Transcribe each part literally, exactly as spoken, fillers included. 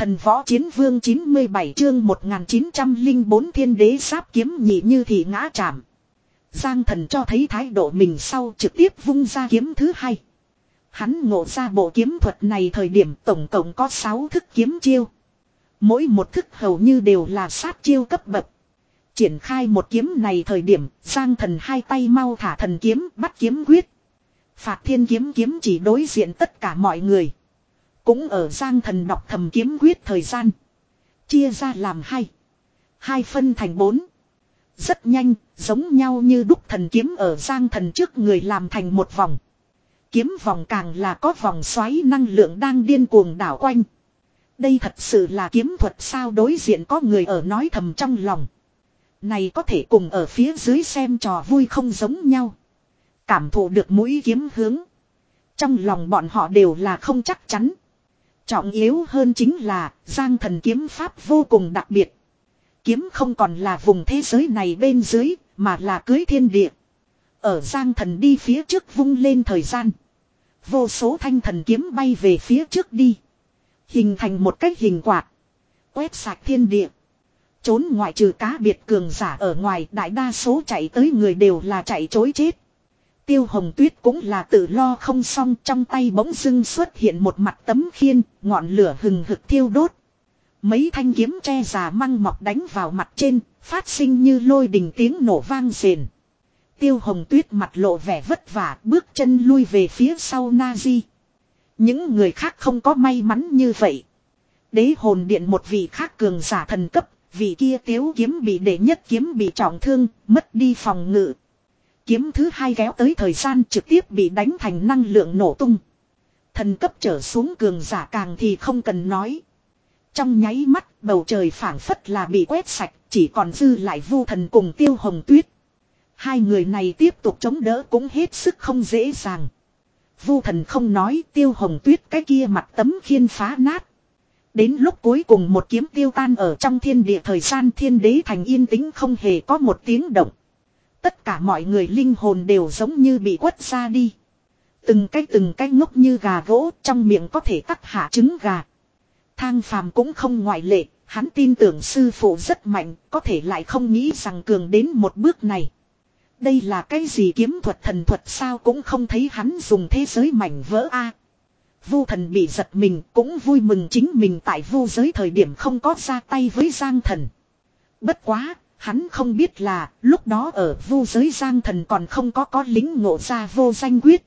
Thần võ chiến vương chín mươi bảy chương một nghìn chín trăm lẻ bốn thiên đế sáp kiếm nhị như thì ngã chạm. Giang Thần cho thấy thái độ mình sau trực tiếp vung ra kiếm thứ hai. Hắn ngộ ra bộ kiếm thuật này thời điểm tổng cộng có sáu thức kiếm chiêu. Mỗi một thức hầu như đều là sát chiêu cấp bậc. Triển khai một kiếm này thời điểm, Giang Thần hai tay mau thả thần kiếm bắt kiếm quyết. Phạt thiên kiếm kiếm chỉ đối diện tất cả mọi người. Cũng ở Giang Thần đọc thầm kiếm quyết thời gian. Chia ra làm hai. Hai phân thành bốn. Rất nhanh, giống nhau như đúc thần kiếm ở Giang Thần trước người làm thành một vòng. Kiếm vòng càng là có vòng xoáy năng lượng đang điên cuồng đảo quanh. Đây thật sự là kiếm thuật sao, đối diện có người ở nói thầm trong lòng. Này có thể cùng ở phía dưới xem trò vui không giống nhau. Cảm thụ được mũi kiếm hướng. Trong lòng bọn họ đều là không chắc chắn. Trọng yếu hơn chính là Giang Thần kiếm pháp vô cùng đặc biệt. Kiếm không còn là vùng thế giới này bên dưới, mà là cưới thiên địa. Ở Giang Thần đi phía trước vung lên thời gian. Vô số thanh thần kiếm bay về phía trước đi. Hình thành một cái hình quạt. Quét sạch thiên địa. Trốn ngoại trừ cá biệt cường giả ở ngoài, đại đa số chạy tới người đều là chạy chối chết. Tiêu Hồng Tuyết cũng là tự lo không xong, trong tay bỗng dưng xuất hiện một mặt tấm khiên, ngọn lửa hừng hực thiêu đốt. Mấy thanh kiếm tre già măng mọc đánh vào mặt trên, phát sinh như lôi đình tiếng nổ vang rền. Tiêu Hồng Tuyết mặt lộ vẻ vất vả, bước chân lui về phía sau Nazi. Những người khác không có may mắn như vậy. Đế hồn điện một vị khác cường giả thần cấp, vị kia Tiếu kiếm bị đệ nhất kiếm bị trọng thương, mất đi phòng ngự. Kiếm thứ hai kéo tới thời gian trực tiếp bị đánh thành năng lượng nổ tung. Thần cấp trở xuống cường giả càng thì không cần nói. Trong nháy mắt bầu trời phảng phất là bị quét sạch, chỉ còn dư lại Vu Thần cùng Tiêu Hồng Tuyết. Hai người này tiếp tục chống đỡ cũng hết sức không dễ dàng. Vu Thần không nói, Tiêu Hồng Tuyết cái kia mặt tấm khiên phá nát. Đến lúc cuối cùng một kiếm tiêu tan ở trong thiên địa thời gian, thiên đế thành yên tĩnh không hề có một tiếng động. Tất cả mọi người linh hồn đều giống như bị quất ra đi. Từng cái từng cái ngốc như gà gỗ, trong miệng có thể cắt hạ trứng gà. Thang Phàm cũng không ngoại lệ, hắn tin tưởng sư phụ rất mạnh, có thể lại không nghĩ rằng cường đến một bước này. Đây là cái gì kiếm thuật thần thuật sao, cũng không thấy hắn dùng thế giới mảnh vỡ a. Vu Thần bị giật mình, cũng vui mừng chính mình tại vu giới thời điểm không có ra tay với Giang Thần. Bất quá, hắn không biết là lúc đó ở vu giới Giang Thần còn không có có lính ngộ ra vô danh quyết.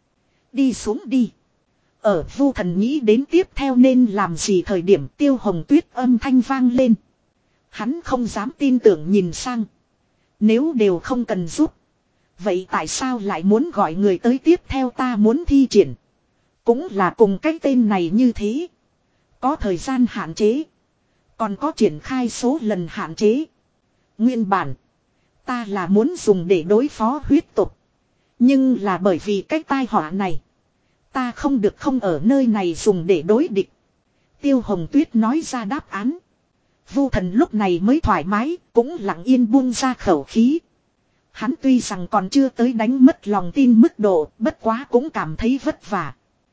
Đi xuống đi. Ở Vu Thần nghĩ đến tiếp theo nên làm gì thời điểm, Tiêu Hồng Tuyết âm thanh vang lên. Hắn không dám tin tưởng nhìn sang. Nếu đều không cần giúp, vậy tại sao lại muốn gọi người tới tiếp theo, ta muốn thi triển. Cũng là cùng cái tên này như thế. Có thời gian hạn chế. Còn có triển khai số lần hạn chế. Nguyên bản ta là muốn dùng để đối phó huyết tục. Nhưng là bởi vì cái tai họa này, ta không được không ở nơi này dùng để đối địch. Tiêu Hồng Tuyết nói ra đáp án. Vu Thần lúc này mới thoải mái, cũng lặng yên buông ra khẩu khí. Hắn tuy rằng còn chưa tới đánh mất lòng tin mức độ, bất quá cũng cảm thấy vất vả.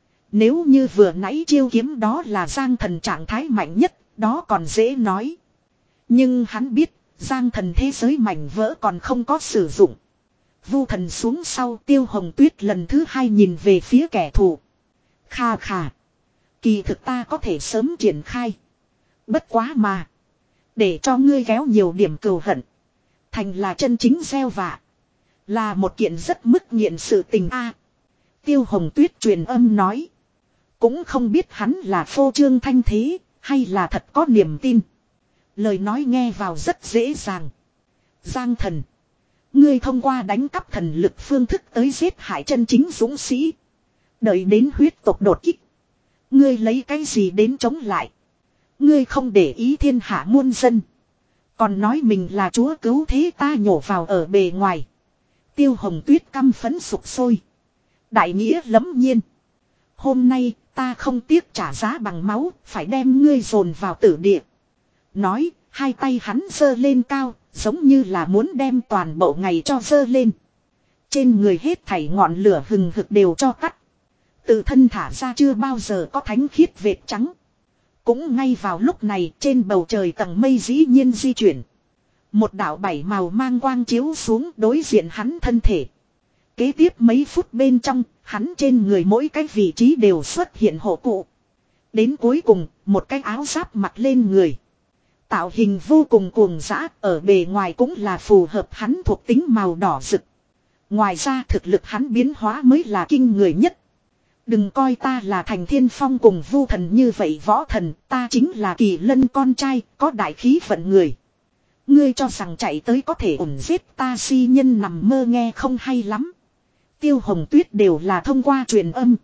Nếu như vừa nãy chiêu kiếm đó là Giang Thần trạng thái mạnh nhất, đó còn dễ nói. Nhưng hắn biết, Giang Thần thế giới mảnh vỡ còn không có sử dụng. Vu Thần xuống sau, Tiêu Hồng Tuyết lần thứ hai nhìn về phía kẻ thù. Kha kha. Kỳ thực ta có thể sớm triển khai. Bất quá mà. Để cho ngươi kéo nhiều điểm cừu hận. Thành là chân chính gieo vạ. Là một kiện rất mức nghiện sự tình a. Tiêu Hồng Tuyết truyền âm nói. Cũng không biết hắn là phô trương thanh thế, hay là thật có niềm tin. Lời nói nghe vào rất dễ dàng. Giang Thần, ngươi thông qua đánh cắp thần lực phương thức tới giết hại chân chính dũng sĩ. Đợi đến huyết tộc đột kích, ngươi lấy cái gì đến chống lại? Ngươi không để ý thiên hạ muôn dân, còn nói mình là chúa cứu thế, ta nhổ vào ở bề ngoài. Tiêu Hồng Tuyết căm phẫn sục sôi. Đại nghĩa lẫm nhiên. Hôm nay ta không tiếc trả giá bằng máu, phải đem ngươi dồn vào tử địa. Nói, hai tay hắn giơ lên cao, giống như là muốn đem toàn bộ ngày cho giơ lên. Trên người hết thảy ngọn lửa hừng hực đều cho tắt. Tự thân thả ra chưa bao giờ có thánh khiết vệt trắng. Cũng ngay vào lúc này trên bầu trời tầng mây dĩ nhiên di chuyển. Một đạo bảy màu mang quang chiếu xuống đối diện hắn thân thể. Kế tiếp mấy phút bên trong, hắn trên người mỗi cái vị trí đều xuất hiện hộ cụ. Đến cuối cùng, một cái áo giáp mặc lên người. Tạo hình vô cùng cuồng dã, ở bề ngoài cũng là phù hợp hắn thuộc tính màu đỏ rực. Ngoài ra thực lực hắn biến hóa mới là kinh người nhất. Đừng coi ta là Thành Thiên Phong cùng Vu Thần như vậy võ thần, ta chính là Kỳ Lân con trai, có đại khí vận người. Ngươi cho rằng chạy tới có thể ổn giết ta, si nhân nằm mơ, nghe không hay lắm. Tiêu Hồng Tuyết đều là thông qua truyền âm.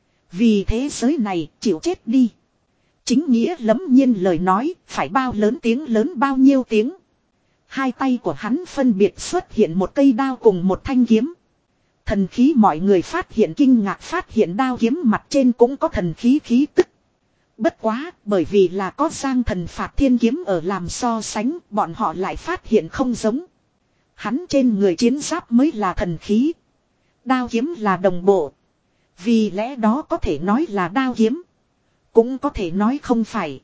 Vì thế giới này chịu chết đi. Chính nghĩa lẫm nhiên lời nói, phải bao lớn tiếng lớn bao nhiêu tiếng. Hai tay của hắn phân biệt xuất hiện một cây đao cùng một thanh kiếm. Thần khí mọi người phát hiện kinh ngạc, phát hiện đao kiếm mặt trên cũng có thần khí khí tức. Bất quá, bởi vì là có Giang Thần Phạt Thiên kiếm ở làm so sánh, bọn họ lại phát hiện không giống. Hắn trên người chiến giáp mới là thần khí. Đao kiếm là đồng bộ. Vì lẽ đó có thể nói là đao kiếm. Cũng có thể nói không phải.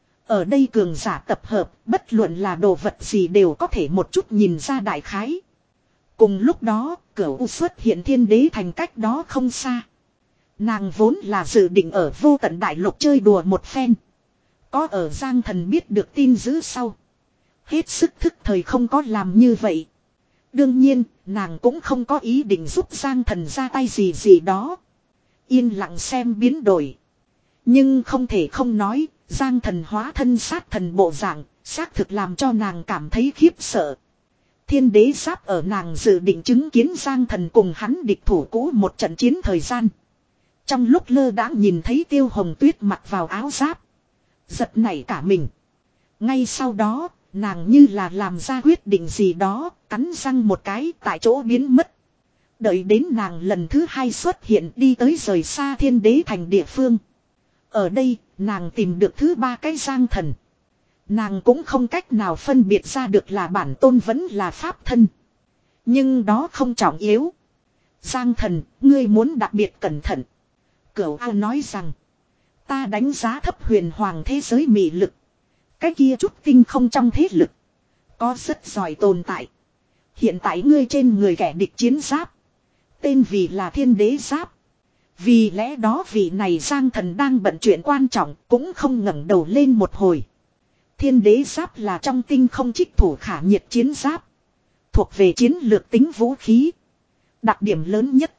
Ở đây cường giả tập hợp, bất luận là đồ vật gì đều có thể một chút nhìn ra đại khái. Cùng lúc đó, Cửu xuất hiện Thiên Đế Thành cách đó không xa. Nàng vốn là dự định ở Vô Tận Đại Lục chơi đùa một phen. Có ở Giang Thần biết được tin dữ sau. Hết sức thức thời không có làm như vậy. Đương nhiên, nàng cũng không có ý định giúp Giang Thần ra tay gì gì đó. Yên lặng xem biến đổi. Nhưng không thể không nói, Giang Thần hóa thân sát thần bộ dạng, xác thực làm cho nàng cảm thấy khiếp sợ. Thiên đế giáp ở nàng dự định chứng kiến Giang Thần cùng hắn địch thủ cũ một trận chiến thời gian. Trong lúc lơ đãng nhìn thấy Tiêu Hồng Tuyết mặc vào áo giáp. Giật nảy cả mình. Ngay sau đó, nàng như là làm ra quyết định gì đó, cắn răng một cái tại chỗ biến mất. Đợi đến nàng lần thứ hai xuất hiện đi tới rời xa Thiên Đế Thành địa phương. Ở đây, nàng tìm được thứ ba cái Giang Thần. Nàng cũng không cách nào phân biệt ra được là bản tôn vẫn là pháp thân. Nhưng đó không trọng yếu. Giang Thần, ngươi muốn đặc biệt cẩn thận. Cửu A nói rằng, ta đánh giá thấp huyền hoàng thế giới mị lực. Cái kia chút tinh không trong thế lực. Có rất giỏi tồn tại. Hiện tại ngươi trên người kẻ địch chiến giáp. Tên vì là Thiên Đế Giáp. Vì lẽ đó vị này Giang Thần đang bận chuyện quan trọng cũng không ngẩng đầu lên một hồi. Thiên Đế Giáp là trong tinh không trích thủ khả nhiệt chiến giáp. Thuộc về chiến lược tính vũ khí. Đặc điểm lớn nhất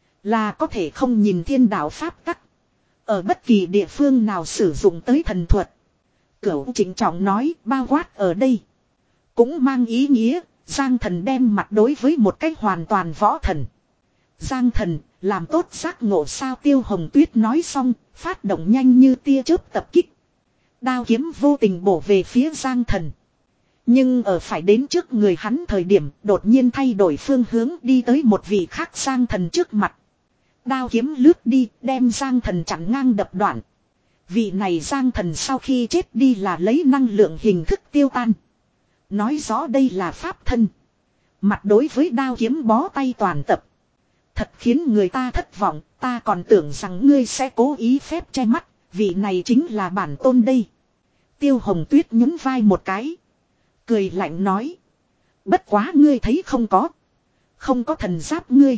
là có thể không nhìn thiên đạo pháp tắc. Ở bất kỳ địa phương nào sử dụng tới thần thuật. Cửu chính trọng nói bao quát ở đây. Cũng mang ý nghĩa Giang Thần đem mặt đối với một cách hoàn toàn võ thần. Giang Thần làm tốt giác ngộ sao? Tiêu Hồng Tuyết nói xong, phát động nhanh như tia chớp tập kích. Đao kiếm vô tình bổ về phía Giang Thần. Nhưng ở phải đến trước người hắn thời điểm đột nhiên thay đổi phương hướng đi tới một vị khác Giang Thần trước mặt. Đao kiếm lướt đi đem Giang Thần chặn ngang đập đoạn. Vị này Giang Thần sau khi chết đi là lấy năng lượng hình thức tiêu tan. Nói rõ đây là pháp thân. Mặt đối với đao kiếm bó tay toàn tập. Thật khiến người ta thất vọng, ta còn tưởng rằng ngươi sẽ cố ý phép che mắt, vị này chính là bản tôn đây. Tiêu Hồng Tuyết nhún vai một cái. Cười lạnh nói. Bất quá ngươi thấy không có. Không có thần giáp ngươi.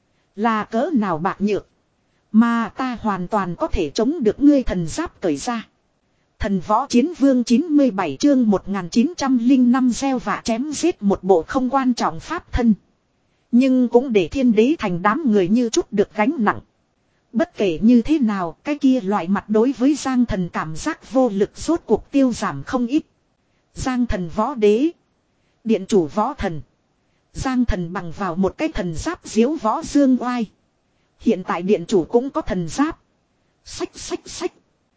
Là cỡ nào bạc nhược. Mà ta hoàn toàn có thể chống được ngươi thần giáp cởi ra. Thần võ chiến vương chín mươi bảy chương một nghìn chín trăm lẻ năm gieo vạ chém giết một bộ không quan trọng pháp thân. Nhưng cũng để Thiên Đế Thành đám người như chút được gánh nặng. Bất kể như thế nào, cái kia loại mặt đối với Giang Thần cảm giác vô lực rốt cuộc tiêu giảm không ít. Giang Thần võ đế. Điện chủ võ thần. Giang Thần bằng vào một cái thần giáp diếu võ dương oai. Hiện tại điện chủ cũng có thần giáp. Xách xách xách.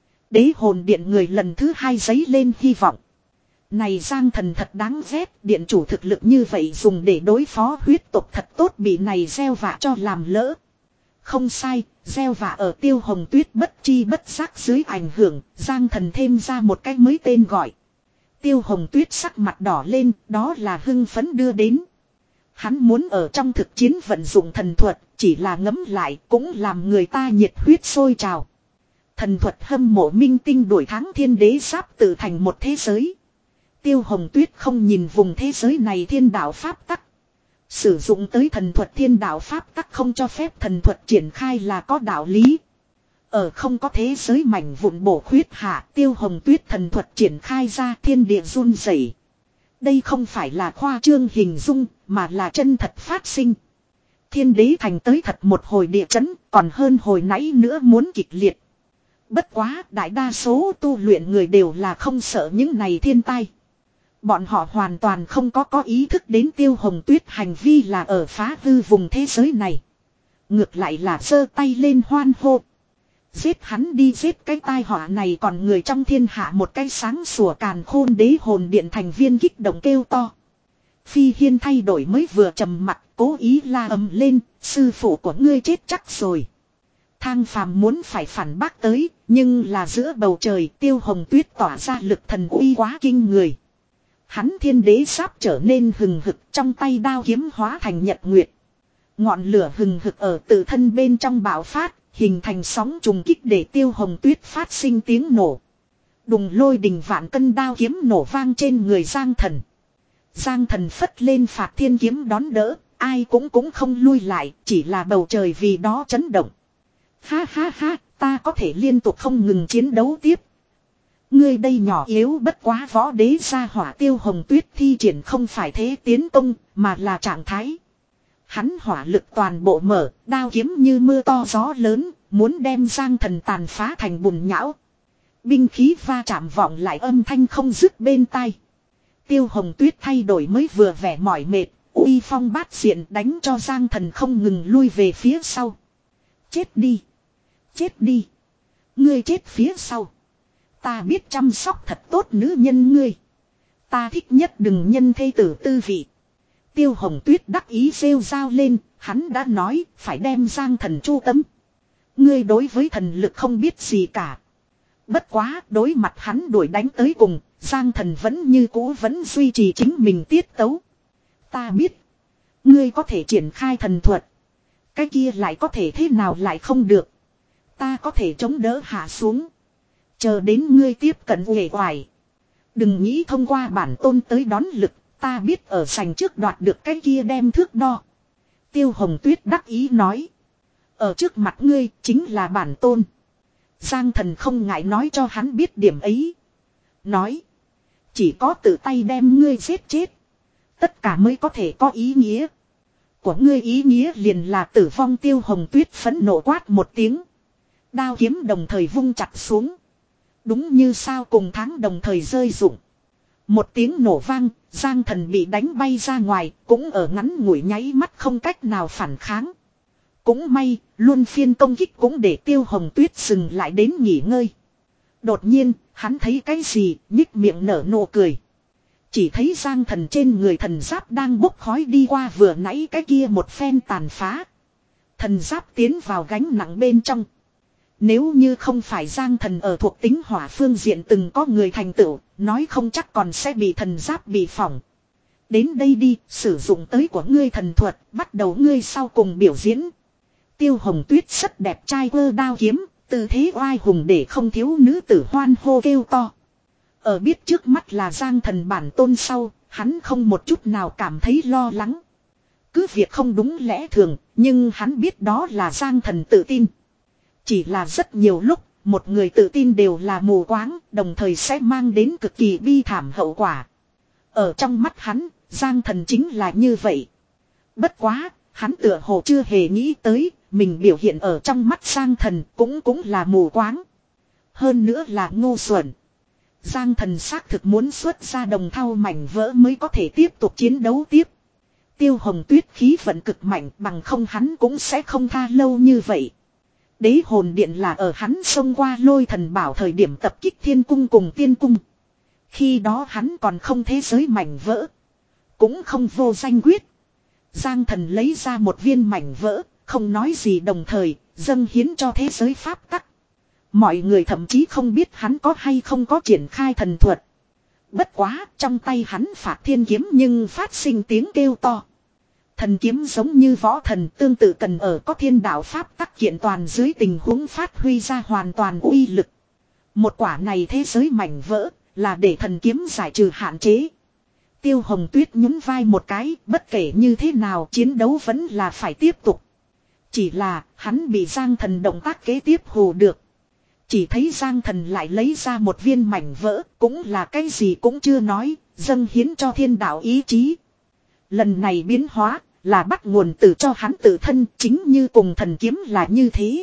Đế hồn điện người lần thứ hai giấy lên hy vọng. Này Giang Thần thật đáng ghét, điện chủ thực lực như vậy dùng để đối phó huyết tộc thật tốt, bị này gieo vạ cho làm lỡ. Không sai, gieo vạ ở Tiêu Hồng Tuyết bất chi bất giác dưới ảnh hưởng, Giang Thần thêm ra một cái mới tên gọi. Tiêu Hồng Tuyết sắc mặt đỏ lên, đó là hưng phấn đưa đến. Hắn muốn ở trong thực chiến vận dụng thần thuật, chỉ là ngấm lại cũng làm người ta nhiệt huyết sôi trào. Thần thuật hâm mộ minh tinh đuổi tháng thiên đế giáp tự thành một thế giới. Tiêu Hồng Tuyết không nhìn vùng thế giới này thiên đạo pháp tắc. Sử dụng tới thần thuật thiên đạo pháp tắc không cho phép thần thuật triển khai là có đạo lý. Ở không có thế giới mảnh vụn bổ khuyết hạ, Tiêu Hồng Tuyết thần thuật triển khai ra thiên địa run rẩy. Đây không phải là khoa trương hình dung, mà là chân thật phát sinh. Thiên đế thành tới thật một hồi địa chấn, còn hơn hồi nãy nữa muốn kịch liệt. Bất quá, đại đa số tu luyện người đều là không sợ những này thiên tai. Bọn họ hoàn toàn không có có ý thức đến Tiêu Hồng Tuyết hành vi là ở phá hư vùng thế giới này. Ngược lại là giơ tay lên hoan hô. Giết hắn đi, giết cái tai họa này, còn người trong thiên hạ một cái sáng sủa càn khôn đế hồn điện thành viên kích động kêu to. Phi Hiên thay đổi mới vừa trầm mặt, cố ý la ầm lên, sư phụ của ngươi chết chắc rồi. Thang Phàm muốn phải phản bác tới, nhưng là giữa bầu trời Tiêu Hồng Tuyết tỏa ra lực thần uy quá kinh người. Hắn thiên đế sắp trở nên hừng hực, trong tay đao kiếm hóa thành nhật nguyệt. Ngọn lửa hừng hực ở tự thân bên trong bạo phát, hình thành sóng trùng kích để Tiêu Hồng Tuyết phát sinh tiếng nổ. Đùng lôi đình vạn cân đao kiếm nổ vang trên người Giang Thần. Giang Thần phất lên phạt thiên kiếm đón đỡ, ai cũng cũng không lui lại, chỉ là bầu trời vì đó chấn động. Ha ha ha, ta có thể liên tục không ngừng chiến đấu tiếp. Ngươi đây nhỏ yếu bất quá võ đế gia hỏa. Tiêu Hồng Tuyết thi triển không phải thế tiến công, mà là trạng thái. Hắn hỏa lực toàn bộ mở, đao kiếm như mưa to gió lớn, muốn đem Giang Thần tàn phá thành bùn nhão. Binh khí va chạm vọng lại âm thanh không dứt bên tai. Tiêu Hồng Tuyết thay đổi mới vừa vẻ mỏi mệt, uy phong bát diện đánh cho Giang Thần không ngừng lui về phía sau. Chết đi! Chết đi! Ngươi chết phía sau. Ta biết chăm sóc thật tốt nữ nhân ngươi. Ta thích nhất đừng nhân thê tử tư vị. Tiêu Hồng Tuyết đắc ý rêu rao lên, hắn đã nói phải đem Giang Thần chu tấm. Ngươi đối với thần lực không biết gì cả. Bất quá đối mặt hắn đuổi đánh tới cùng, Giang Thần vẫn như cũ vẫn duy trì chính mình tiết tấu. Ta biết. Ngươi có thể triển khai thần thuật. Cái kia lại có thể thế nào lại không được. Ta có thể chống đỡ hạ xuống. Chờ đến ngươi tiếp cận uể oải. Đừng nghĩ thông qua bản tôn tới đón lực. Ta biết ở sành trước đoạt được cái kia đem thước đo. Tiêu Hồng Tuyết đắc ý nói. Ở trước mặt ngươi chính là bản tôn. Giang Thần không ngại nói cho hắn biết điểm ấy. Nói. Chỉ có tự tay đem ngươi giết chết. Tất cả mới có thể có ý nghĩa. Của ngươi ý nghĩa liền là tử vong. Tiêu Hồng Tuyết phẫn nộ quát một tiếng. Đao kiếm đồng thời vung chặt xuống. Đúng như sao cùng tháng đồng thời rơi rụng. Một tiếng nổ vang, Giang Thần bị đánh bay ra ngoài, cũng ở ngắn ngủi nháy mắt không cách nào phản kháng. Cũng may, luân phiên công kích cũng để Tiêu Hồng Tuyết dừng lại đến nghỉ ngơi. Đột nhiên, hắn thấy cái gì, nhích miệng nở nụ cười. Chỉ thấy Giang Thần trên người thần giáp đang bốc khói đi qua vừa nãy cái kia một phen tàn phá. Thần giáp tiến vào gánh nặng bên trong. Nếu như không phải Giang Thần ở thuộc tính hỏa phương diện từng có người thành tựu, nói không chắc còn sẽ bị thần giáp bị phỏng. Đến đây đi, sử dụng tới của ngươi thần thuật, bắt đầu ngươi sau cùng biểu diễn. Tiêu Hồng Tuyết rất đẹp trai quơ đao kiếm, tư thế oai hùng để không thiếu nữ tử hoan hô kêu to. Ở biết trước mắt là Giang Thần bản tôn sau, hắn không một chút nào cảm thấy lo lắng. Cứ việc không đúng lẽ thường, nhưng hắn biết đó là Giang Thần tự tin. Chỉ là rất nhiều lúc, một người tự tin đều là mù quáng, đồng thời sẽ mang đến cực kỳ bi thảm hậu quả. Ở trong mắt hắn, Giang Thần chính là như vậy. Bất quá, hắn tựa hồ chưa hề nghĩ tới, mình biểu hiện ở trong mắt Giang Thần cũng cũng là mù quáng. Hơn nữa là ngu xuẩn. Giang Thần xác thực muốn xuất ra đồng thau mảnh vỡ mới có thể tiếp tục chiến đấu tiếp. Tiêu Hồng Tuyết khí vận cực mạnh, bằng không hắn cũng sẽ không tha lâu như vậy. Đế hồn điện là ở hắn xông qua lôi thần bảo thời điểm tập kích thiên cung cùng tiên cung. Khi đó hắn còn không thế giới mảnh vỡ. Cũng không vô danh quyết. Giang Thần lấy ra một viên mảnh vỡ, không nói gì đồng thời, dâng hiến cho thế giới pháp tắc. Mọi người thậm chí không biết hắn có hay không có triển khai thần thuật. Bất quá, trong tay hắn phạt thiên kiếm nhưng phát sinh tiếng kêu to. Thần kiếm giống như võ thần tương tự cần ở có thiên đạo pháp tắc kiện toàn dưới tình huống phát huy ra hoàn toàn uy lực. Một quả này thế giới mảnh vỡ là để thần kiếm giải trừ hạn chế. Tiêu Hồng Tuyết nhún vai một cái, bất kể như thế nào chiến đấu vẫn là phải tiếp tục. Chỉ là hắn bị Giang Thần động tác kế tiếp hù được. Chỉ thấy Giang Thần lại lấy ra một viên mảnh vỡ, cũng là cái gì cũng chưa nói, dâng hiến cho thiên đạo ý chí. Lần này biến hóa là bắt nguồn từ cho hắn tự thân, chính như cùng thần kiếm là như thế.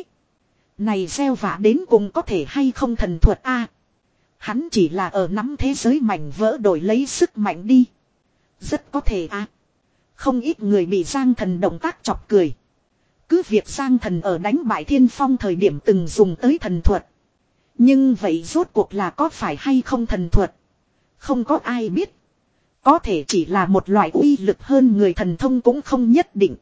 Này gieo vạ đến cùng có thể hay không thần thuật a? Hắn chỉ là ở nắm thế giới mảnh vỡ đổi lấy sức mạnh đi. Rất có thể a. Không ít người bị Giang Thần động tác chọc cười. Cứ việc Giang Thần ở đánh bại Thiên Phong thời điểm từng dùng tới thần thuật. Nhưng vậy rốt cuộc là có phải hay không thần thuật? Không có ai biết. Có thể chỉ là một loại uy lực hơn người thần thông cũng không nhất định.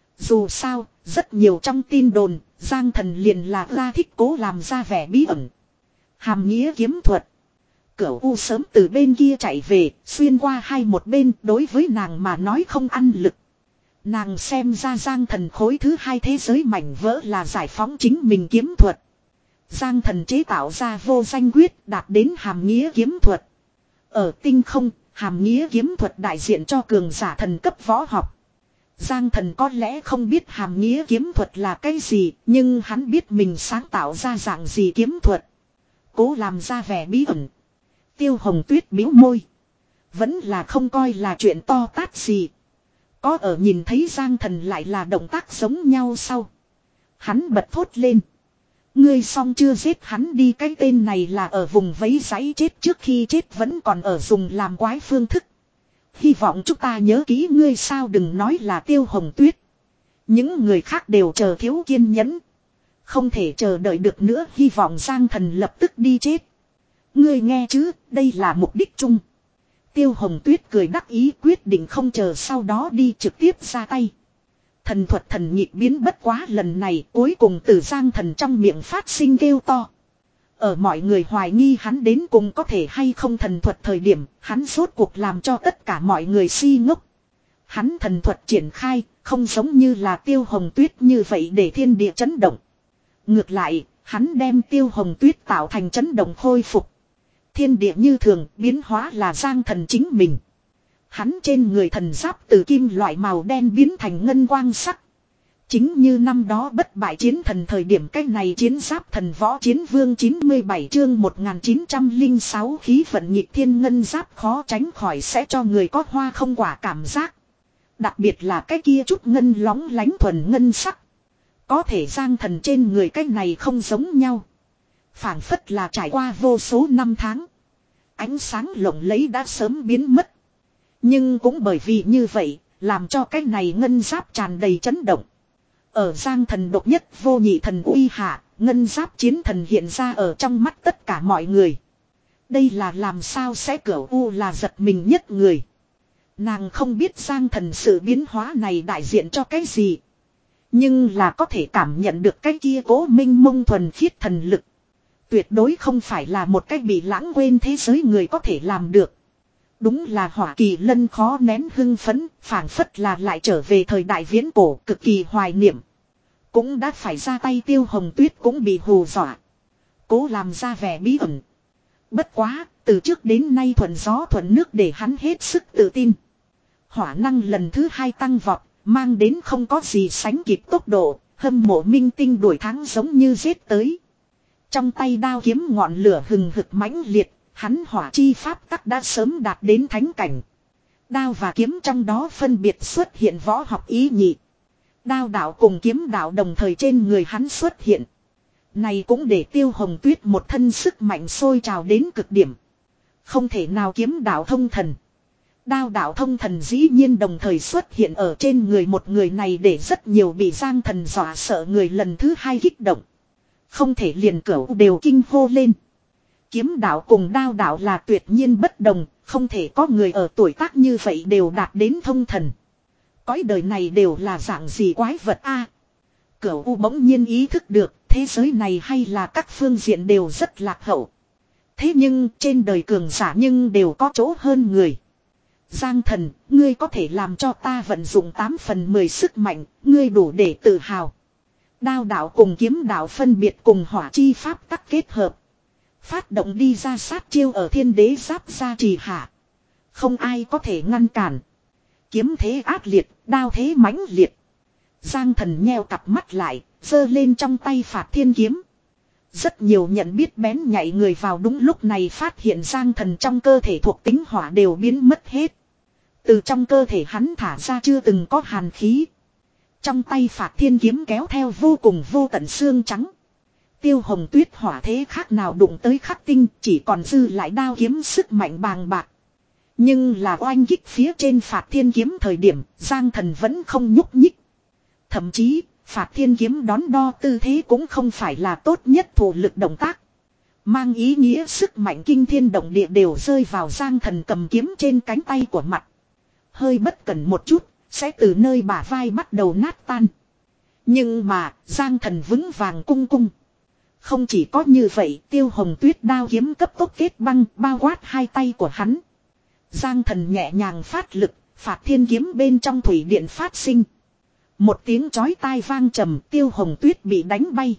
Dù sao, rất nhiều trong tin đồn, Giang Thần liền là ra thích cố làm ra vẻ bí ẩn. Hàm nghĩa kiếm thuật. Cửu U sớm từ bên kia chạy về, xuyên qua hai một bên, đối với nàng mà nói không ăn lực. Nàng xem ra Giang Thần khối thứ hai thế giới mảnh vỡ là giải phóng chính mình kiếm thuật. Giang Thần chế tạo ra vô danh quyết đạt đến hàm nghĩa kiếm thuật. Ở tinh không, hàm nghĩa kiếm thuật đại diện cho cường giả thần cấp võ học. Giang Thần có lẽ không biết hàm nghĩa kiếm thuật là cái gì, nhưng hắn biết mình sáng tạo ra dạng gì kiếm thuật. Cố làm ra vẻ bí ẩn. Tiêu Hồng Tuyết bĩu môi. Vẫn là không coi là chuyện to tát gì. Có ở nhìn thấy Giang Thần lại là động tác giống nhau sau. Hắn bật thốt lên. Ngươi xong chưa giết hắn đi, cái tên này là ở vùng vấy giấy chết, trước khi chết vẫn còn ở dùng làm quái phương thức. Hy vọng chúng ta nhớ kỹ ngươi, sao đừng nói là Tiêu Hồng Tuyết. Những người khác đều chờ thiếu kiên nhẫn. Không thể chờ đợi được nữa, hy vọng Giang Thần lập tức đi chết. Ngươi nghe chứ, đây là mục đích chung. Tiêu Hồng Tuyết cười đắc ý, quyết định không chờ sau đó đi trực tiếp ra tay. Thần thuật thần nhịp biến, bất quá lần này cuối cùng từ Giang Thần trong miệng phát sinh kêu to. Ở mọi người hoài nghi hắn đến cùng có thể hay không thần thuật thời điểm, hắn rốt cuộc làm cho tất cả mọi người si ngốc. Hắn thần thuật triển khai, không giống như là Tiêu Hồng Tuyết như vậy để thiên địa chấn động. Ngược lại, hắn đem Tiêu Hồng Tuyết tạo thành chấn động khôi phục. Thiên địa như thường, biến hóa là Giang Thần chính mình. Hắn trên người thần giáp từ kim loại màu đen biến thành ngân quang sắc. Chính như năm đó bất bại chiến thần thời điểm, cái này chiến giáp thần võ chiến vương chín mươi bảy chương một nghìn chín trăm lẻ sáu khí vận nhịp thiên ngân giáp khó tránh khỏi sẽ cho người có hoa không quả cảm giác. Đặc biệt là cái kia chút ngân lóng lánh thuần ngân sắc. Có thể Giang Thần trên người cái này không giống nhau. Phảng phất là trải qua vô số năm tháng. Ánh sáng lộng lẫy đã sớm biến mất. Nhưng cũng bởi vì như vậy, làm cho cái này ngân giáp tràn đầy chấn động. Ở Giang Thần độc nhất vô nhị thần uy hạ, ngân giáp chiến thần hiện ra ở trong mắt tất cả mọi người. Đây là làm sao sẽ Cửu U là giật mình nhất người. Nàng không biết Giang Thần sự biến hóa này đại diện cho cái gì. Nhưng là có thể cảm nhận được cái kia cố minh mông thuần khiết thần lực. Tuyệt đối không phải là một cách bị lãng quên thế giới người có thể làm được. Đúng là Hỏa Kỳ Lân khó nén hưng phấn, phảng phất là lại trở về thời đại viễn cổ, cực kỳ hoài niệm. Cũng đã phải ra tay, Tiêu Hồng Tuyết cũng bị hù dọa. Cố làm ra vẻ bí ẩn. Bất quá, từ trước đến nay thuận gió thuận nước để hắn hết sức tự tin. Hỏa năng lần thứ hai tăng vọt, mang đến không có gì sánh kịp tốc độ, hâm mộ minh tinh đuổi thắng giống như giết tới. Trong tay đao kiếm ngọn lửa hừng hực mãnh liệt, hắn hỏa chi pháp tắc đã sớm đạt đến thánh cảnh. Đao và kiếm trong đó phân biệt xuất hiện võ học ý nhị. Đao đạo cùng kiếm đạo đồng thời trên người hắn xuất hiện. Này cũng để Tiêu Hồng Tuyết một thân sức mạnh sôi trào đến cực điểm. Không thể nào kiếm đạo thông thần. Đao đạo thông thần dĩ nhiên đồng thời xuất hiện ở trên người một người này, để rất nhiều bị Giang Thần dọa sợ người lần thứ hai kích động. Không thể liền Cửu đều kinh hô lên. Kiếm đạo cùng đao đạo là tuyệt nhiên bất đồng, không thể có người ở tuổi tác như vậy đều đạt đến thông thần. Cõi đời này đều là dạng gì quái vật a? Cửu U bỗng nhiên ý thức được, thế giới này hay là các phương diện đều rất lạc hậu. Thế nhưng trên đời cường giả nhưng đều có chỗ hơn người. Giang thần, ngươi có thể làm cho ta vận dụng tám phần mười sức mạnh, ngươi đủ để tự hào. Đao đạo cùng kiếm đạo phân biệt cùng hỏa chi pháp tắc kết hợp. Phát động đi ra sát chiêu ở thiên đế giáp gia trì hạ. Không ai có thể ngăn cản. Kiếm thế ác liệt, đao thế mãnh liệt. Giang thần nheo cặp mắt lại, giơ lên trong tay phạt thiên kiếm. Rất nhiều nhận biết bén nhạy người vào đúng lúc này phát hiện Giang thần trong cơ thể thuộc tính hỏa đều biến mất hết. Từ trong cơ thể hắn thả ra chưa từng có hàn khí. Trong tay phạt thiên kiếm kéo theo vô cùng vô tận xương trắng. Tiêu Hồng Tuyết hỏa thế khác nào đụng tới khắc tinh, chỉ còn dư lại đao kiếm sức mạnh bàng bạc. Nhưng là oanh kích phía trên phạt thiên kiếm thời điểm, Giang thần vẫn không nhúc nhích. Thậm chí, phạt thiên kiếm đón đo tư thế cũng không phải là tốt nhất thủ lực động tác. Mang ý nghĩa sức mạnh kinh thiên động địa đều rơi vào Giang thần cầm kiếm trên cánh tay của mặt. Hơi bất cẩn một chút, sẽ từ nơi bả vai bắt đầu nát tan. Nhưng mà, Giang thần vững vàng cung cung. Không chỉ có như vậy, Tiêu Hồng Tuyết đao kiếm cấp tốc kết băng bao quát hai tay của hắn. Giang thần nhẹ nhàng phát lực, phạt thiên kiếm bên trong thủy điện phát sinh. Một tiếng chói tai vang trầm, Tiêu Hồng Tuyết bị đánh bay.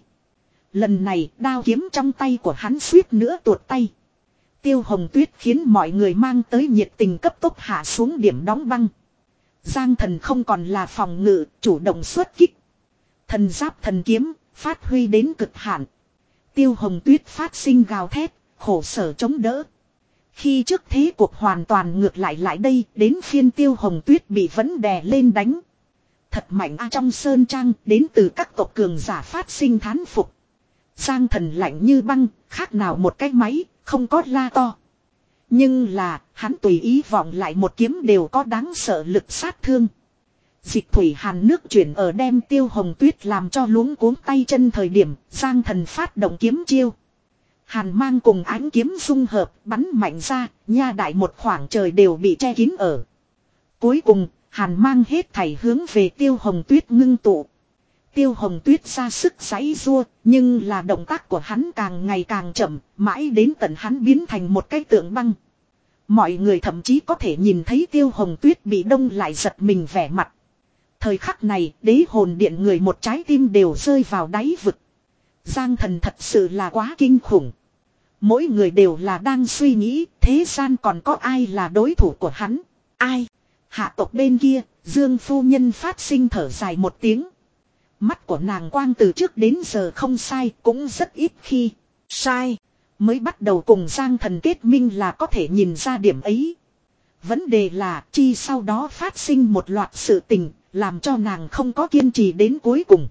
Lần này, đao kiếm trong tay của hắn suýt nữa tuột tay. Tiêu Hồng Tuyết khiến mọi người mang tới nhiệt tình cấp tốc hạ xuống điểm đóng băng. Giang thần không còn là phòng ngự, chủ động xuất kích. Thần giáp thần kiếm, phát huy đến cực hạn. Tiêu Hồng Tuyết phát sinh gào thét, khổ sở chống đỡ. Khi trước thế cuộc hoàn toàn ngược lại lại đây, đến phiên Tiêu Hồng Tuyết bị vấn đè lên đánh. Thật mạnh a trong sơn trang, đến từ các tộc cường giả phát sinh thán phục. Giang thần lạnh như băng, khác nào một cái máy, không có la to. Nhưng là, hắn tùy ý vọng lại một kiếm đều có đáng sợ lực sát thương. Dịch thủy hàn nước chuyển ở đem Tiêu Hồng Tuyết làm cho luống cuống tay chân thời điểm, Giang thần phát động kiếm chiêu. Hàn mang cùng ánh kiếm dung hợp, bắn mạnh ra, nha đại một khoảng trời đều bị che kín ở. Cuối cùng, hàn mang hết thảy hướng về Tiêu Hồng Tuyết ngưng tụ. Tiêu Hồng Tuyết ra sức giãy giụa, nhưng là động tác của hắn càng ngày càng chậm, mãi đến tận hắn biến thành một cái tượng băng. Mọi người thậm chí có thể nhìn thấy Tiêu Hồng Tuyết bị đông lại giật mình vẻ mặt. Thời khắc này, đế hồn điện người một trái tim đều rơi vào đáy vực. Giang thần thật sự là quá kinh khủng. Mỗi người đều là đang suy nghĩ, thế gian còn có ai là đối thủ của hắn? Ai? Hạ tộc bên kia, Dương phu nhân phát sinh thở dài một tiếng. Mắt của nàng quang từ trước đến giờ không sai, cũng rất ít khi sai. Mới bắt đầu cùng Giang thần kết minh là có thể nhìn ra điểm ấy. Vấn đề là chi sau đó phát sinh một loạt sự tình, làm cho nàng không có kiên trì đến cuối cùng.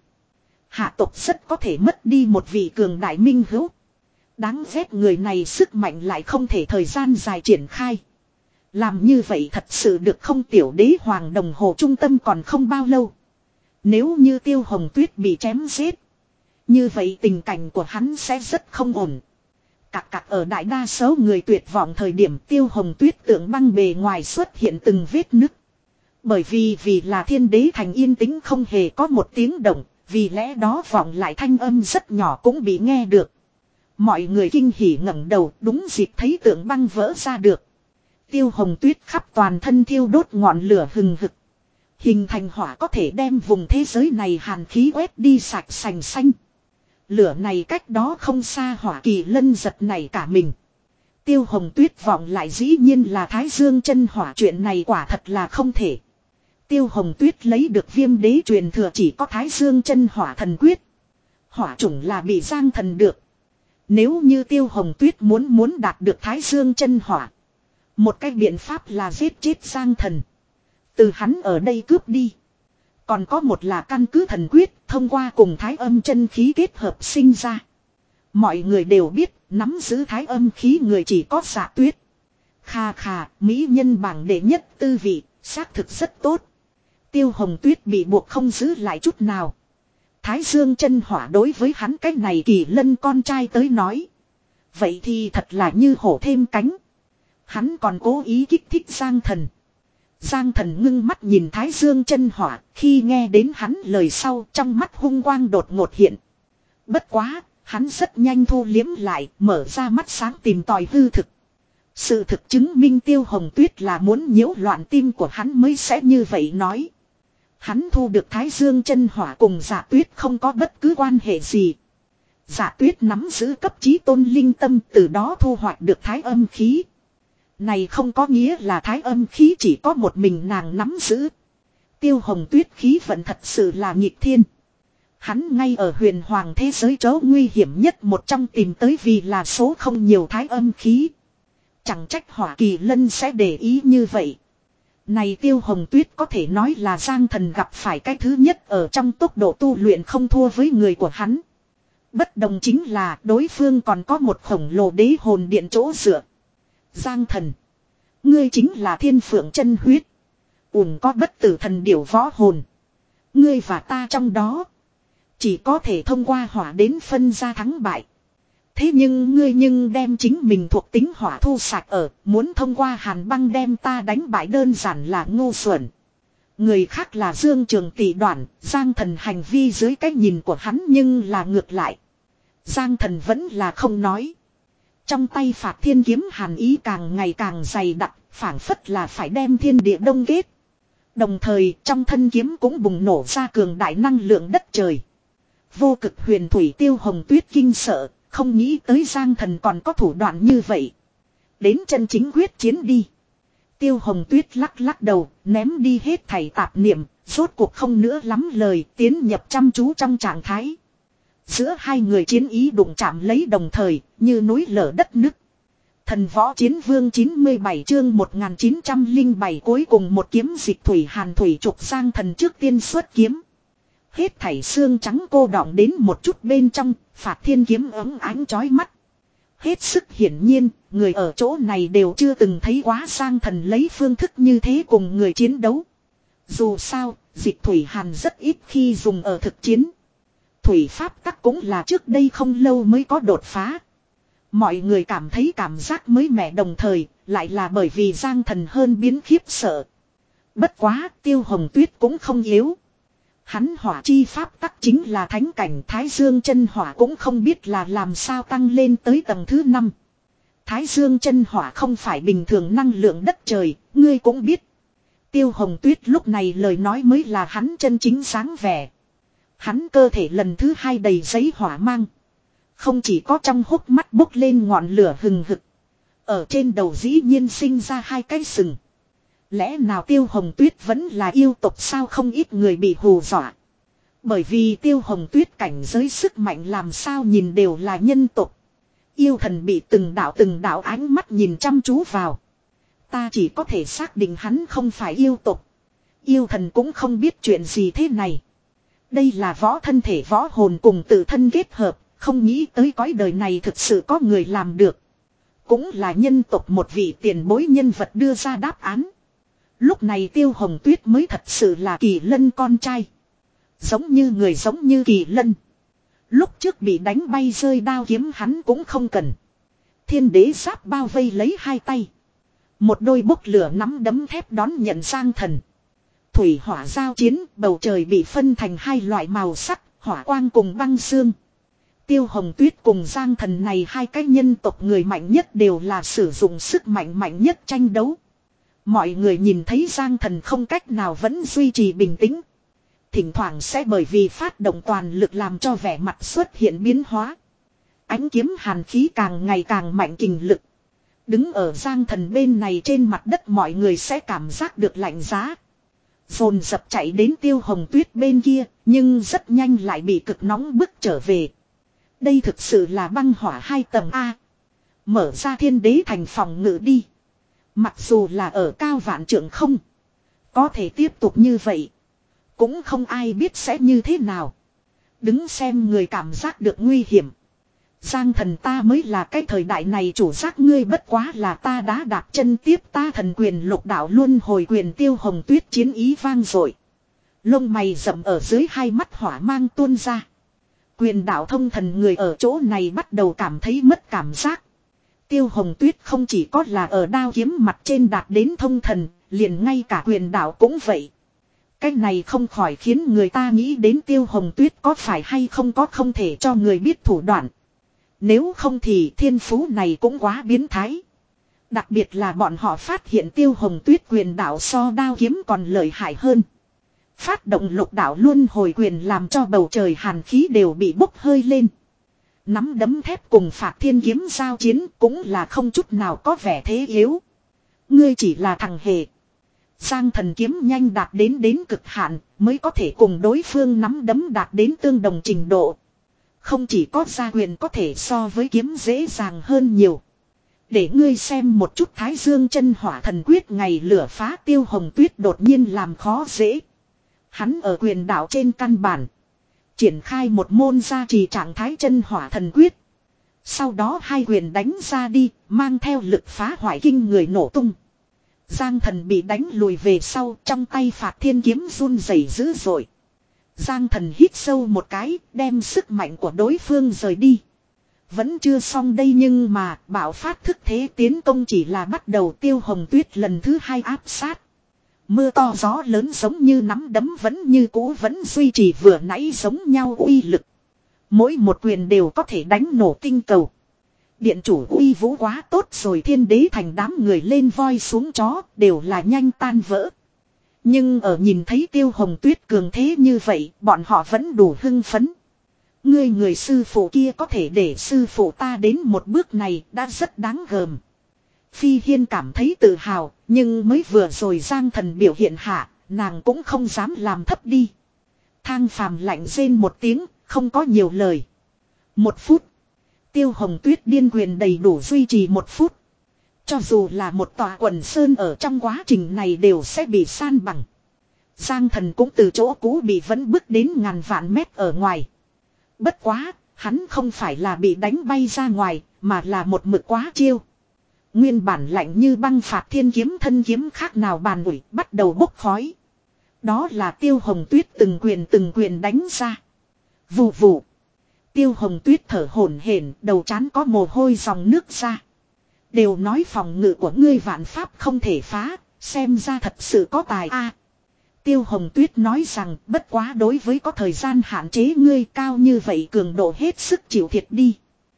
Hạ tộc rất có thể mất đi một vị cường đại minh hữu. Đáng ghét người này sức mạnh lại không thể thời gian dài triển khai. Làm như vậy thật sự được không tiểu đế hoàng đồng hồ trung tâm còn không bao lâu. Nếu như Tiêu Hồng Tuyết bị chém giết. Như vậy tình cảnh của hắn sẽ rất không ổn. Cạc cạc ở đại đa số người tuyệt vọng thời điểm Tiêu Hồng Tuyết tượng băng bề ngoài xuất hiện từng vết nứt. Bởi vì vì là thiên đế thành yên tĩnh không hề có một tiếng động. Vì lẽ đó vọng lại thanh âm rất nhỏ cũng bị nghe được. Mọi người kinh hỉ ngẩng đầu đúng dịp thấy tượng băng vỡ ra được. Tiêu Hồng Tuyết khắp toàn thân thiêu đốt ngọn lửa hừng hực. Hình thành hỏa có thể đem vùng thế giới này hàn khí quét đi sạch sành xanh. Lửa này cách đó không xa hỏa kỳ lân giật này cả mình. Tiêu Hồng Tuyết vọng lại dĩ nhiên là Thái Dương chân hỏa, chuyện này quả thật là không thể. Tiêu Hồng Tuyết lấy được viêm đế truyền thừa chỉ có Thái Dương chân hỏa thần quyết. Hỏa chủng là bị Giang thần được. Nếu như Tiêu Hồng Tuyết muốn muốn đạt được Thái Dương chân hỏa. Một cách biện pháp là giết chết Giang thần. Từ hắn ở đây cướp đi. Còn có một là căn cứ thần quyết thông qua cùng thái âm chân khí kết hợp sinh ra. Mọi người đều biết nắm giữ thái âm khí người chỉ có Dạ Tuyết. Khà khà, mỹ nhân bảng đệ nhất tư vị, xác thực rất tốt. Tiêu Hồng Tuyết bị buộc không giữ lại chút nào. Thái Dương chân hỏa đối với hắn cái này kỳ lân con trai tới nói. Vậy thì thật là như hổ thêm cánh. Hắn còn cố ý kích thích Giang thần. Giang thần ngưng mắt nhìn Thái Dương chân hỏa, khi nghe đến hắn lời sau trong mắt hung quang đột ngột hiện. Bất quá, hắn rất nhanh thu liếm lại, mở ra mắt sáng tìm tòi hư thực. Sự thực chứng minh Tiêu Hồng Tuyết là muốn nhiễu loạn tim của hắn mới sẽ như vậy nói. Hắn thu được Thái Dương chân hỏa cùng Dạ Tuyết không có bất cứ quan hệ gì. Dạ Tuyết nắm giữ cấp chí tôn linh tâm, từ đó thu hoạch được thái âm khí. Này không có nghĩa là thái âm khí chỉ có một mình nàng nắm giữ. Tiêu Hồng Tuyết khí vận thật sự là nghịch thiên. Hắn ngay ở huyền hoàng thế giới chỗ nguy hiểm nhất một trong tìm tới vì là số không nhiều thái âm khí. Chẳng trách Hỏa Kỳ Lân sẽ để ý như vậy. Này Tiêu Hồng Tuyết có thể nói là Giang Thần gặp phải cái thứ nhất ở trong tốc độ tu luyện không thua với người của hắn. Bất đồng chính là đối phương còn có một khổng lồ đế hồn điện chỗ dựa. Giang Thần, ngươi chính là thiên phượng chân huyết. Ùn có bất tử thần điểu võ hồn. Ngươi và ta trong đó chỉ có thể thông qua hỏa đến phân ra thắng bại. Thế nhưng ngươi nhưng đem chính mình thuộc tính hỏa thu sạch ở, muốn thông qua hàn băng đem ta đánh bại đơn giản là ngu xuẩn. Người khác là Dương Trường Tỷ Đoản, Giang Thần hành vi dưới cái nhìn của hắn nhưng là ngược lại. Giang Thần vẫn là không nói. Trong tay phạt thiên kiếm hàn ý càng ngày càng dày đặc, phảng phất là phải đem thiên địa đông kết. Đồng thời trong thân kiếm cũng bùng nổ ra cường đại năng lượng đất trời. Vô cực huyền thủy Tiêu Hồng Tuyết kinh sợ, không nghĩ tới Giang Thần còn có thủ đoạn như vậy. Đến chân chính quyết chiến đi. Tiêu Hồng Tuyết lắc lắc đầu, ném đi hết thảy tạp niệm, rốt cuộc không nữa lắm lời, tiến nhập chăm chú trong trạng thái. Giữa hai người chiến ý đụng chạm lấy đồng thời, như núi lở đất nứt. Thần võ chiến vương chín mươi bảy chương một nghìn chín trăm lẻ bảy cuối cùng một kiếm dịch thủy hàn thủy trục Giang Thần trước tiên xuất kiếm. Hết thảy xương trắng cô đọng đến một chút bên trong, phạt thiên kiếm ấm ánh chói mắt. Hết sức hiển nhiên, người ở chỗ này đều chưa từng thấy quá Giang Thần lấy phương thức như thế cùng người chiến đấu. Dù sao, dịch thủy hàn rất ít khi dùng ở thực chiến. Thủy pháp tắc cũng là trước đây không lâu mới có đột phá. Mọi người cảm thấy cảm giác mới mẻ đồng thời, lại là bởi vì Giang Thần hơn biến khiếp sợ. Bất quá, Tiêu Hồng Tuyết cũng không yếu. Hắn hỏa chi pháp tắc chính là thánh cảnh Thái Dương chân hỏa cũng không biết là làm sao tăng lên tới tầng thứ năm. Thái Dương chân hỏa không phải bình thường năng lượng đất trời, ngươi cũng biết. Tiêu Hồng Tuyết lúc này lời nói mới là hắn chân chính sáng vẻ. Hắn cơ thể lần thứ hai đầy giấy hỏa mang. Không chỉ có trong hốc mắt bốc lên ngọn lửa hừng hực. Ở trên đầu dĩ nhiên sinh ra hai cái sừng. Lẽ nào Tiêu Hồng Tuyết vẫn là yêu tộc sao, không ít người bị hù dọa. Bởi vì Tiêu Hồng Tuyết cảnh giới sức mạnh làm sao nhìn đều là nhân tộc. Yêu thần bị từng đạo từng đạo ánh mắt nhìn chăm chú vào. Ta chỉ có thể xác định hắn không phải yêu tộc. Yêu thần cũng không biết chuyện gì thế này. Đây là võ thân thể võ hồn cùng tự thân kết hợp, không nghĩ tới cõi đời này thực sự có người làm được. Cũng là nhân tộc một vị tiền bối nhân vật đưa ra đáp án. Lúc này Tiêu Hồng Tuyết mới thật sự là Kỳ Lân con trai. Giống như người giống như Kỳ Lân. Lúc trước bị đánh bay rơi đao kiếm hắn cũng không cần. Thiên đế giáp bao vây lấy hai tay. Một đôi bốc lửa nắm đấm thép đón nhận Giang Thần. Thủy hỏa giao chiến, bầu trời bị phân thành hai loại màu sắc, hỏa quang cùng băng xương. Tiêu Hồng Tuyết cùng Giang Thần này hai cái nhân tộc người mạnh nhất đều là sử dụng sức mạnh mạnh nhất tranh đấu. Mọi người nhìn thấy Giang Thần không cách nào vẫn duy trì bình tĩnh. Thỉnh thoảng sẽ bởi vì phát động toàn lực làm cho vẻ mặt xuất hiện biến hóa. Ánh kiếm hàn khí càng ngày càng mạnh kình lực. Đứng ở Giang Thần bên này trên mặt đất mọi người sẽ cảm giác được lạnh giá. Dồn dập chạy đến Tiêu Hồng Tuyết bên kia, nhưng rất nhanh lại bị cực nóng bức trở về. Đây thực sự là băng hỏa hai tầng A. Mở ra thiên đế thành phòng ngự đi. Mặc dù là ở cao vạn trượng không. Có thể tiếp tục như vậy. Cũng không ai biết sẽ như thế nào. Đứng xem người cảm giác được nguy hiểm. Giang Thần ta mới là cái thời đại này chủ giác, ngươi bất quá là ta đã đạp chân tiếp ta thần quyền lục đạo luân hồi quyền. Tiêu Hồng Tuyết chiến ý vang dội. Lông mày rậm ở dưới hai mắt hỏa mang tuôn ra. Quyền đạo thông thần người ở chỗ này bắt đầu cảm thấy mất cảm giác. Tiêu Hồng Tuyết không chỉ có là ở đao kiếm mặt trên đạt đến thông thần, liền ngay cả quyền đạo cũng vậy. Cái này không khỏi khiến người ta nghĩ đến Tiêu Hồng Tuyết có phải hay không có không thể cho người biết thủ đoạn. Nếu không thì thiên phú này cũng quá biến thái. Đặc biệt là bọn họ phát hiện Tiêu Hồng Tuyết quyền đạo so đao kiếm còn lợi hại hơn. Phát động lục đạo luân hồi quyền làm cho bầu trời hàn khí đều bị bốc hơi lên. Nắm đấm thép cùng Phạt Thiên kiếm giao chiến cũng là không chút nào có vẻ thế yếu. Ngươi chỉ là thằng hề. Giang Thần kiếm nhanh đạt đến đến cực hạn mới có thể cùng đối phương nắm đấm đạt đến tương đồng trình độ. Không chỉ có gia quyền có thể so với kiếm dễ dàng hơn nhiều. Để ngươi xem một chút Thái Dương chân hỏa thần quyết ngày lửa phá Tiêu Hồng Tuyết đột nhiên làm khó dễ. Hắn ở quyền đạo trên căn bản. Triển khai một môn gia trì trạng thái chân hỏa thần quyết. Sau đó hai quyền đánh ra đi, mang theo lực phá hoại kinh người nổ tung. Giang Thần bị đánh lùi về sau, trong tay Phạt Thiên kiếm run rẩy dữ dội. Giang Thần hít sâu một cái, đem sức mạnh của đối phương rời đi. Vẫn chưa xong đây nhưng mà bạo phát thức thế tiến công chỉ là bắt đầu. Tiêu Hồng Tuyết lần thứ hai áp sát. Mưa to gió lớn giống như nắm đấm vẫn như cũ vẫn duy trì vừa nãy giống nhau uy lực. Mỗi một quyền đều có thể đánh nổ tinh cầu. Điện chủ uy vũ quá tốt rồi, Thiên Đế thành đám người lên voi xuống chó đều là nhanh tan vỡ. Nhưng ở nhìn thấy Tiêu Hồng Tuyết cường thế như vậy, bọn họ vẫn đủ hưng phấn. Ngươi người sư phụ kia có thể để sư phụ ta đến một bước này đã rất đáng gờm. Phi Hiên cảm thấy tự hào, nhưng mới vừa rồi Giang Thần biểu hiện hạ, nàng cũng không dám làm thấp đi. Thang Phàm lạnh rên một tiếng, không có nhiều lời. Một phút. Tiêu Hồng Tuyết điên quyền đầy đủ duy trì một phút. Cho dù là một tòa quần sơn ở trong quá trình này đều sẽ bị san bằng. Giang Thần cũng từ chỗ cũ bị vẫn bước đến ngàn vạn mét ở ngoài. Bất quá, hắn không phải là bị đánh bay ra ngoài, mà là một mực quá chiêu. Nguyên bản lạnh như băng Phạt Thiên kiếm thân kiếm khác nào bàn ủi bắt đầu bốc khói. Đó là Tiêu Hồng Tuyết từng quyền từng quyền đánh ra. Vù vù. Tiêu Hồng Tuyết thở hổn hển, đầu trán có mồ hôi dòng nước ra. Đều nói phòng ngự của ngươi vạn pháp không thể phá, xem ra thật sự có tài a. Tiêu Hồng Tuyết nói rằng bất quá đối với có thời gian hạn chế ngươi cao như vậy cường độ hết sức chịu thiệt đi.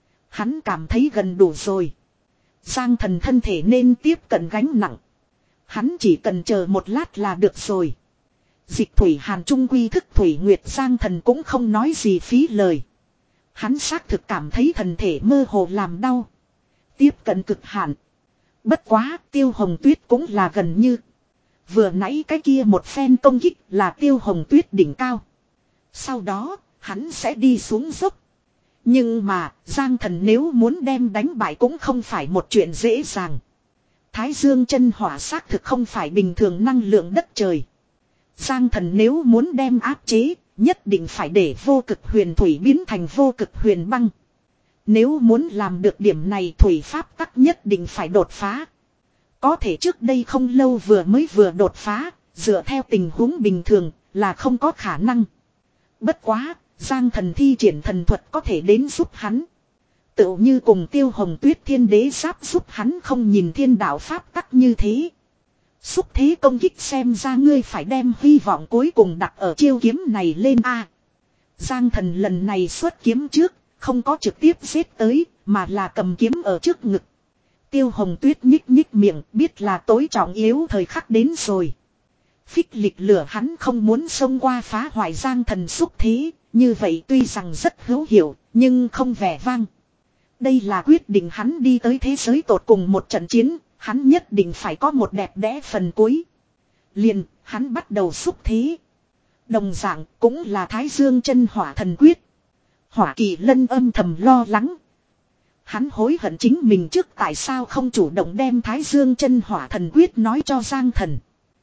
Hắn cảm thấy gần đủ rồi. Giang Thần thân thể nên tiếp cận gánh nặng. Hắn chỉ cần chờ một lát là được rồi. Dịch Thủy Hàn trung quy thức Thủy Nguyệt Giang Thần cũng không nói gì phí lời. Hắn xác thực cảm thấy thân thể mơ hồ làm đau. Tiếp cận cực hạn. Bất quá Tiêu Hồng Tuyết cũng là gần như. Vừa nãy cái kia một phen công kích là Tiêu Hồng Tuyết đỉnh cao. Sau đó hắn sẽ đi xuống dốc. Nhưng mà Giang Thần nếu muốn đem đánh bại cũng không phải một chuyện dễ dàng. Thái Dương chân hỏa xác thực không phải bình thường năng lượng đất trời. Giang Thần nếu muốn đem áp chế, nhất định phải để vô cực huyền thủy biến thành vô cực huyền băng. Nếu muốn làm được điểm này thủy pháp tắc nhất định phải đột phá. Có thể trước đây không lâu vừa mới vừa đột phá, dựa theo tình huống bình thường là không có khả năng. Bất quá, Giang Thần thi triển thần thuật có thể đến giúp hắn. Tựu như cùng Tiêu Hồng Tuyết Thiên Đế Giáp giúp hắn không nhìn thiên đạo pháp tắc như thế. Xúc thế công kích xem ra ngươi phải đem hy vọng cuối cùng đặt ở chiêu kiếm này lên a. Giang Thần lần này xuất kiếm trước, không có trực tiếp giết tới, mà là cầm kiếm ở trước ngực. Tiêu Hồng Tuyết nhích nhích miệng, biết là tối trọng yếu thời khắc đến rồi. Phích lịch lửa hắn không muốn xông qua phá hoại Giang Thần xúc thế, như vậy tuy rằng rất hữu hiệu, nhưng không vẻ vang. Đây là quyết định hắn đi tới thế giới tột cùng một trận chiến, hắn nhất định phải có một đẹp đẽ phần cuối. Liền, hắn bắt đầu xúc thế. Đồng dạng cũng là Thái Dương chân hỏa thần quyết. Hỏa Kỳ Lân âm thầm lo lắng. Hắn hối hận chính mình trước tại sao không chủ động đem Thái Dương chân hỏa thần quyết nói cho Giang Thần.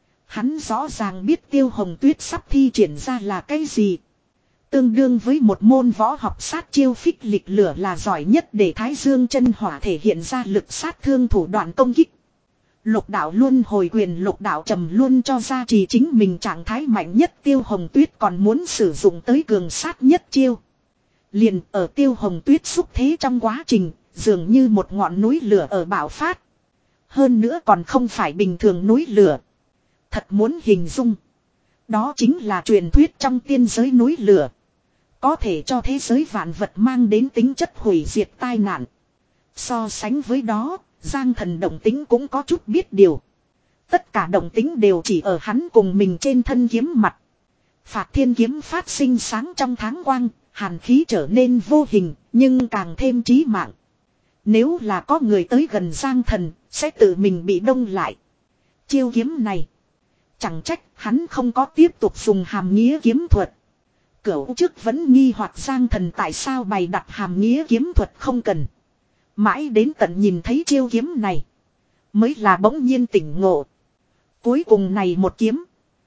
Hắn rõ ràng biết Tiêu Hồng Tuyết sắp thi triển ra là cái gì. Tương đương với một môn võ học sát chiêu phích lịch lửa là giỏi nhất để Thái Dương chân hỏa thể hiện ra lực sát thương thủ đoạn công kích. Lục đạo luân hồi quyền lục đạo trầm luôn cho ra trì chính mình trạng thái mạnh nhất. Tiêu Hồng Tuyết còn muốn sử dụng tới cường sát nhất chiêu. Liền ở Tiêu Hồng Tuyết xúc thế trong quá trình, dường như một ngọn núi lửa ở bạo phát. Hơn nữa còn không phải bình thường núi lửa. Thật muốn hình dung. Đó chính là truyền thuyết trong tiên giới núi lửa. Có thể cho thế giới vạn vật mang đến tính chất hủy diệt tai nạn. So sánh với đó, Giang Thần động tính cũng có chút biết điều. Tất cả động tính đều chỉ ở hắn cùng mình trên thân kiếm mặt. Phạt thiên kiếm phát sinh sáng trong tháng quang, hàn khí trở nên vô hình, nhưng càng thêm chí mạng. Nếu là có người tới gần Giang Thần, sẽ tự mình bị đông lại. Chiêu kiếm này, chẳng trách hắn không có tiếp tục dùng hàm nghĩa kiếm thuật. Cửu trước vẫn nghi hoặc Giang Thần tại sao bày đặt hàm nghĩa kiếm thuật không cần. Mãi đến tận nhìn thấy chiêu kiếm này, mới là bỗng nhiên tỉnh ngộ. Cuối cùng này một kiếm,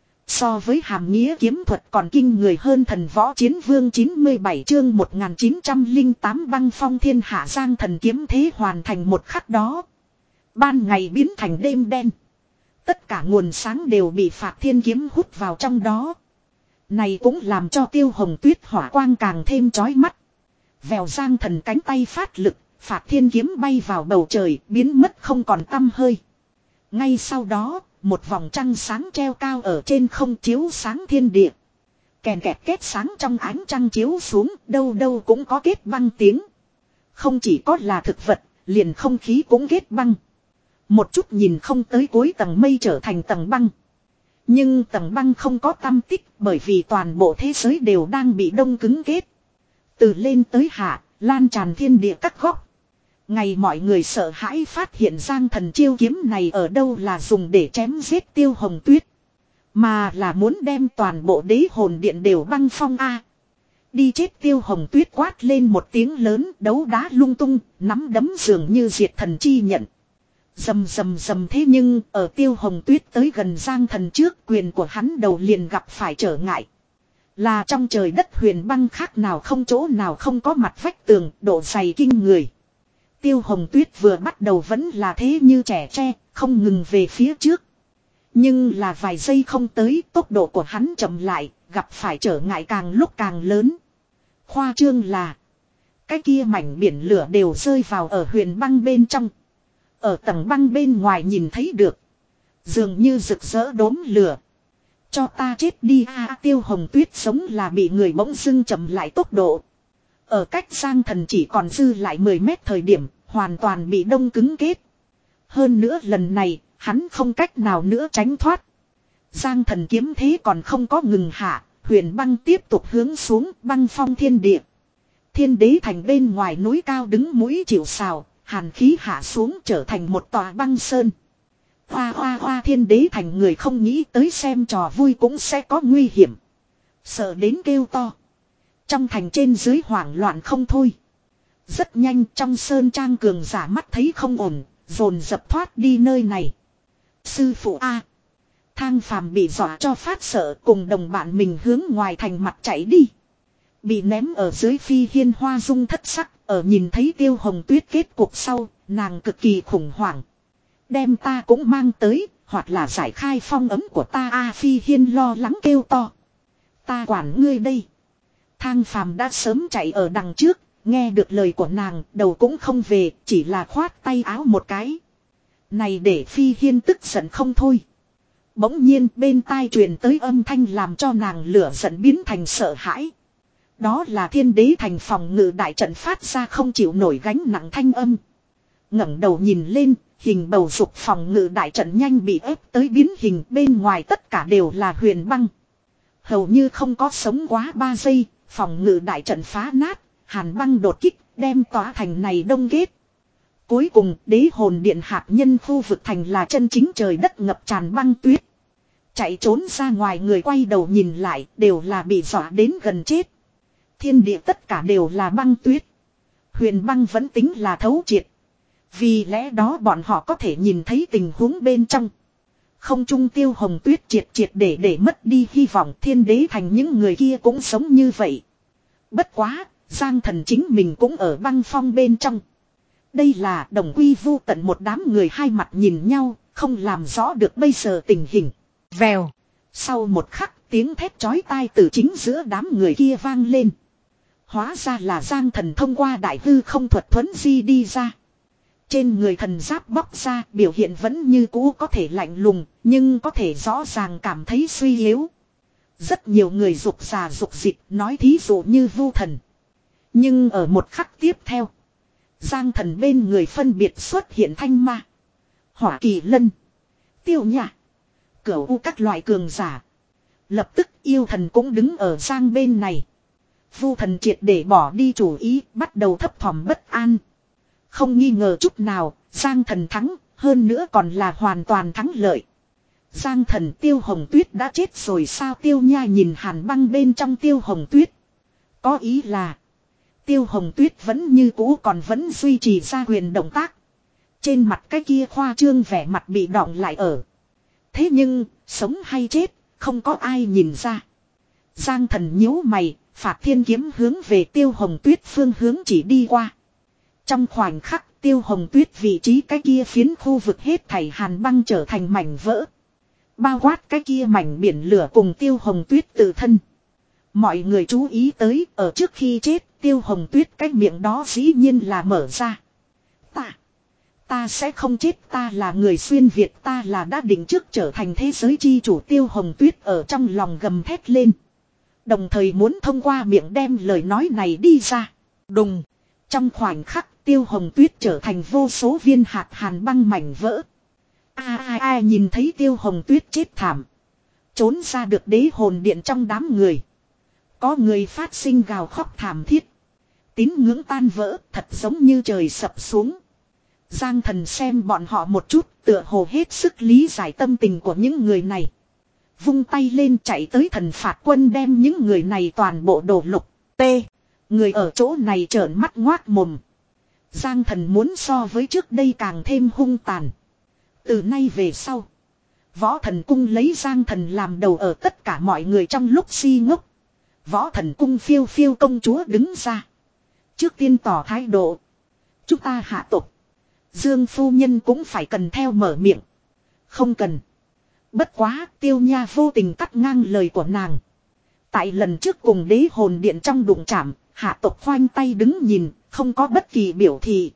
so với hàm nghĩa kiếm thuật còn kinh người hơn Thần Võ Chiến Vương chín mươi bảy chương một nghìn chín trăm lẻ tám băng phong thiên hạ. Giang Thần kiếm thế hoàn thành một khắc đó, ban ngày biến thành đêm đen. Tất cả nguồn sáng đều bị Phạt Thiên kiếm hút vào trong đó. Này cũng làm cho Tiêu Hồng Tuyết hỏa quang càng thêm chói mắt. Vèo, Giang Thần cánh tay phát lực, Phạt Thiên kiếm bay vào bầu trời, biến mất không còn tăm hơi. Ngay sau đó, một vòng trăng sáng treo cao ở trên không chiếu sáng thiên địa. Kèn kẹt kết sáng trong ánh trăng chiếu xuống, đâu đâu cũng có kết băng tiếng. Không chỉ có là thực vật, liền không khí cũng kết băng. Một chút nhìn không tới cuối tầng mây trở thành tầng băng. Nhưng tầng băng không có tăm tích, bởi vì toàn bộ thế giới đều đang bị đông cứng kết. Từ lên tới hạ, lan tràn thiên địa các góc. Ngày mọi người sợ hãi phát hiện Giang Thần chiêu kiếm này ở đâu là dùng để chém giết Tiêu Hồng Tuyết, mà là muốn đem toàn bộ đế hồn điện đều băng phong a. Đi chết! Tiêu Hồng Tuyết quát lên một tiếng lớn, đấu đá lung tung, nắm đấm dường như diệt thần chi nhận. Rầm rầm rầm, thế nhưng ở Tiêu Hồng Tuyết tới gần Giang Thần trước, quyền của hắn đầu liền gặp phải trở ngại. Là trong trời đất huyền băng khác nào không, chỗ nào không có mặt vách tường, độ dày kinh người. Tiêu Hồng Tuyết vừa bắt đầu vẫn là thế như trẻ tre, không ngừng về phía trước. Nhưng là vài giây không tới, tốc độ của hắn chậm lại, gặp phải trở ngại càng lúc càng lớn. Khoa trương là, cái kia mảnh biển lửa đều rơi vào ở huyền băng bên trong. Ở tầng băng bên ngoài nhìn thấy được, dường như rực rỡ đốm lửa. Cho ta chết đi a! À, Tiêu Hồng Tuyết sống là bị người bỗng dưng chậm lại tốc độ. Ở cách Giang Thần chỉ còn dư lại mười mét thời điểm, hoàn toàn bị đông cứng kết. Hơn nữa lần này, hắn không cách nào nữa tránh thoát. Giang Thần kiếm thế còn không có ngừng hạ, huyền băng tiếp tục hướng xuống, băng phong thiên địa. Thiên đế thành bên ngoài núi cao đứng mũi chịu sào, hàn khí hạ xuống trở thành một tòa băng sơn. Hoa hoa hoa, thiên đế thành người không nghĩ tới xem trò vui cũng sẽ có nguy hiểm. Sợ đến kêu to. Trong thành trên dưới hoảng loạn không thôi. Rất nhanh trong sơn trang cường giả mắt thấy không ổn, dồn dập thoát đi nơi này. Sư phụ a! Thang Phàm bị dọa cho phát sợ, cùng đồng bạn mình hướng ngoài thành mặt chạy đi. Bị ném ở dưới Phi Hiên hoa dung thất sắc, ở nhìn thấy Tiêu Hồng Tuyết kết cục sau, nàng cực kỳ khủng hoảng. Đem ta cũng mang tới, hoặc là giải khai phong ấm của ta a! Phi Hiên lo lắng kêu to. Ta quản ngươi đây. Thang Phàm đã sớm chạy ở đằng trước, nghe được lời của nàng, đầu cũng không về, chỉ là khoát tay áo một cái. Này để Phi Hiên tức giận không thôi. Bỗng nhiên bên tai truyền tới âm thanh làm cho nàng lửa giận biến thành sợ hãi. Đó là thiên đế thành phòng ngự đại trận phát ra không chịu nổi gánh nặng thanh âm. Ngẩng đầu nhìn lên, hình bầu dục phòng ngự đại trận nhanh bị ép tới biến hình, bên ngoài tất cả đều là huyền băng. Hầu như không có sống quá ba giây, phòng ngự đại trận phá nát, hàn băng đột kích, đem tòa thành này đông kết. Cuối cùng, đế hồn điện hạt nhân khu vực thành là chân chính trời đất ngập tràn băng tuyết. Chạy trốn ra ngoài người quay đầu nhìn lại, đều là bị dọa đến gần chết. Thiên địa tất cả đều là băng tuyết. Huyền băng vẫn tính là thấu triệt. Vì lẽ đó bọn họ có thể nhìn thấy tình huống bên trong. Không trung Tiêu Hồng Tuyết triệt triệt để để mất đi hy vọng, thiên đế thành những người kia cũng sống như vậy. Bất quá, Giang Thần chính mình cũng ở băng phong bên trong. Đây là đồng quy vu tận, một đám người hai mặt nhìn nhau, không làm rõ được bây giờ tình hình. Vèo. Sau một khắc, tiếng thét chói tai từ chính giữa đám người kia vang lên. Hóa ra là Giang Thần thông qua đại hư không thuật thuấn di đi ra. Trên người thần giáp bóc ra, biểu hiện vẫn như cũ có thể lạnh lùng, nhưng có thể rõ ràng cảm thấy suy yếu. Rất nhiều người rục rà rục dịch nói thí dụ như Vu Thần. Nhưng ở một khắc tiếp theo, Giang Thần bên người phân biệt xuất hiện Thanh Ma, Hỏa Kỳ Lân, Tiêu Nhã, Cửu U các loại cường giả. Lập tức yêu thần cũng đứng ở Giang bên này. Vu thần triệt để bỏ đi chủ ý, bắt đầu thấp thỏm bất an. Không nghi ngờ chút nào, Giang Thần thắng, hơn nữa còn là hoàn toàn thắng lợi. Giang Thần Tiêu Hồng Tuyết đã chết rồi sao? Tiêu Nha nhìn Hàn Băng bên trong Tiêu Hồng Tuyết. Có ý là Tiêu Hồng Tuyết vẫn như cũ còn vẫn duy trì ra quyền động tác. Trên mặt cái kia khoa trương vẻ mặt bị đọng lại ở. Thế nhưng, sống hay chết, không có ai nhìn ra. Giang Thần nhíu mày, phạt thiên kiếm hướng về Tiêu Hồng Tuyết phương hướng chỉ đi qua. Trong khoảnh khắc Tiêu Hồng Tuyết vị trí cái kia phiến khu vực hết thảy Hàn Băng trở thành mảnh vỡ. Bao quát cái kia mảnh biển lửa cùng Tiêu Hồng Tuyết tự thân. Mọi người chú ý tới, ở trước khi chết, Tiêu Hồng Tuyết cái miệng đó dĩ nhiên là mở ra. Ta, ta sẽ không chết, ta là người xuyên Việt, ta là đã định trước trở thành thế giới chi chủ. Tiêu Hồng Tuyết ở trong lòng gầm thét lên. Đồng thời muốn thông qua miệng đem lời nói này đi ra. Đùng, trong khoảnh khắc Tiêu Hồng Tuyết trở thành vô số viên hạt hàn băng mảnh vỡ. A a a nhìn thấy Tiêu Hồng Tuyết chết thảm. Trốn ra được đế hồn điện trong đám người. Có người phát sinh gào khóc thảm thiết. Tín ngưỡng tan vỡ, thật giống như trời sập xuống. Giang Thần xem bọn họ một chút, tựa hồ hết sức lý giải tâm tình của những người này. Vung tay lên chạy tới thần phạt quân đem những người này toàn bộ đổ lục. T. Người ở chỗ này trợn mắt ngoác mồm. Giang Thần muốn so với trước đây càng thêm hung tàn. Từ nay về sau, Võ Thần Cung lấy Giang Thần làm đầu ở tất cả mọi người trong lúc si ngốc. Võ Thần Cung phiêu phiêu công chúa đứng ra. Trước tiên tỏ thái độ. Chúng ta hạ tục. Dương phu nhân cũng phải cần theo mở miệng. Không cần. Bất quá Tiêu Nha vô tình cắt ngang lời của nàng. Tại lần trước cùng đế hồn điện trong đụng chạm, hạ tộc khoanh tay đứng nhìn, không có bất kỳ biểu thị.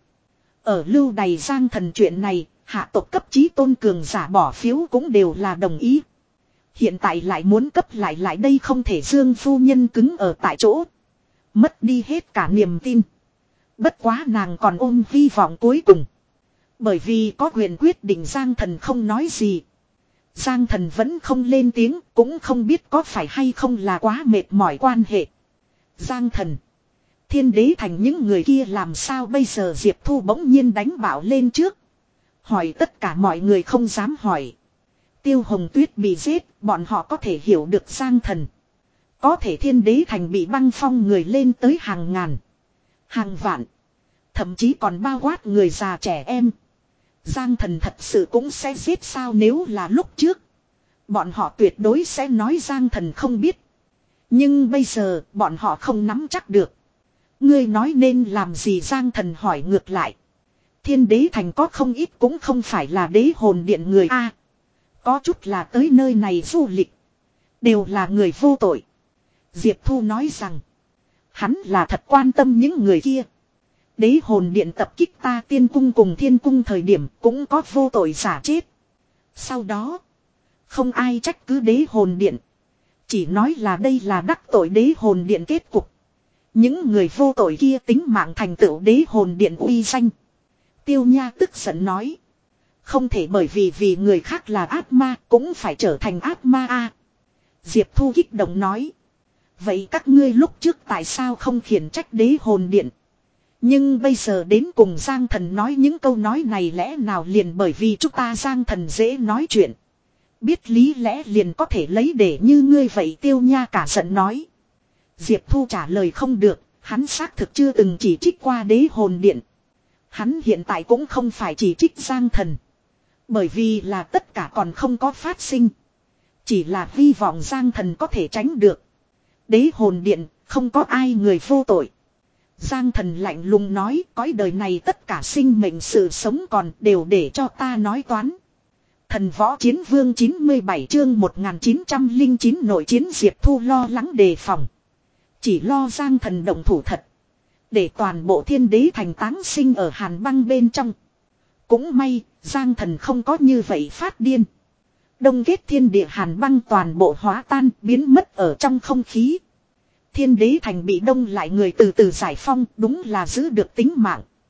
Ở lưu đày Giang Thần chuyện này, hạ tộc cấp chí tôn cường giả bỏ phiếu cũng đều là đồng ý. Hiện tại lại muốn cấp lại lại đây không thể. Dương phu nhân cứng ở tại chỗ. Mất đi hết cả niềm tin. Bất quá nàng còn ôm hy vọng cuối cùng. Bởi vì có quyền quyết định Giang Thần không nói gì. Giang Thần vẫn không lên tiếng, cũng không biết có phải hay không là quá mệt mỏi quan hệ. Giang Thần, Thiên Đế Thành những người kia làm sao bây giờ? Diệp Thu bỗng nhiên đánh bảo lên trước. Hỏi tất cả mọi người không dám hỏi. Tiêu Hồng Tuyết bị giết, bọn họ có thể hiểu được Giang Thần. Có thể Thiên Đế Thành bị băng phong người lên tới hàng ngàn, hàng vạn. Thậm chí còn bao quát người già trẻ em. Giang Thần thật sự cũng sẽ giết sao? Nếu là lúc trước, bọn họ tuyệt đối sẽ nói Giang Thần không biết. Nhưng bây giờ bọn họ không nắm chắc được. Ngươi nói nên làm gì? Giang Thần hỏi ngược lại. Thiên Đế Thành có không ít cũng không phải là đế hồn điện người a. Có chút là tới nơi này du lịch. Đều là người vô tội. Diệp Thu nói rằng, hắn là thật quan tâm những người kia. Đế hồn điện tập kích ta tiên cung cùng thiên cung thời điểm cũng có vô tội giả chết. Sau đó, không ai trách cứ đế hồn điện. Chỉ nói là đây là đắc tội đế hồn điện kết cục. Những người vô tội kia tính mạng thành tựu đế hồn điện uy danh. Tiêu Nha tức giận nói. Không thể bởi vì vì người khác là ác ma cũng phải trở thành ác ma a. Diệp Thu kích động nói. Vậy các ngươi lúc trước tại sao không khiển trách đế hồn điện? Nhưng bây giờ đến cùng Giang Thần nói những câu nói này lẽ nào liền bởi vì chúng ta Giang Thần dễ nói chuyện. Biết lý lẽ liền có thể lấy để như ngươi vậy? Tiêu Nha cả giận nói. Diệp Thu trả lời không được, hắn xác thực chưa từng chỉ trích qua đế hồn điện. Hắn hiện tại cũng không phải chỉ trích Giang Thần. Bởi vì là tất cả còn không có phát sinh. Chỉ là hy vọng Giang Thần có thể tránh được. Đế hồn điện, không có ai người vô tội. Giang Thần lạnh lùng nói, cõi đời này tất cả sinh mệnh sự sống còn đều để cho ta nói toán. Thần Võ Chiến Vương chín mươi bảy chương một nghìn chín trăm lẻ chín nội chiến. Diệp Thu lo lắng đề phòng. Chỉ lo Giang Thần động thủ thật. Để toàn bộ Thiên Đế Thành táng sinh ở hàn băng bên trong. Cũng may, Giang Thần không có như vậy phát điên. Đông kết thiên địa hàn băng toàn bộ hóa tan, biến mất ở trong không khí. Thiên Đế Thành bị đông lại người từ từ giải phong, đúng là giữ được tính mạng.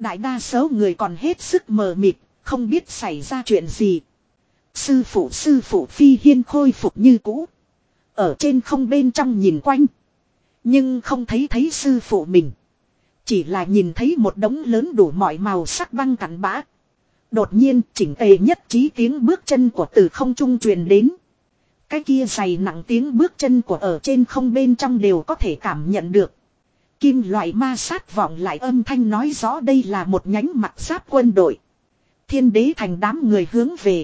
Đại đa số người còn hết sức mờ mịt, không biết xảy ra chuyện gì. Sư phụ sư phụ Phi Hiên khôi phục như cũ. Ở trên không bên trong nhìn quanh. Nhưng không thấy thấy sư phụ mình. Chỉ là nhìn thấy một đống lớn đủ mọi màu sắc băng cắn bã. Đột nhiên chỉnh tề nhất trí tiếng bước chân của từ không trung truyền đến. Cái kia dày nặng tiếng bước chân của ở trên không bên trong đều có thể cảm nhận được. Kim loại ma sát vọng lại âm thanh nói rõ đây là một nhánh mặc giáp quân đội. Thiên đế thành đám người hướng về.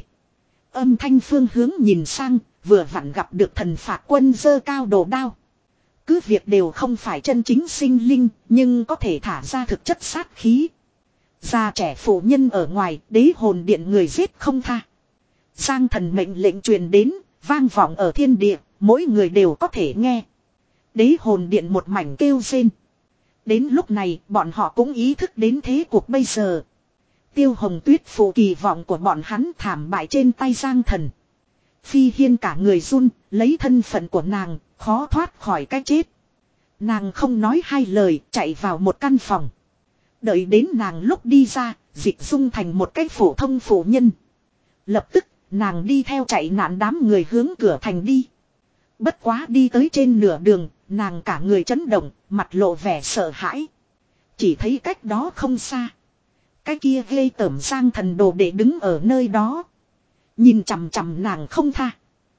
Âm thanh phương hướng nhìn sang, vừa vặn gặp được thần phạt quân giơ cao đồ đao. Cứ việc đều không phải chân chính sinh linh, nhưng có thể thả ra thực chất sát khí. Già trẻ phụ nhân ở ngoài, đế hồn điện người giết không tha. Giang thần mệnh lệnh truyền đến, vang vọng ở thiên địa, mỗi người đều có thể nghe. Đế hồn điện một mảnh kêu rên. Đến lúc này, bọn họ cũng ý thức đến thế cuộc bây giờ. Tiêu Hồng Tuyết phụ kỳ vọng của bọn hắn thảm bại trên tay Giang thần. Phi Hiên cả người run, lấy thân phận của nàng, khó thoát khỏi cái chết. Nàng không nói hai lời, chạy vào một căn phòng. Đợi đến nàng lúc đi ra, dịch dung thành một cái phổ thông phụ nhân. Lập tức, nàng đi theo chạy nạn đám người hướng cửa thành đi. Bất quá đi tới trên nửa đường, nàng cả người chấn động, mặt lộ vẻ sợ hãi. Chỉ thấy cách đó không xa. Cái kia ghê tởm Giang thần đồ để đứng ở nơi đó. Nhìn chằm chằm nàng không tha.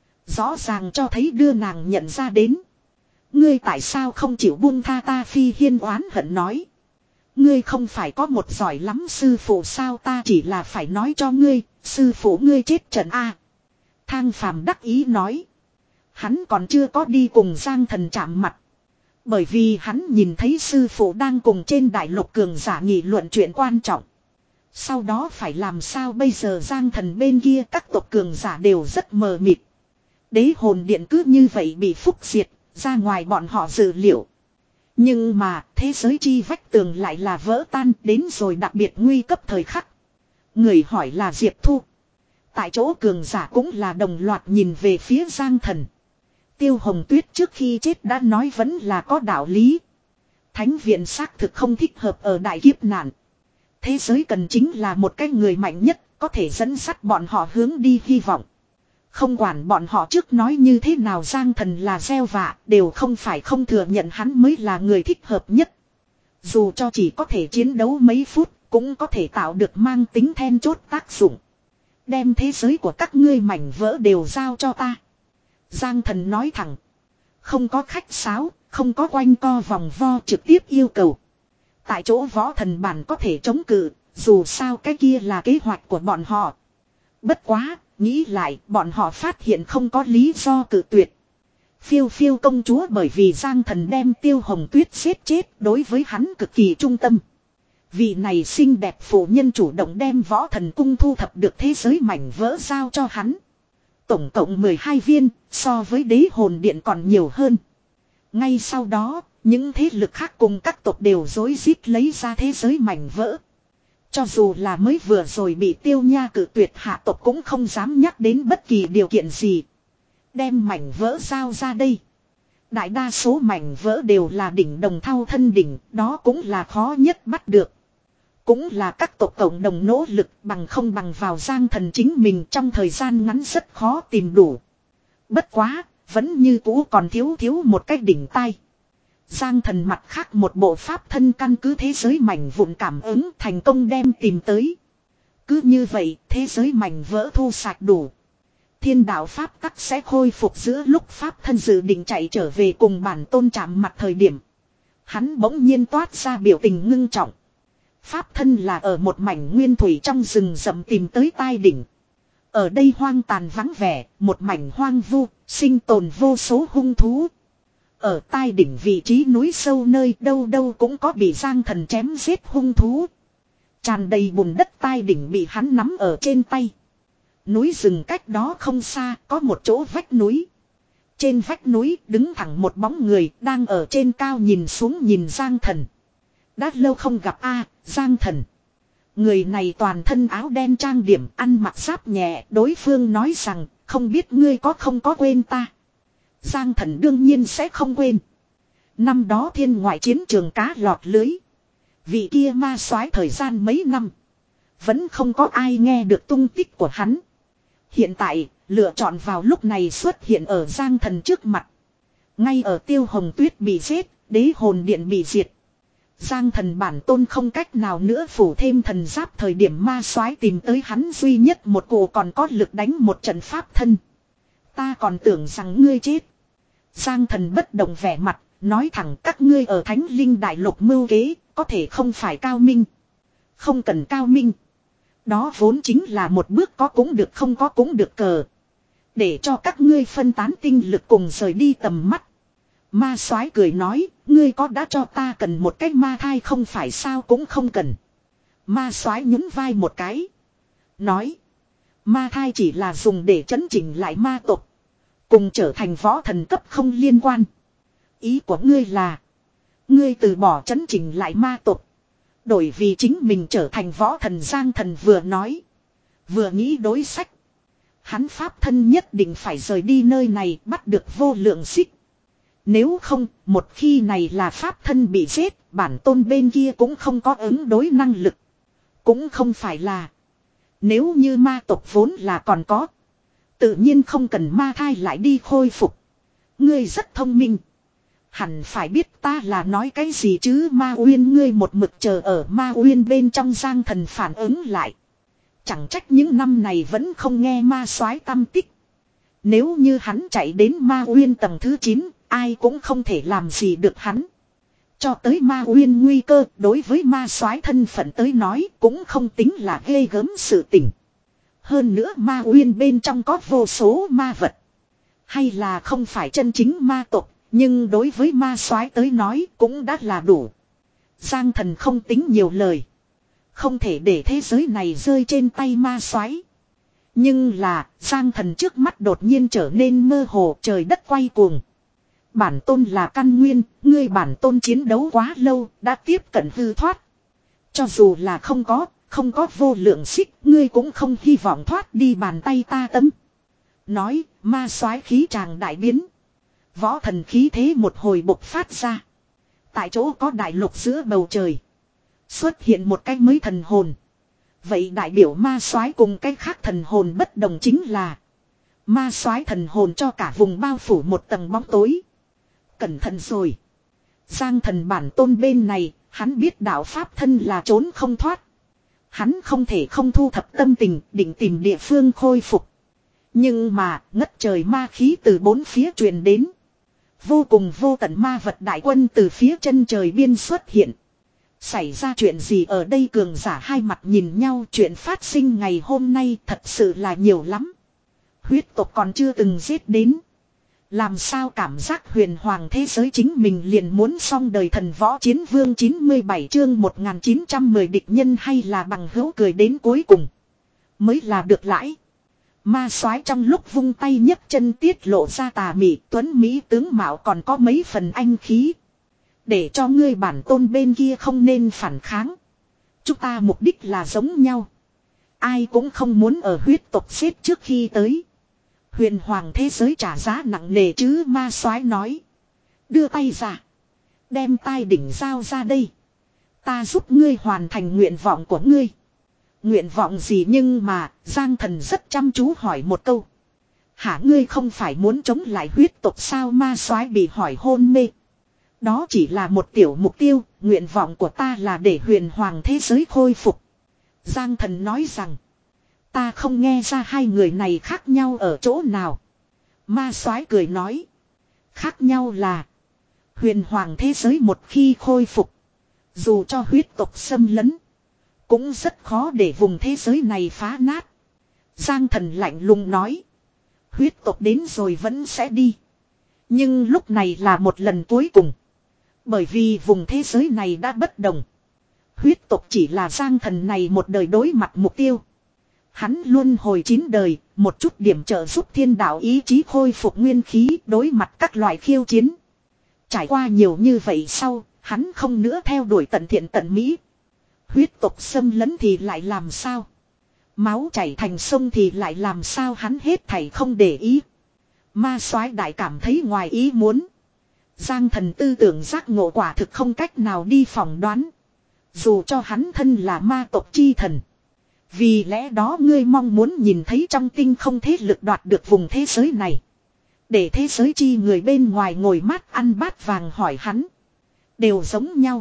Rõ ràng cho thấy đưa nàng nhận ra đến. Ngươi tại sao không chịu buông tha ta? Phi Hiên oán hận nói. Ngươi không phải có một giỏi lắm sư phụ sao? Ta chỉ là phải nói cho ngươi, sư phụ ngươi chết trận a. Thang Phàm đắc ý nói. Hắn còn chưa có đi cùng Giang thần chạm mặt. Bởi vì hắn nhìn thấy sư phụ đang cùng trên đại lục cường giả nghị luận chuyện quan trọng. Sau đó phải làm sao bây giờ? Giang thần bên kia các tộc cường giả đều rất mờ mịt. Đế hồn điện cứ như vậy bị phúc diệt, ra ngoài bọn họ dự liệu. Nhưng mà thế giới chi vách tường lại là vỡ tan, đến rồi đặc biệt nguy cấp thời khắc. Người hỏi là Diệp Thu. Tại chỗ cường giả cũng là đồng loạt nhìn về phía Giang thần. Tiêu Hồng Tuyết trước khi chết đã nói vẫn là có đạo lý. Thánh viện xác thực không thích hợp ở đại kiếp nạn. Thế giới cần chính là một cái người mạnh nhất, có thể dẫn dắt bọn họ hướng đi hy vọng. Không quản bọn họ trước nói như thế nào, Giang thần là gieo vạ, đều không phải không thừa nhận hắn mới là người thích hợp nhất. Dù cho chỉ có thể chiến đấu mấy phút, cũng có thể tạo được mang tính then chốt tác dụng. Đem thế giới của các ngươi mảnh vỡ đều giao cho ta. Giang thần nói thẳng. Không có khách sáo, không có quanh co vòng vo, trực tiếp yêu cầu. Tại chỗ võ thần bản có thể chống cự, dù sao cái kia là kế hoạch của bọn họ. Bất quá, nghĩ lại, bọn họ phát hiện không có lý do cự tuyệt. Phiêu phiêu công chúa bởi vì Giang thần đem Tiêu Hồng Tuyết giết chết, đối với hắn cực kỳ trung tâm. Vị này xinh đẹp phụ nhân chủ động đem võ thần cung thu thập được thế giới mảnh vỡ giao cho hắn. Tổng cộng mười hai viên, so với đế hồn điện còn nhiều hơn. Ngay sau đó, những thế lực khác cùng các tộc đều rối rít lấy ra thế giới mảnh vỡ. Cho dù là mới vừa rồi bị Tiêu Nha cự tuyệt, hạ tộc cũng không dám nhắc đến bất kỳ điều kiện gì. Đem mảnh vỡ giao ra đây. Đại đa số mảnh vỡ đều là đỉnh đồng thau thân đỉnh, đó cũng là khó nhất bắt được. Cũng là các tộc cộng đồng nỗ lực, bằng không bằng vào Giang thần chính mình trong thời gian ngắn rất khó tìm đủ. Bất quá, vẫn như cũ còn thiếu thiếu một cái đỉnh tai. Giang thần mặt khác một bộ pháp thân căn cứ thế giới mảnh vụn cảm ứng thành công đem tìm tới. Cứ như vậy, thế giới mảnh vỡ thu sạch đủ. Thiên đạo pháp tắc sẽ khôi phục giữa lúc pháp thân dự định chạy trở về cùng bản tôn chạm mặt thời điểm. Hắn bỗng nhiên toát ra biểu tình ngưng trọng. Pháp thân là ở một mảnh nguyên thủy trong rừng rậm tìm tới tai đỉnh. Ở đây hoang tàn vắng vẻ, một mảnh hoang vu, sinh tồn vô số hung thú. Ở tai đỉnh vị trí núi sâu nơi đâu đâu cũng có bị Giang thần chém giết hung thú. Tràn đầy bùn đất, tai đỉnh bị hắn nắm ở trên tay. Núi rừng cách đó không xa có một chỗ vách núi. Trên vách núi đứng thẳng một bóng người đang ở trên cao nhìn xuống nhìn Giang thần. Đã lâu không gặp a, Giang thần. Người này toàn thân áo đen trang điểm, ăn mặc giáp nhẹ, đối phương nói rằng không biết ngươi có không có quên ta. Giang thần đương nhiên sẽ không quên. Năm đó thiên ngoại chiến trường cá lọt lưới. Vị kia ma soái thời gian mấy năm. Vẫn không có ai nghe được tung tích của hắn. Hiện tại, lựa chọn vào lúc này xuất hiện ở Giang Thần trước mặt. Ngay ở Tiêu Hồng Tuyết bị giết, đế hồn điện bị diệt. Giang Thần bản tôn không cách nào nữa phủ thêm thần giáp thời điểm ma soái tìm tới hắn duy nhất một cụ còn có lực đánh một trận pháp thân. Ta còn tưởng rằng ngươi chết. Giang Thần bất động vẻ mặt, nói thẳng các ngươi ở Thánh Linh Đại Lục mưu kế, có thể không phải cao minh. Không cần cao minh. Đó vốn chính là một bước có cũng được không có cũng được cờ. Để cho các ngươi phân tán tinh lực cùng rời đi tầm mắt. Ma soái cười nói, ngươi có đã cho ta cần một cái ma thai không phải sao cũng không cần. Ma soái nhún vai một cái. Nói, ma thai chỉ là dùng để chấn chỉnh lại ma tộc. Cùng trở thành võ thần cấp không liên quan. Ý của ngươi là, ngươi từ bỏ chấn chỉnh lại ma tộc. Đổi vì chính mình trở thành võ thần. Giang Thần vừa nói, vừa nghĩ đối sách. Hắn pháp thân nhất định phải rời đi nơi này bắt được vô lượng xích. Nếu không, một khi này là pháp thân bị giết, bản tôn bên kia cũng không có ứng đối năng lực. Cũng không phải là, nếu như ma tộc vốn là còn có, tự nhiên không cần ma thai lại đi khôi phục. Ngươi rất thông minh. Hẳn phải biết ta là nói cái gì chứ. Ma Uyên ngươi một mực chờ ở Ma Uyên bên trong. Giang Thần phản ứng lại. Chẳng trách những năm này vẫn không nghe ma soái tâm tích. Nếu như hắn chạy đến Ma Uyên tầng thứ chín, ai cũng không thể làm gì được hắn. Cho tới Ma Uyên nguy cơ, đối với ma soái thân phận tới nói cũng không tính là ghê gớm sự tình. Hơn nữa Ma Uyên bên trong có vô số ma vật. Hay là không phải chân chính ma tộc, nhưng đối với ma soái tới nói cũng đã là đủ. Giang Thần không tính nhiều lời. Không thể để thế giới này rơi trên tay ma soái. Nhưng là, Giang Thần trước mắt đột nhiên trở nên mơ hồ, trời đất quay cuồng. Bản tôn là căn nguyên, ngươi bản tôn chiến đấu quá lâu, đã tiếp cận hư thoát. Cho dù là không có, không có vô lượng xích, ngươi cũng không hy vọng thoát đi bàn tay ta tấm. Nói, ma soái khí tràng đại biến. Võ thần khí thế một hồi bộc phát ra. Tại chỗ có đại lục giữa bầu trời. Xuất hiện một cái mới thần hồn. Vậy đại biểu ma soái cùng cái khác thần hồn bất đồng chính là, ma soái thần hồn cho cả vùng bao phủ một tầng bóng tối. Cẩn thận rồi. Giang Thần bản tôn bên này, hắn biết đạo pháp thân là trốn không thoát. Hắn không thể không thu thập tâm tình, định tìm địa phương khôi phục. Nhưng mà, ngất trời ma khí từ bốn phía truyền đến. Vô cùng vô tận ma vật đại quân từ phía chân trời biên xuất hiện. Xảy ra chuyện gì ở đây? Cường giả hai mặt nhìn nhau. Chuyện phát sinh ngày hôm nay thật sự là nhiều lắm. Huyết tộc còn chưa từng giết đến. Làm sao cảm giác huyền hoàng thế giới chính mình liền muốn xong đời. Thần võ chiến vương chín mươi bảy chương một nghìn chín trăm mười địch nhân hay là bằng hữu, cười đến cuối cùng mới là được lãi. Ma soái trong lúc vung tay nhấc chân tiết lộ ra tà mị tuấn mỹ tướng mạo còn có mấy phần anh khí. Để cho ngươi bản tôn bên kia không nên phản kháng. Chúng ta mục đích là giống nhau. Ai cũng không muốn ở huyết tộc xếp trước khi tới. Huyền hoàng thế giới trả giá nặng nề chứ. Ma soái nói. Đưa tay ra. Đem tai đỉnh giao ra đây. Ta giúp ngươi hoàn thành nguyện vọng của ngươi. Nguyện vọng gì? Nhưng mà Giang Thần rất chăm chú hỏi một câu. Hả, ngươi không phải muốn chống lại huyết tộc sao? Ma soái bị hỏi hôn mê. Đó chỉ là một tiểu mục tiêu. Nguyện vọng của ta là để huyền hoàng thế giới khôi phục. Giang Thần nói rằng, ta không nghe ra hai người này khác nhau ở chỗ nào. Ma soái cười nói, khác nhau là huyền hoàng thế giới một khi khôi phục, dù cho huyết tộc xâm lấn, cũng rất khó để vùng thế giới này phá nát. Giang Thần lạnh lùng nói, huyết tộc đến rồi vẫn sẽ đi. Nhưng lúc này là một lần cuối cùng. Bởi vì vùng thế giới này đã bất đồng. Huyết tộc chỉ là Giang Thần này một đời đối mặt mục tiêu. Hắn luôn hồi chín đời, một chút điểm trợ giúp thiên đạo ý chí khôi phục nguyên khí đối mặt các loại khiêu chiến. Trải qua nhiều như vậy sau, hắn không nữa theo đuổi tận thiện tận mỹ. Huyết tộc xâm lấn thì lại làm sao? Máu chảy thành sông thì lại làm sao? Hắn hết thảy không để ý. Ma soái đại cảm thấy ngoài ý muốn. Giang Thần tư tưởng giác ngộ quả thực không cách nào đi phỏng đoán. Dù cho hắn thân là ma tộc chi thần. Vì lẽ đó ngươi mong muốn nhìn thấy trong tinh không thế lực đoạt được vùng thế giới này. Để thế giới chi người bên ngoài ngồi mát ăn bát vàng hỏi hắn. Đều giống nhau.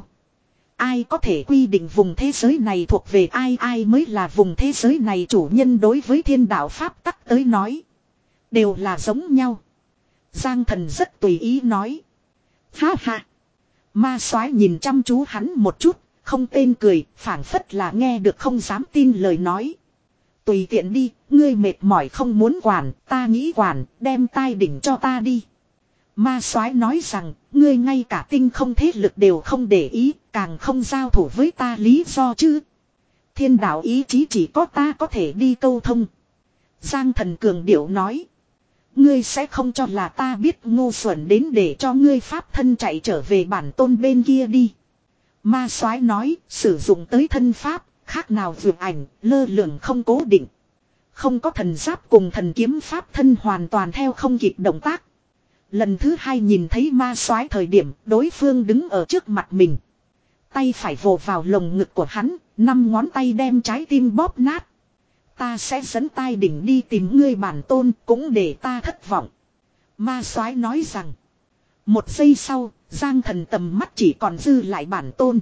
Ai có thể quy định vùng thế giới này thuộc về ai, ai mới là vùng thế giới này chủ nhân, đối với thiên đạo pháp tắc tới nói. Đều là giống nhau. Giang Thần rất tùy ý nói. Ha ha. Ma soái nhìn chăm chú hắn một chút, không tên cười, phảng phất là nghe được không dám tin lời nói. Tùy tiện đi, ngươi mệt mỏi không muốn quản, ta nghĩ quản, đem tai đỉnh cho ta đi. Ma soái nói rằng, ngươi ngay cả tinh không thế lực đều không để ý, càng không giao thủ với ta lý do chứ. Thiên đạo ý chí chỉ có ta có thể đi câu thông. Giang Thần cường điệu nói. Ngươi sẽ không cho là ta biết ngu xuẩn đến để cho ngươi pháp thân chạy trở về bản tôn bên kia đi. Ma soái nói, sử dụng tới thân pháp, khác nào vượt ảnh, lơ lửng không cố định. Không có thần giáp cùng thần kiếm pháp thân hoàn toàn theo không kịp động tác. Lần thứ hai nhìn thấy ma soái thời điểm, đối phương đứng ở trước mặt mình. Tay phải vồ vào lồng ngực của hắn, năm ngón tay đem trái tim bóp nát. Ta sẽ dẫn tai đỉnh đi tìm ngươi bản tôn, cũng để ta thất vọng. Ma soái nói rằng. Một giây sau, Giang Thần tầm mắt chỉ còn dư lại bản tôn.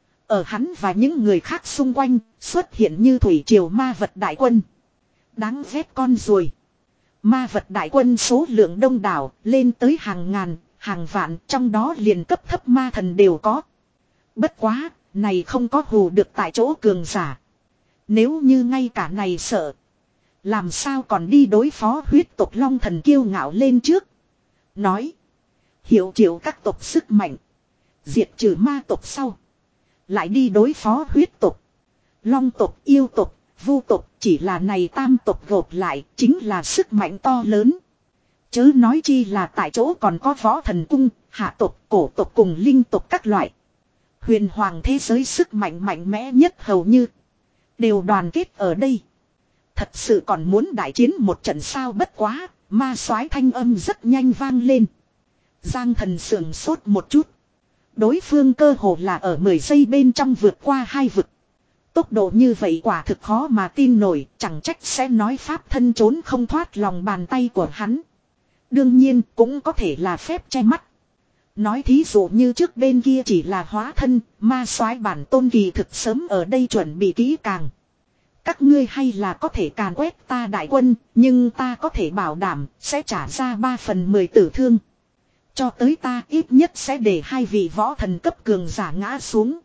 Ở hắn và những người khác xung quanh, xuất hiện như thủy triều ma vật đại quân. Đáng ghét con ruồi. Ma vật đại quân số lượng đông đảo, lên tới hàng ngàn, hàng vạn, trong đó liền cấp thấp ma thần đều có. Bất quá, này không có hù được tại chỗ cường giả. Nếu như ngay cả này sợ, làm sao còn đi đối phó huyết tộc long thần kiêu ngạo lên trước. Nói, hiệu triệu các tộc sức mạnh, diệt trừ ma tộc sau. Lại đi đối phó huyết tộc, long tộc, yêu tộc, vu tộc, chỉ là này tam tộc gộp lại, chính là sức mạnh to lớn. Chớ nói chi là tại chỗ còn có võ thần cung, hạ tộc, cổ tộc cùng linh tộc các loại. Huyền hoàng thế giới sức mạnh mạnh mẽ nhất hầu như đều đoàn kết ở đây. Thật sự còn muốn đại chiến một trận sao, bất quá, ma soái thanh âm rất nhanh vang lên. Giang Thần sườn sốt một chút. Đối phương cơ hồ là ở mười giây bên trong vượt qua hai vực. Tốc độ như vậy quả thực khó mà tin nổi, chẳng trách sẽ nói pháp thân trốn không thoát lòng bàn tay của hắn. Đương nhiên cũng có thể là phép che mắt. Nói thí dụ như trước bên kia chỉ là hóa thân, ma soái bản tôn kỳ thực sớm ở đây chuẩn bị kỹ càng. Các ngươi hay là có thể càn quét ta đại quân, nhưng ta có thể bảo đảm sẽ trả ra ba phần mười tử thương. Cho tới ta ít nhất sẽ để hai vị võ thần cấp cường giả ngã xuống.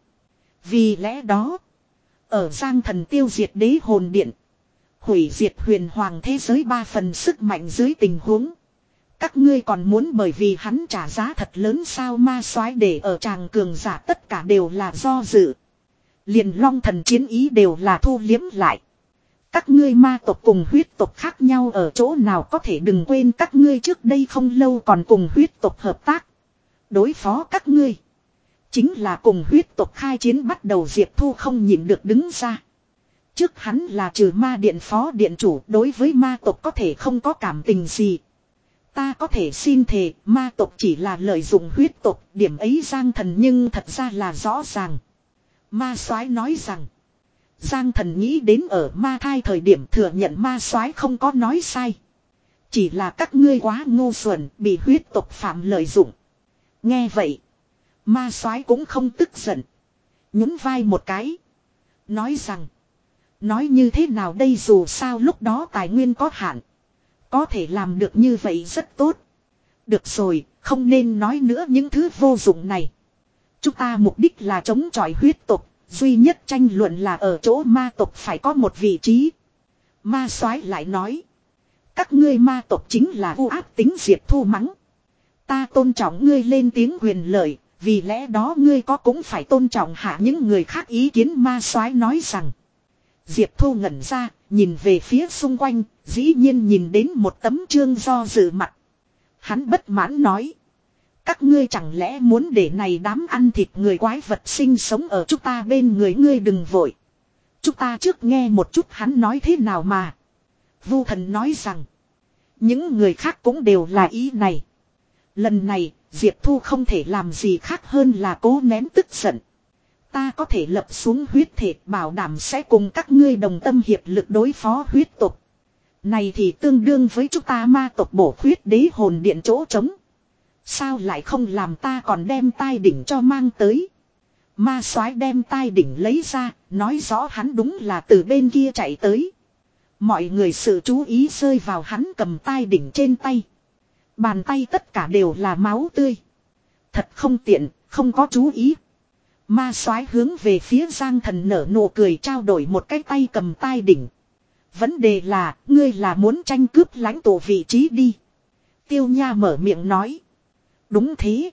Vì lẽ đó, ở Giang Thần tiêu diệt đế hồn điện, hủy diệt huyền hoàng thế giới ba phần sức mạnh dưới tình huống, các ngươi còn muốn bởi vì hắn trả giá thật lớn sao? Ma soái để ở tràng cường giả tất cả đều là do dự. Liền long thần chiến ý đều là thu liếm lại. Các ngươi ma tộc cùng huyết tộc khác nhau ở chỗ nào, có thể đừng quên các ngươi trước đây không lâu còn cùng huyết tộc hợp tác. Đối phó các ngươi, chính là cùng huyết tộc khai chiến bắt đầu. Diệp Thu không nhịn được đứng ra. Trước hắn là trừ ma điện phó điện chủ, đối với ma tộc có thể không có cảm tình gì. Ta có thể xin thề, ma tộc chỉ là lợi dụng huyết tộc, điểm ấy Giang Thần nhưng thật ra là rõ ràng. Ma soái nói rằng, Giang Thần nghĩ đến ở ma thai thời điểm thừa nhận ma soái không có nói sai. Chỉ là các ngươi quá ngu xuẩn, bị huyết tộc phạm lợi dụng. Nghe vậy, ma soái cũng không tức giận, nhún vai một cái, nói rằng, nói như thế nào đây, dù sao lúc đó tài nguyên có hạn, có thể làm được như vậy rất tốt. Được rồi, không nên nói nữa những thứ vô dụng này. Chúng ta mục đích là chống chọi huyết tộc, duy nhất tranh luận là ở chỗ ma tộc phải có một vị trí. Ma soái lại nói, các ngươi ma tộc chính là u ác tính. Diệp Thu mắng, ta tôn trọng ngươi lên tiếng quyền lợi, vì lẽ đó ngươi có cũng phải tôn trọng hạ những người khác ý kiến. Ma soái nói rằng. Diệp Thu ngẩn ra, nhìn về phía xung quanh, dĩ nhiên nhìn đến một tấm trương do dự mặt. Hắn bất mãn nói, các ngươi chẳng lẽ muốn để này đám ăn thịt người quái vật sinh sống ở chúng ta bên người? Ngươi đừng vội, chúng ta trước nghe một chút hắn nói thế nào mà. Vu Thần nói rằng, những người khác cũng đều là ý này. Lần này Diệp Thu không thể làm gì khác hơn là cố nén tức giận. Ta có thể lập xuống huyết thể bảo đảm sẽ cùng các ngươi đồng tâm hiệp lực đối phó huyết tộc. Này thì tương đương với chúng ta ma tộc bổ huyết đế hồn điện chỗ trống. Sao lại không làm ta còn đem tai đỉnh cho mang tới. Ma soái đem tai đỉnh lấy ra, nói rõ hắn đúng là từ bên kia chạy tới. Mọi người sự chú ý rơi vào hắn cầm tai đỉnh trên tay. Bàn tay tất cả đều là máu tươi. Thật không tiện, không có chú ý. Ma soái hướng về phía Giang Thần nở nụ cười trao đổi một cái tay cầm tai đỉnh. Vấn đề là, ngươi là muốn tranh cướp lãnh tụ vị trí đi. Tiêu Nha mở miệng nói. Đúng thế.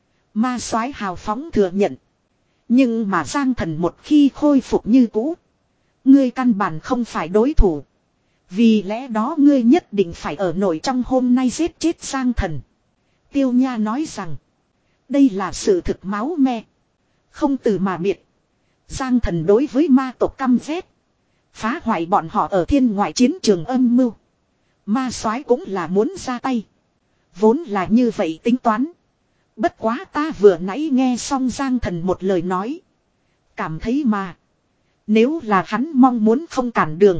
Ma soái hào phóng thừa nhận. Nhưng mà Giang Thần một khi khôi phục như cũ. Ngươi căn bản không phải đối thủ. Vì lẽ đó ngươi nhất định phải ở nổi trong hôm nay giết chết Giang Thần. Tiêu Nha nói rằng. Đây là sự thực máu me. Không từ mà biệt. Giang Thần đối với ma tộc căm ghét. Phá hoại bọn họ ở thiên ngoại chiến trường âm mưu. Ma soái cũng là muốn ra tay. Vốn là như vậy tính toán. Bất quá ta vừa nãy nghe xong Giang Thần một lời nói. Cảm thấy mà. Nếu là hắn mong muốn không cản đường.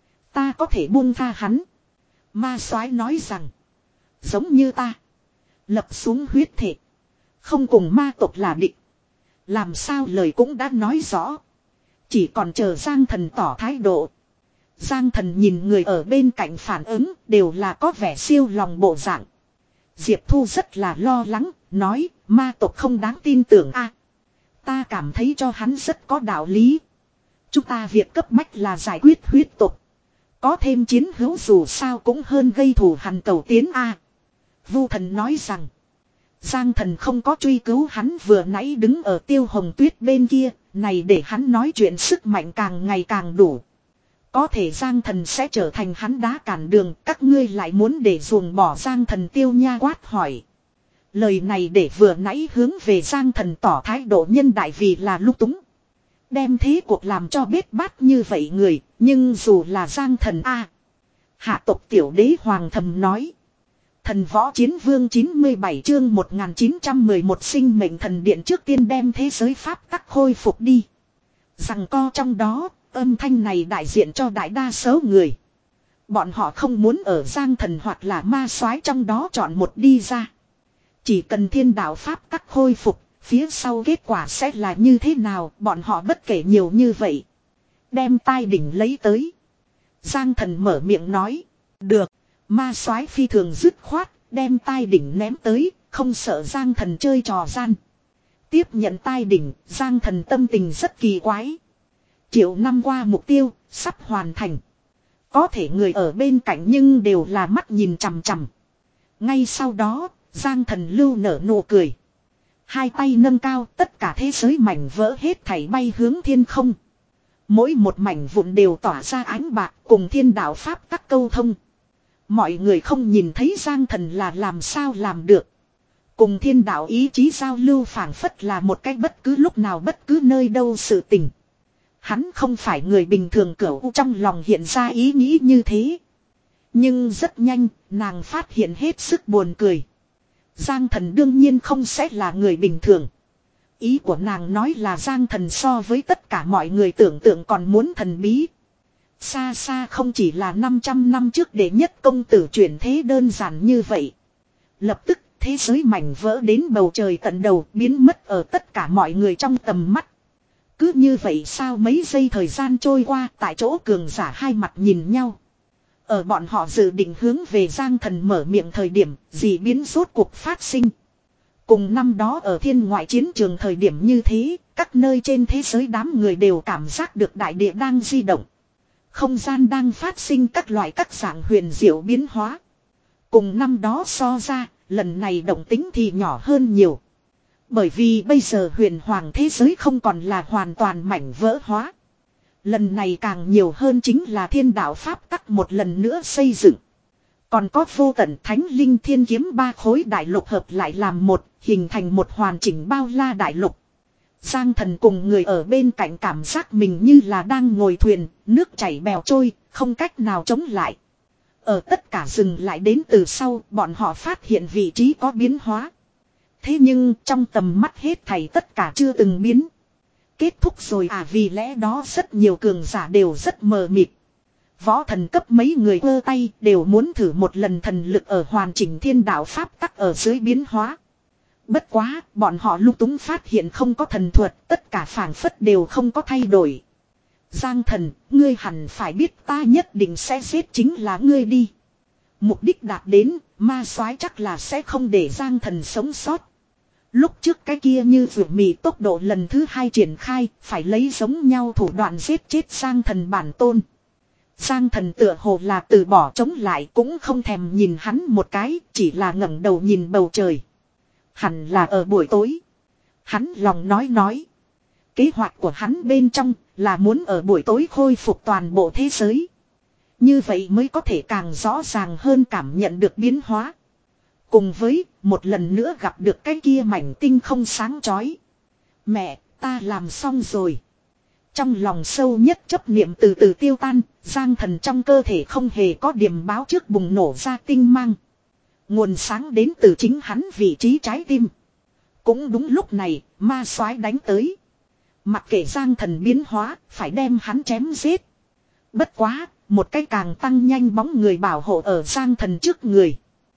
Ta có thể buông tha hắn. Ma soái nói rằng. Giống như ta. Lập xuống huyết thể. Không cùng ma tộc là địch. Làm sao lời cũng đã nói rõ. Chỉ còn chờ Giang Thần tỏ thái độ. Giang Thần nhìn người ở bên cạnh phản ứng đều là có vẻ siêu lòng bộ dạng. Diệp Thu rất là lo lắng, nói ma tộc không đáng tin tưởng a. Ta cảm thấy cho hắn rất có đạo lý. Chúng ta việc cấp bách là giải quyết huyết tộc. Có thêm chiến hữu dù sao cũng hơn gây thù hằn cầu tiến a. Vu Thần nói rằng. Giang Thần không có truy cứu hắn vừa nãy đứng ở Tiêu Hồng Tuyết bên kia, này để hắn nói chuyện sức mạnh càng ngày càng đủ. Có thể Giang Thần sẽ trở thành hắn đá cản đường, các ngươi lại muốn để ruồng bỏ Giang Thần. Tiêu Nha quát hỏi. Lời này để vừa nãy hướng về Giang Thần tỏ thái độ nhân đại vì là lúc túng. Đem thế cuộc làm cho bết bát như vậy người, nhưng dù là Giang Thần a. Hạ tộc tiểu đế hoàng thầm nói. Thần võ chiến vương chín mươi bảy chương một nghìn chín trăm mười một sinh mệnh thần điện trước tiên đem thế giới pháp tắc khôi phục đi. Rằng co trong đó, âm thanh này đại diện cho đại đa số người. Bọn họ không muốn ở Giang Thần hoặc là ma soái trong đó chọn một đi ra. Chỉ cần thiên đạo pháp tắc khôi phục, phía sau kết quả sẽ là như thế nào, bọn họ bất kể nhiều như vậy. Đem tai đỉnh lấy tới. Giang Thần mở miệng nói. Được. Ma soái phi thường dứt khoát, đem tai đỉnh ném tới, không sợ Giang Thần chơi trò gian. Tiếp nhận tai đỉnh, Giang Thần tâm tình rất kỳ quái. Triệu năm qua mục tiêu, sắp hoàn thành. Có thể người ở bên cạnh nhưng đều là mắt nhìn chằm chằm. Ngay sau đó, Giang Thần lưu nở nụ cười. Hai tay nâng cao, tất cả thế giới mảnh vỡ hết thảy bay hướng thiên không. Mỗi một mảnh vụn đều tỏa ra ánh bạc cùng thiên đạo pháp tắc câu thông. Mọi người không nhìn thấy Giang Thần là làm sao làm được. Cùng thiên đạo ý chí giao lưu phảng phất là một cách bất cứ lúc nào bất cứ nơi đâu sự tình. Hắn không phải người bình thường cửu trong lòng hiện ra ý nghĩ như thế. Nhưng rất nhanh, nàng phát hiện hết sức buồn cười. Giang Thần đương nhiên không sẽ là người bình thường. Ý của nàng nói là Giang Thần so với tất cả mọi người tưởng tượng còn muốn thần bí. Xa xa không chỉ là năm trăm năm trước để nhất công tử chuyển thế đơn giản như vậy. Lập tức thế giới mảnh vỡ đến bầu trời tận đầu biến mất ở tất cả mọi người trong tầm mắt. Cứ như vậy sao mấy giây thời gian trôi qua tại chỗ cường giả hai mặt nhìn nhau. Ở bọn họ dự định hướng về Giang Thần mở miệng thời điểm dị biến rốt cuộc phát sinh. Cùng năm đó ở thiên ngoại chiến trường thời điểm như thế, các nơi trên thế giới đám người đều cảm giác được đại địa đang di động. Không gian đang phát sinh các loại các dạng huyền diệu biến hóa. Cùng năm đó so ra, lần này động tính thì nhỏ hơn nhiều. Bởi vì bây giờ huyền hoàng thế giới không còn là hoàn toàn mảnh vỡ hóa. Lần này càng nhiều hơn chính là thiên đạo pháp tắc một lần nữa xây dựng. Còn có vô tận thánh linh thiên kiếm ba khối đại lục hợp lại làm một, hình thành một hoàn chỉnh bao la đại lục. Giang Thần cùng người ở bên cạnh cảm giác mình như là đang ngồi thuyền, nước chảy bèo trôi, không cách nào chống lại. Ở tất cả dừng lại đến từ sau, bọn họ phát hiện vị trí có biến hóa. Thế nhưng trong tầm mắt hết thảy tất cả chưa từng biến. kết thúc rồi à, vì lẽ đó rất nhiều cường giả đều rất mờ mịt. Võ thần cấp mấy người ơ tay đều muốn thử một lần thần lực ở hoàn chỉnh thiên đạo pháp tắc ở dưới biến hóa. Bất quá, bọn họ lung túng phát hiện không có thần thuật, tất cả phảng phất đều không có thay đổi. Giang thần, ngươi hẳn phải biết ta nhất định sẽ giết chính là ngươi đi. Mục đích đạt đến, ma soái chắc là sẽ không để Giang thần sống sót. Lúc trước cái kia như vượt mì tốc độ lần thứ hai triển khai, phải lấy giống nhau thủ đoạn giết chết Giang thần bản tôn. Giang thần tựa hồ là từ bỏ chống lại, cũng không thèm nhìn hắn một cái, chỉ là ngẩng đầu nhìn bầu trời. Hẳn là ở buổi tối. Hắn lòng nói nói. Kế hoạch của hắn bên trong là muốn ở buổi tối khôi phục toàn bộ thế giới. Như vậy mới có thể càng rõ ràng hơn cảm nhận được biến hóa. Cùng với một lần nữa gặp được cái kia mảnh tinh không sáng chói. Mẹ, ta làm xong rồi. Trong lòng sâu nhất chấp niệm từ từ tiêu tan, Giang thần trong cơ thể không hề có điểm báo trước bùng nổ ra tinh mang. Nguồn sáng đến từ chính hắn vị trí trái tim. Cũng đúng lúc này, ma soái đánh tới. Mặc kệ Giang thần biến hóa, phải đem hắn chém giết. Bất quá, một cái càng tăng nhanh bóng người bảo hộ ở Giang thần trước người.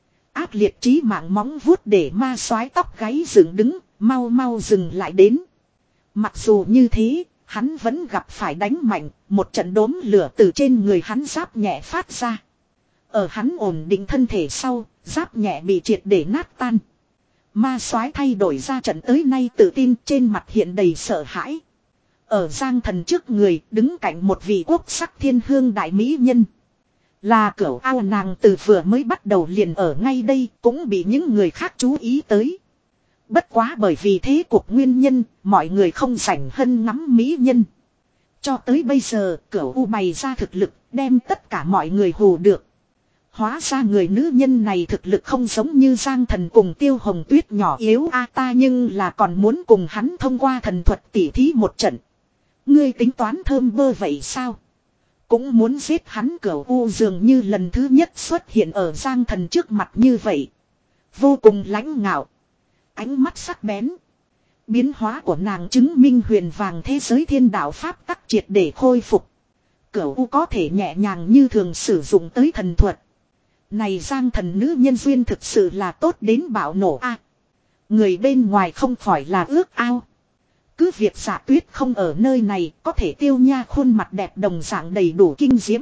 Ác liệt chí mạng móng vuốt để ma soái tóc gáy dựng đứng, mau mau dừng lại đến. Mặc dù như thế, hắn vẫn gặp phải đánh mạnh, một trận đốm lửa từ trên người hắn giáp nhẹ phát ra. Ở hắn ổn định thân thể sau, giáp nhẹ bị triệt để nát tan. Ma soái thay đổi ra trận tới nay tự tin, trên mặt hiện đầy sợ hãi. Ở Giang thần trước người, đứng cạnh một vị quốc sắc thiên hương đại mỹ nhân. Là cửu ao, nàng từ vừa mới bắt đầu liền ở ngay đây, cũng bị những người khác chú ý tới. Bất quá bởi vì thế cuộc nguyên nhân, mọi người không rảnh hân ngắm mỹ nhân. Cho tới bây giờ, cửu u bày ra thực lực, đem tất cả mọi người hù được. Hóa ra người nữ nhân này thực lực không giống như Giang thần cùng Tiêu Hồng Tuyết nhỏ yếu a ta, nhưng là còn muốn cùng hắn thông qua thần thuật tỉ thí một trận. Ngươi tính toán thơm bơ vậy sao? Cũng muốn giết hắn. Cửu u dường như lần thứ nhất xuất hiện ở Giang thần trước mặt như vậy. Vô cùng lãnh ngạo. Ánh mắt sắc bén. Biến hóa của nàng chứng minh huyền vàng thế giới thiên đạo pháp tắc triệt để khôi phục. Cửu u có thể nhẹ nhàng như thường sử dụng tới thần thuật. Này Giang thần nữ nhân duyên thực sự là tốt đến bạo nổ a. Người bên ngoài không khỏi là ước ao. Cứ việc Dạ Tuyết không ở nơi này, có thể Tiêu Nha khuôn mặt đẹp đồng dạng đầy đủ kinh diễm.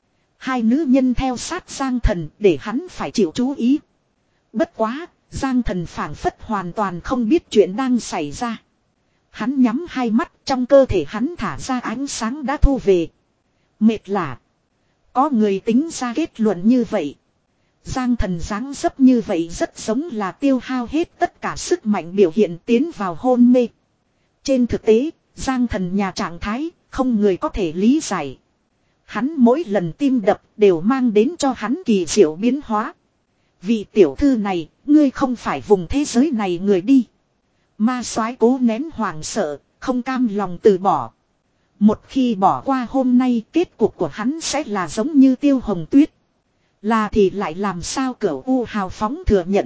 Hai nữ nhân theo sát Giang thần để hắn phải chịu chú ý. Bất quá, Giang thần phảng phất hoàn toàn không biết chuyện đang xảy ra. Hắn nhắm hai mắt, trong cơ thể hắn thả ra ánh sáng đã thu về. Mệt lạ. Có người tính ra kết luận như vậy. Giang thần dáng dấp như vậy rất giống là tiêu hao hết tất cả sức mạnh biểu hiện tiến vào hôn mê. Trên thực tế, Giang thần nhà trạng thái, không người có thể lý giải. Hắn mỗi lần tim đập đều mang đến cho hắn kỳ diệu biến hóa. Vị tiểu thư này, ngươi không phải vùng thế giới này người đi. Ma soái cố nén hoảng sợ, không cam lòng từ bỏ. Một khi bỏ qua hôm nay, kết cục của hắn sẽ là giống như Tiêu Hồng Tuyết. Là thì lại làm sao? Cửu u hào phóng thừa nhận.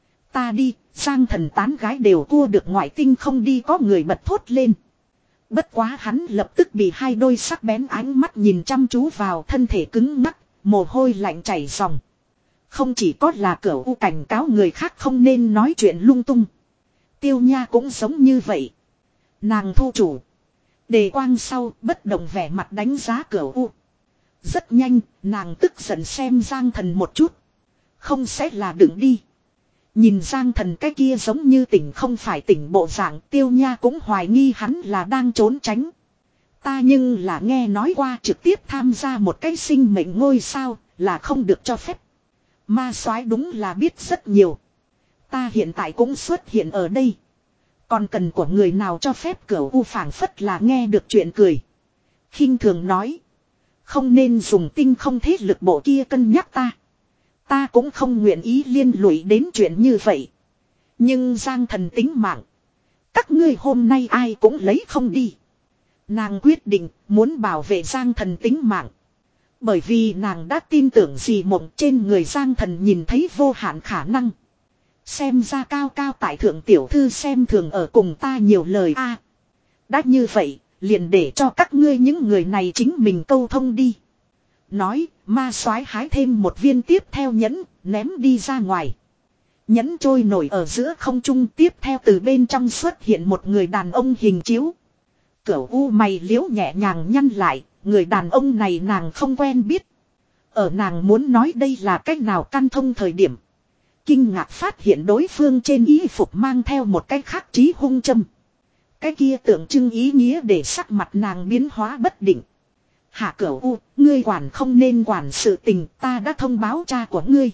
Ta đi, Giang thần tán gái đều cua được ngoại tinh không đi, có người bật thốt lên. Bất quá hắn lập tức bị hai đôi sắc bén ánh mắt nhìn chăm chú vào, thân thể cứng ngắc, mồ hôi lạnh chảy ròng. Không chỉ có là Cửu u cảnh cáo người khác không nên nói chuyện lung tung. Tiêu Nha cũng giống như vậy. Nàng thu chủ đề quang sau, bất động vẻ mặt đánh giá Cửu u. Rất nhanh, nàng tức giận xem Giang thần một chút. Không sẽ là đừng đi. Nhìn Giang thần cái kia giống như tỉnh không phải tỉnh bộ dạng, Tiêu Nha cũng hoài nghi hắn là đang trốn tránh. Ta nhưng là nghe nói qua trực tiếp tham gia một cái sinh mệnh ngôi sao là không được cho phép. Ma soái đúng là biết rất nhiều. Ta hiện tại cũng xuất hiện ở đây. Còn cần của người nào cho phép? Cửu u phảng phất là nghe được chuyện cười. Khinh thường nói. Không nên dùng tinh không thế lực bộ kia cân nhắc ta. Ta cũng không nguyện ý liên lụy đến chuyện như vậy. Nhưng Giang thần tính mạng. Các ngươi hôm nay ai cũng lấy không đi. Nàng quyết định muốn bảo vệ Giang thần tính mạng. Bởi vì nàng đã tin tưởng gì mộng trên người Giang thần nhìn thấy vô hạn khả năng. Xem ra cao cao tại thượng tiểu thư xem thường ở cùng ta nhiều lời a. Đã như vậy, liền để cho các ngươi những người này chính mình câu thông đi. Nói, ma soái hái thêm một viên tiếp theo nhẫn, ném đi ra ngoài. Nhẫn trôi nổi ở giữa không trung, tiếp theo từ bên trong xuất hiện một người đàn ông hình chiếu. Cửu u mày liễu nhẹ nhàng nhăn lại, người đàn ông này nàng không quen biết. Ở nàng muốn nói đây là cách nào căn thông thời điểm. Kinh ngạc phát hiện đối phương trên y phục mang theo một cái khắc chí hung châm. Cái kia tượng trưng ý nghĩa để sắc mặt nàng biến hóa bất định. Hạ Cửu U, ngươi quản không nên quản sự tình, ta đã thông báo cha của ngươi.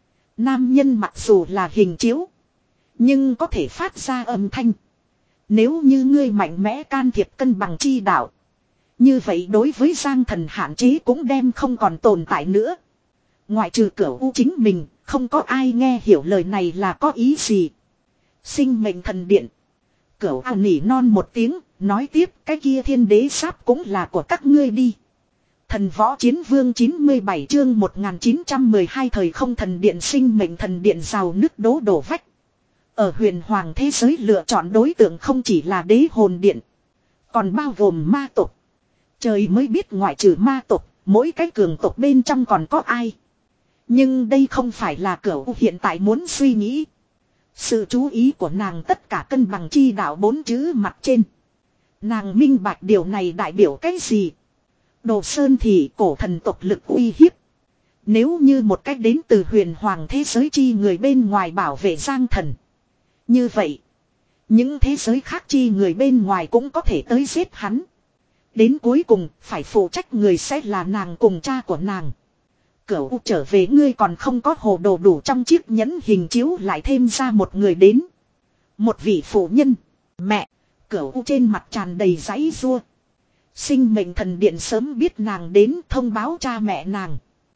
Nam nhân mặc dù là hình chiếu, nhưng có thể phát ra âm thanh. Nếu như ngươi mạnh mẽ can thiệp cân bằng chi đạo, như vậy đối với Giang Thần hạn chế cũng đem không còn tồn tại nữa. Ngoại trừ Cửu U chính mình, không có ai nghe hiểu lời này là có ý gì. Sinh mệnh thần điện. Cửu U nỉ non một tiếng, nói tiếp cái kia thiên đế sáp cũng là của các ngươi đi. Thần võ chiến vương chín mươi bảy chương một nghìn chín trăm mười hai thời không thần điện sinh mệnh thần điện rào nứt đố đổ vách. Ở huyền hoàng thế giới lựa chọn đối tượng không chỉ là đế hồn điện, còn bao gồm ma tộc. Trời mới biết ngoại trừ ma tộc, mỗi cái cường tộc bên trong còn có ai. Nhưng đây không phải là Cửu hiện tại muốn suy nghĩ. Sự chú ý của nàng tất cả cân bằng chi đạo bốn chữ mặt trên. Nàng minh bạch điều này đại biểu cái gì? Đồ Sơn thì cổ thần tộc lực uy hiếp. Nếu như một cách đến từ huyền hoàng thế giới chi người bên ngoài bảo vệ Giang Thần. Như vậy, những thế giới khác chi người bên ngoài cũng có thể tới giết hắn. Đến cuối cùng, phải phụ trách người sẽ là nàng cùng cha của nàng. Cửu trở về ngươi còn không có hồ đồ đủ trong chiếc nhẫn hình chiếu lại thêm ra một người đến. Một vị phụ nhân. Mẹ. Cửu trên mặt tràn đầy giãy giụa. Sinh mệnh thần điện sớm biết nàng đến thông báo cha mẹ nàng.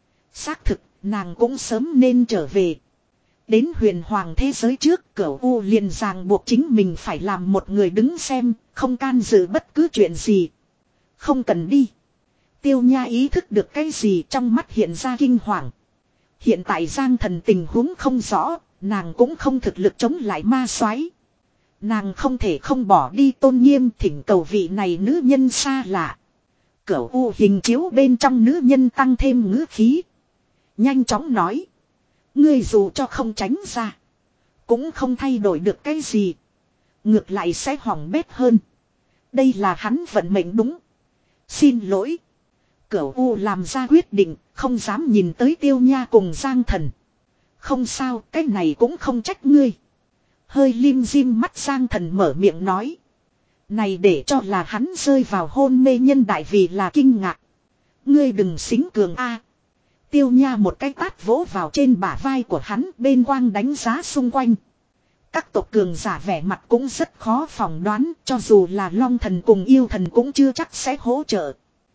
Xác thực, nàng cũng sớm nên trở về. Đến huyền hoàng thế giới trước, Cửu U liền ràng buộc chính mình phải làm một người đứng xem, không can dự bất cứ chuyện gì. Không cần đi. Tiêu Nha ý thức được cái gì trong mắt hiện ra kinh hoàng. Hiện tại Giang Thần tình huống không rõ, nàng cũng không thực lực chống lại ma soái. Nàng không thể không bỏ đi tôn nghiêm thỉnh cầu vị này nữ nhân xa lạ. Cửu U hình chiếu bên trong nữ nhân tăng thêm ngữ khí. Nhanh chóng nói. Ngươi dù cho không tránh ra, cũng không thay đổi được cái gì. Ngược lại sẽ hỏng bét hơn. Đây là hắn vận mệnh đúng. Xin lỗi. Cửu U làm ra quyết định, không dám nhìn tới Tiêu Nha cùng Giang Thần. Không sao, cái này cũng không trách ngươi. Hơi lim dim mắt Giang Thần mở miệng nói. Này để cho là hắn rơi vào hôn mê nhân đại vì là kinh ngạc. Ngươi đừng xính cường a. Tiêu Nha một cái tát vỗ vào trên bả vai của hắn bên quang đánh giá xung quanh. Các tộc cường giả vẻ mặt cũng rất khó phỏng đoán, cho dù là Long Thần cùng Yêu Thần cũng chưa chắc sẽ hỗ trợ.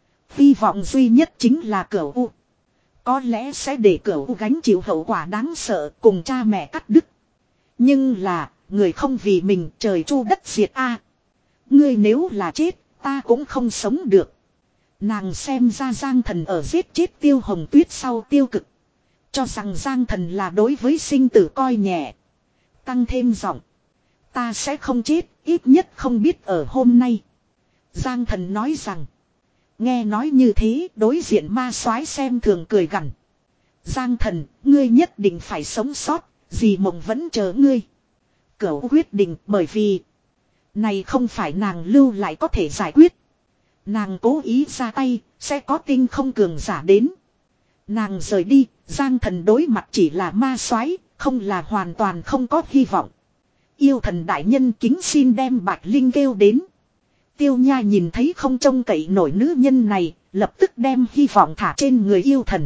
Hy vọng duy nhất chính là Cửu U. Có lẽ sẽ để Cửu U gánh chịu hậu quả đáng sợ cùng cha mẹ cắt đứt. Nhưng là, người không vì mình trời chu đất diệt a. Ngươi nếu là chết, ta cũng không sống được. Nàng xem ra Giang Thần ở giết chết Tiêu Hồng Tuyết sau tiêu cực. Cho rằng Giang Thần là đối với sinh tử coi nhẹ. Tăng thêm giọng. Ta sẽ không chết, ít nhất không biết ở hôm nay. Giang Thần nói rằng. Nghe nói như thế, đối diện ma soái xem thường cười gằn. Giang Thần, ngươi nhất định phải sống sót, dì mộng vẫn chờ ngươi. Cửu quyết định bởi vì này không phải nàng lưu lại có thể giải quyết. Nàng cố ý ra tay, sẽ có tinh không cường giả đến. Nàng rời đi, Giang Thần đối mặt chỉ là ma soái, không là hoàn toàn không có hy vọng. Yêu Thần đại nhân kính xin đem Bạch Linh kêu đến. Tiêu Nha nhìn thấy không trông cậy nổi nữ nhân này, lập tức đem hy vọng thả trên người Yêu Thần.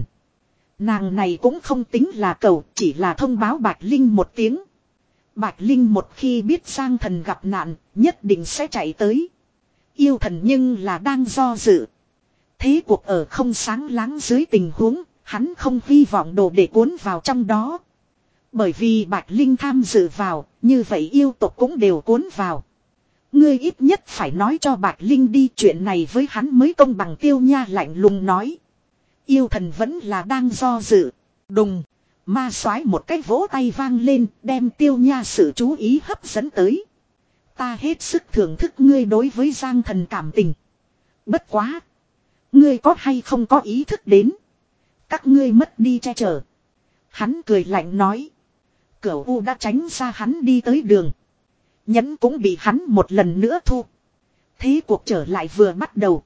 Nàng này cũng không tính là cầu, chỉ là thông báo Bạch Linh một tiếng. Bạch Linh một khi biết Giang Thần gặp nạn, nhất định sẽ chạy tới. Yêu Thần nhưng là đang do dự. Thế cuộc ở không sáng láng dưới tình huống, hắn không hy vọng đồ để cuốn vào trong đó. Bởi vì Bạch Linh tham dự vào, như vậy yêu tộc cũng đều cuốn vào. Ngươi ít nhất phải nói cho Bạch Linh đi, chuyện này với hắn mới công bằng. Tiêu Nha lạnh lùng nói. Yêu Thần vẫn là đang do dự. Đùng, ma soái một cái vỗ tay vang lên, đem Tiêu Nha sự chú ý hấp dẫn tới. Ta hết sức thưởng thức ngươi đối với Giang Thần cảm tình. Bất quá. Ngươi có hay không có ý thức đến. Các ngươi mất đi che chở. Hắn cười lạnh nói. Cửu U đã tránh ra hắn đi tới đường. Nhẫn cũng bị hắn một lần nữa thu. Thế cuộc trở lại vừa bắt đầu.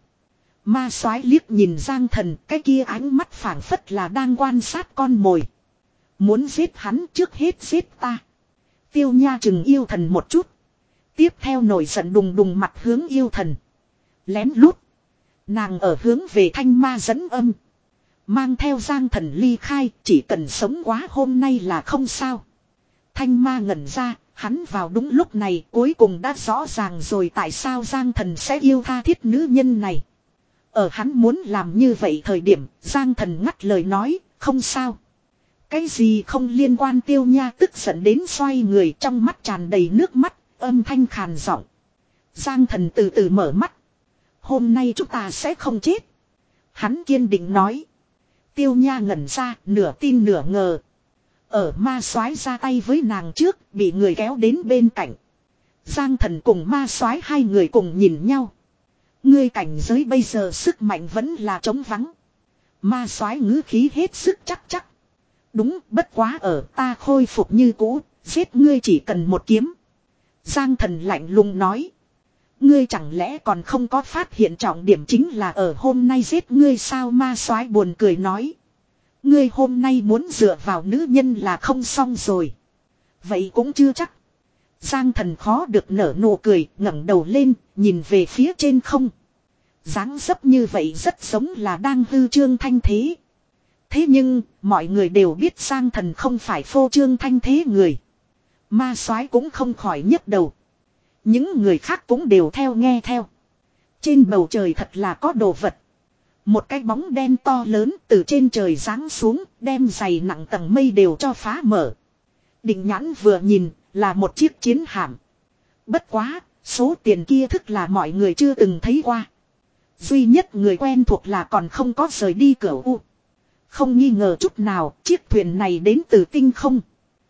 Ma soái liếc nhìn Giang Thần, cái kia ánh mắt phảng phất là đang quan sát con mồi. Muốn giết hắn trước hết giết ta. Tiêu Nha chừng yêu thần một chút. Tiếp theo nổi giận đùng đùng mặt hướng yêu thần. Lén lút. Nàng ở hướng về thanh ma dẫn âm. Mang theo Giang Thần ly khai, chỉ cần sống quá hôm nay là không sao. Thanh ma ngẩn ra, hắn vào đúng lúc này cuối cùng đã rõ ràng rồi tại sao Giang Thần sẽ yêu tha thiết nữ nhân này. Ở hắn muốn làm như vậy thời điểm, Giang Thần ngắt lời nói, không sao. Cái gì không liên quan. Tiêu Nha tức giận đến xoay người, trong mắt tràn đầy nước mắt, âm thanh khàn giọng. Giang Thần từ từ mở mắt. Hôm nay chúng ta sẽ không chết. Hắn kiên định nói. Tiêu Nha ngẩn ra, nửa tin nửa ngờ. Ở ma soái ra tay với nàng trước, bị người kéo đến bên cạnh. Giang Thần cùng ma soái hai người cùng nhìn nhau. Ngươi cảnh giới bây giờ sức mạnh vẫn là trống vắng. Ma soái ngữ khí hết sức chắc chắc. Đúng, bất quá ở ta khôi phục như cũ, giết ngươi chỉ cần một kiếm. Giang Thần lạnh lùng nói. Ngươi chẳng lẽ còn không có phát hiện trọng điểm chính là ở hôm nay giết ngươi sao? Ma soái buồn cười nói. Ngươi hôm nay muốn dựa vào nữ nhân là không xong rồi. Vậy cũng chưa chắc. Giang Thần khó được nở nụ cười, ngẩng đầu lên, nhìn về phía trên không. Dáng dấp như vậy rất giống là đang hư trương thanh thế. Thế nhưng, mọi người đều biết Giang Thần không phải phô trương thanh thế người. Ma soái cũng không khỏi nhấc đầu. Những người khác cũng đều theo nghe theo. Trên bầu trời thật là có đồ vật. Một cái bóng đen to lớn từ trên trời giáng xuống, đem dày nặng tầng mây đều cho phá mở. Định nhãn vừa nhìn, là một chiếc chiến hạm. Bất quá, số tiền kia thức là mọi người chưa từng thấy qua. Duy nhất người quen thuộc là còn không có rời đi Cửu U. Không nghi ngờ chút nào, chiếc thuyền này đến từ tinh không.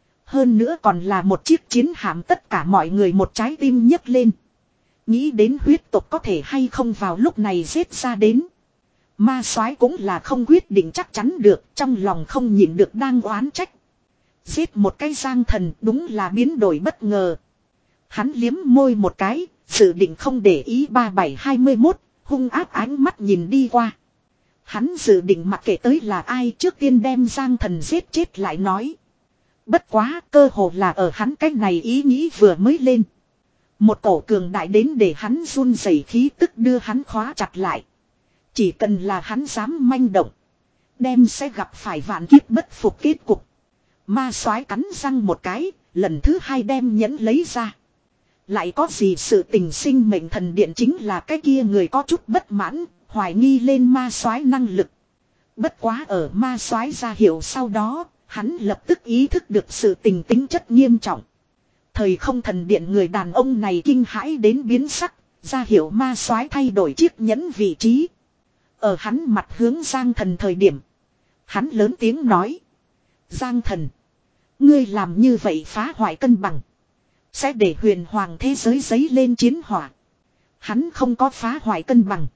Hơn nữa còn là một chiếc chiến hạm, tất cả mọi người một trái tim nhấc lên. Nghĩ đến huyết tộc có thể hay không vào lúc này giết ra đến. Ma soái cũng là không quyết định chắc chắn được, trong lòng không nhịn được đang oán trách. Giết một cái Giang Thần đúng là biến đổi bất ngờ. Hắn liếm môi một cái, dự định không để ý. Ba bảy hai mươi mốt, hung ác ánh mắt nhìn đi qua. Hắn dự định mặc kệ tới là ai, trước tiên đem Giang Thần giết chết lại nói. Bất quá, cơ hồ là ở hắn cách này ý nghĩ vừa mới lên. Một cổ cường đại đến để hắn run rẩy khí tức đưa hắn khóa chặt lại. Chỉ cần là hắn dám manh động, đem sẽ gặp phải vạn kiếp bất phục kết cục. Ma soái cắn răng một cái, lần thứ hai đem nhẫn lấy ra. Lại có gì sự tình sinh mệnh thần điện chính là cái kia người có chút bất mãn, hoài nghi lên ma soái năng lực. Bất quá ở ma soái ra hiệu sau đó, hắn lập tức ý thức được sự tình tính chất nghiêm trọng. Thời không thần điện người đàn ông này kinh hãi đến biến sắc, ra hiệu ma soái thay đổi chiếc nhẫn vị trí. Ở hắn mặt hướng Giang Thần thời điểm, hắn lớn tiếng nói. Giang Thần, ngươi làm như vậy phá hoại cân bằng, sẽ để huyền hoàng thế giới giấy lên chiến hỏa. Hắn không có phá hoại cân bằng.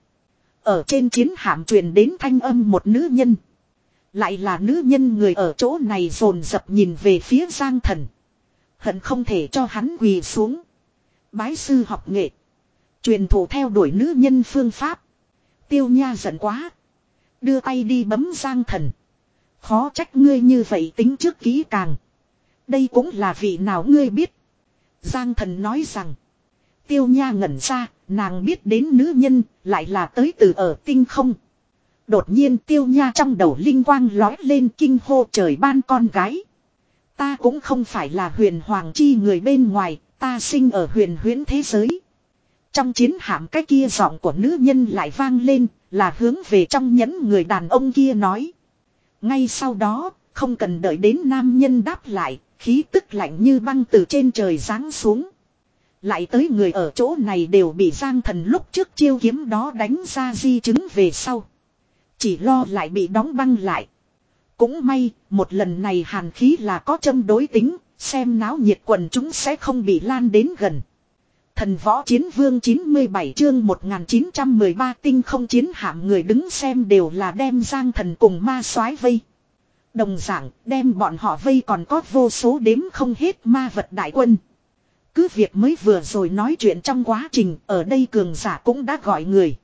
Ở trên chiến hạm truyền đến thanh âm một nữ nhân. Lại là nữ nhân, người ở chỗ này dồn dập nhìn về phía Giang Thần. Hận không thể cho hắn quỳ xuống. Bái sư học nghệ. Truyền thụ theo đuổi nữ nhân phương pháp. Tiêu Nha giận quá. Đưa tay đi bấm Giang Thần. Khó trách ngươi như vậy tính trước kỹ càng. Đây cũng là vị nào ngươi biết. Giang Thần nói rằng. Tiêu Nha ngẩn ra, nàng biết đến nữ nhân, lại là tới từ ở tinh không. Đột nhiên Tiêu Nha trong đầu linh quang lói lên, kinh hô trời ban con gái. Ta cũng không phải là huyền hoàng chi người bên ngoài, ta sinh ở huyền huyễn thế giới. Trong chiến hạm cái kia giọng của nữ nhân lại vang lên, là hướng về trong nhẫn người đàn ông kia nói. Ngay sau đó, không cần đợi đến nam nhân đáp lại, khí tức lạnh như băng từ trên trời giáng xuống. Lại tới người ở chỗ này đều bị Giang Thần lúc trước chiêu kiếm đó đánh ra di chứng về sau. Chỉ lo lại bị đóng băng lại. Cũng may, một lần này hàn khí là có châm đối tính, xem náo nhiệt quần chúng sẽ không bị lan đến gần. Thần võ chiến vương chín mươi bảy chương một nghìn chín trăm mười ba tinh không chiến hạm, người đứng xem đều là đem Giang Thần cùng ma soái vây. Đồng dạng đem bọn họ vây còn có vô số đếm không hết ma vật đại quân. Cứ việc mới vừa rồi nói chuyện trong quá trình ở đây cường giả cũng đã gọi người.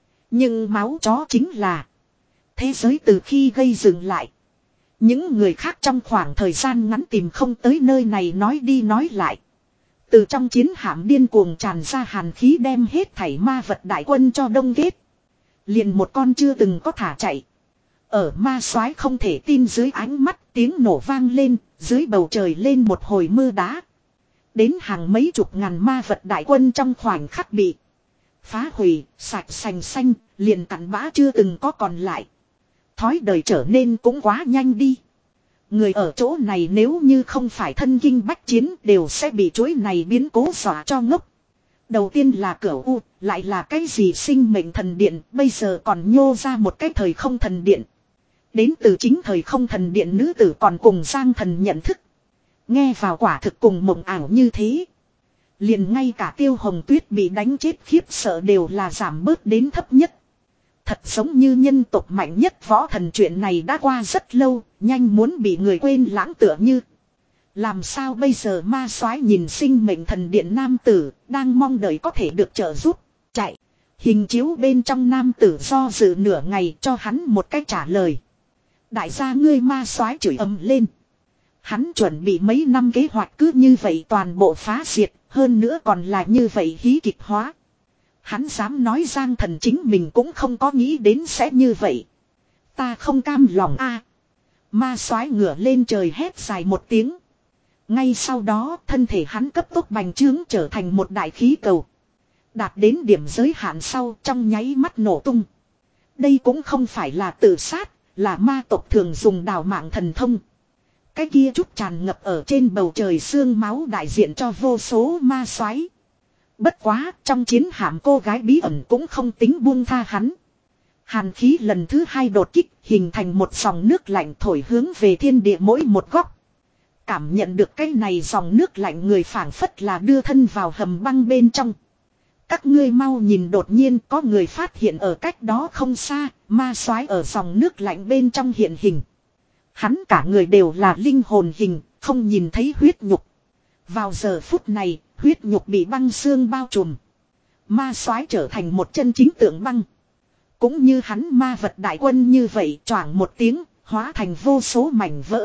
Nhưng máu chó chính là thế giới từ khi gây dừng lại. Những người khác trong khoảng thời gian ngắn tìm không tới nơi này, nói đi nói lại. Từ trong chiến hạm điên cuồng tràn ra hàn khí, đem hết thảy ma vật đại quân cho đông kết. Liền một con chưa từng có thả chạy. Ở ma soái không thể tin dưới ánh mắt, tiếng nổ vang lên, dưới bầu trời lên một hồi mưa đá. Đến hàng mấy chục ngàn ma vật đại quân trong khoảnh khắc bị phá hủy, sạch sành xanh, liền cặn bã chưa từng có còn lại. Thói đời trở nên cũng quá nhanh đi. Người ở chỗ này nếu như không phải thân kinh bách chiến đều sẽ bị chuỗi này biến cố dọa cho ngốc. Đầu tiên là Cửu U, lại là cái gì sinh mệnh thần điện, bây giờ còn nhô ra một cái thời không thần điện. Đến từ chính thời không thần điện nữ tử còn cùng Giang Thần nhận thức. Nghe vào quả thực cùng mộng ảo như thế. Liền ngay cả Tiêu Hồng Tuyết bị đánh chết khiếp sợ đều là giảm bớt đến thấp nhất. Thật giống như nhân tộc mạnh nhất võ thần, chuyện này đã qua rất lâu, nhanh muốn bị người quên lãng tựa như. Làm sao bây giờ? Ma soái nhìn sinh mệnh thần điện nam tử, đang mong đợi có thể được trợ giúp. Chạy. Hình chiếu bên trong nam tử do dự nửa ngày cho hắn một cách trả lời. Đại gia ngươi, ma soái chửi ầm lên. Hắn chuẩn bị mấy năm kế hoạch cứ như vậy toàn bộ phá diệt, hơn nữa còn là như vậy hí kịch hóa. Hắn dám nói Giang Thần chính mình cũng không có nghĩ đến sẽ như vậy. Ta không cam lòng a. À, ma soái ngửa lên trời hét dài một tiếng. Ngay sau đó thân thể hắn cấp tốc bành trướng trở thành một đại khí cầu. Đạt đến điểm giới hạn sau trong nháy mắt nổ tung. Đây cũng không phải là tự sát, là ma tộc thường dùng đào mạng thần thông. Cái kia chút tràn ngập ở trên bầu trời xương máu đại diện cho vô số ma soái. Bất quá trong chiến hạm cô gái bí ẩn cũng không tính buông tha hắn. Hàn khí lần thứ hai đột kích, hình thành một dòng nước lạnh thổi hướng về thiên địa mỗi một góc. Cảm nhận được cái này dòng nước lạnh, người phảng phất là đưa thân vào hầm băng bên trong. Các ngươi mau nhìn, đột nhiên có người phát hiện ở cách đó không xa, ma soái ở dòng nước lạnh bên trong hiện hình. Hắn cả người đều là linh hồn hình, không nhìn thấy huyết nhục. Vào giờ phút này, huyết nhục bị băng xương bao trùm. Ma soái trở thành một chân chính tượng băng. Cũng như hắn ma vật đại quân như vậy, choảng một tiếng, hóa thành vô số mảnh vỡ.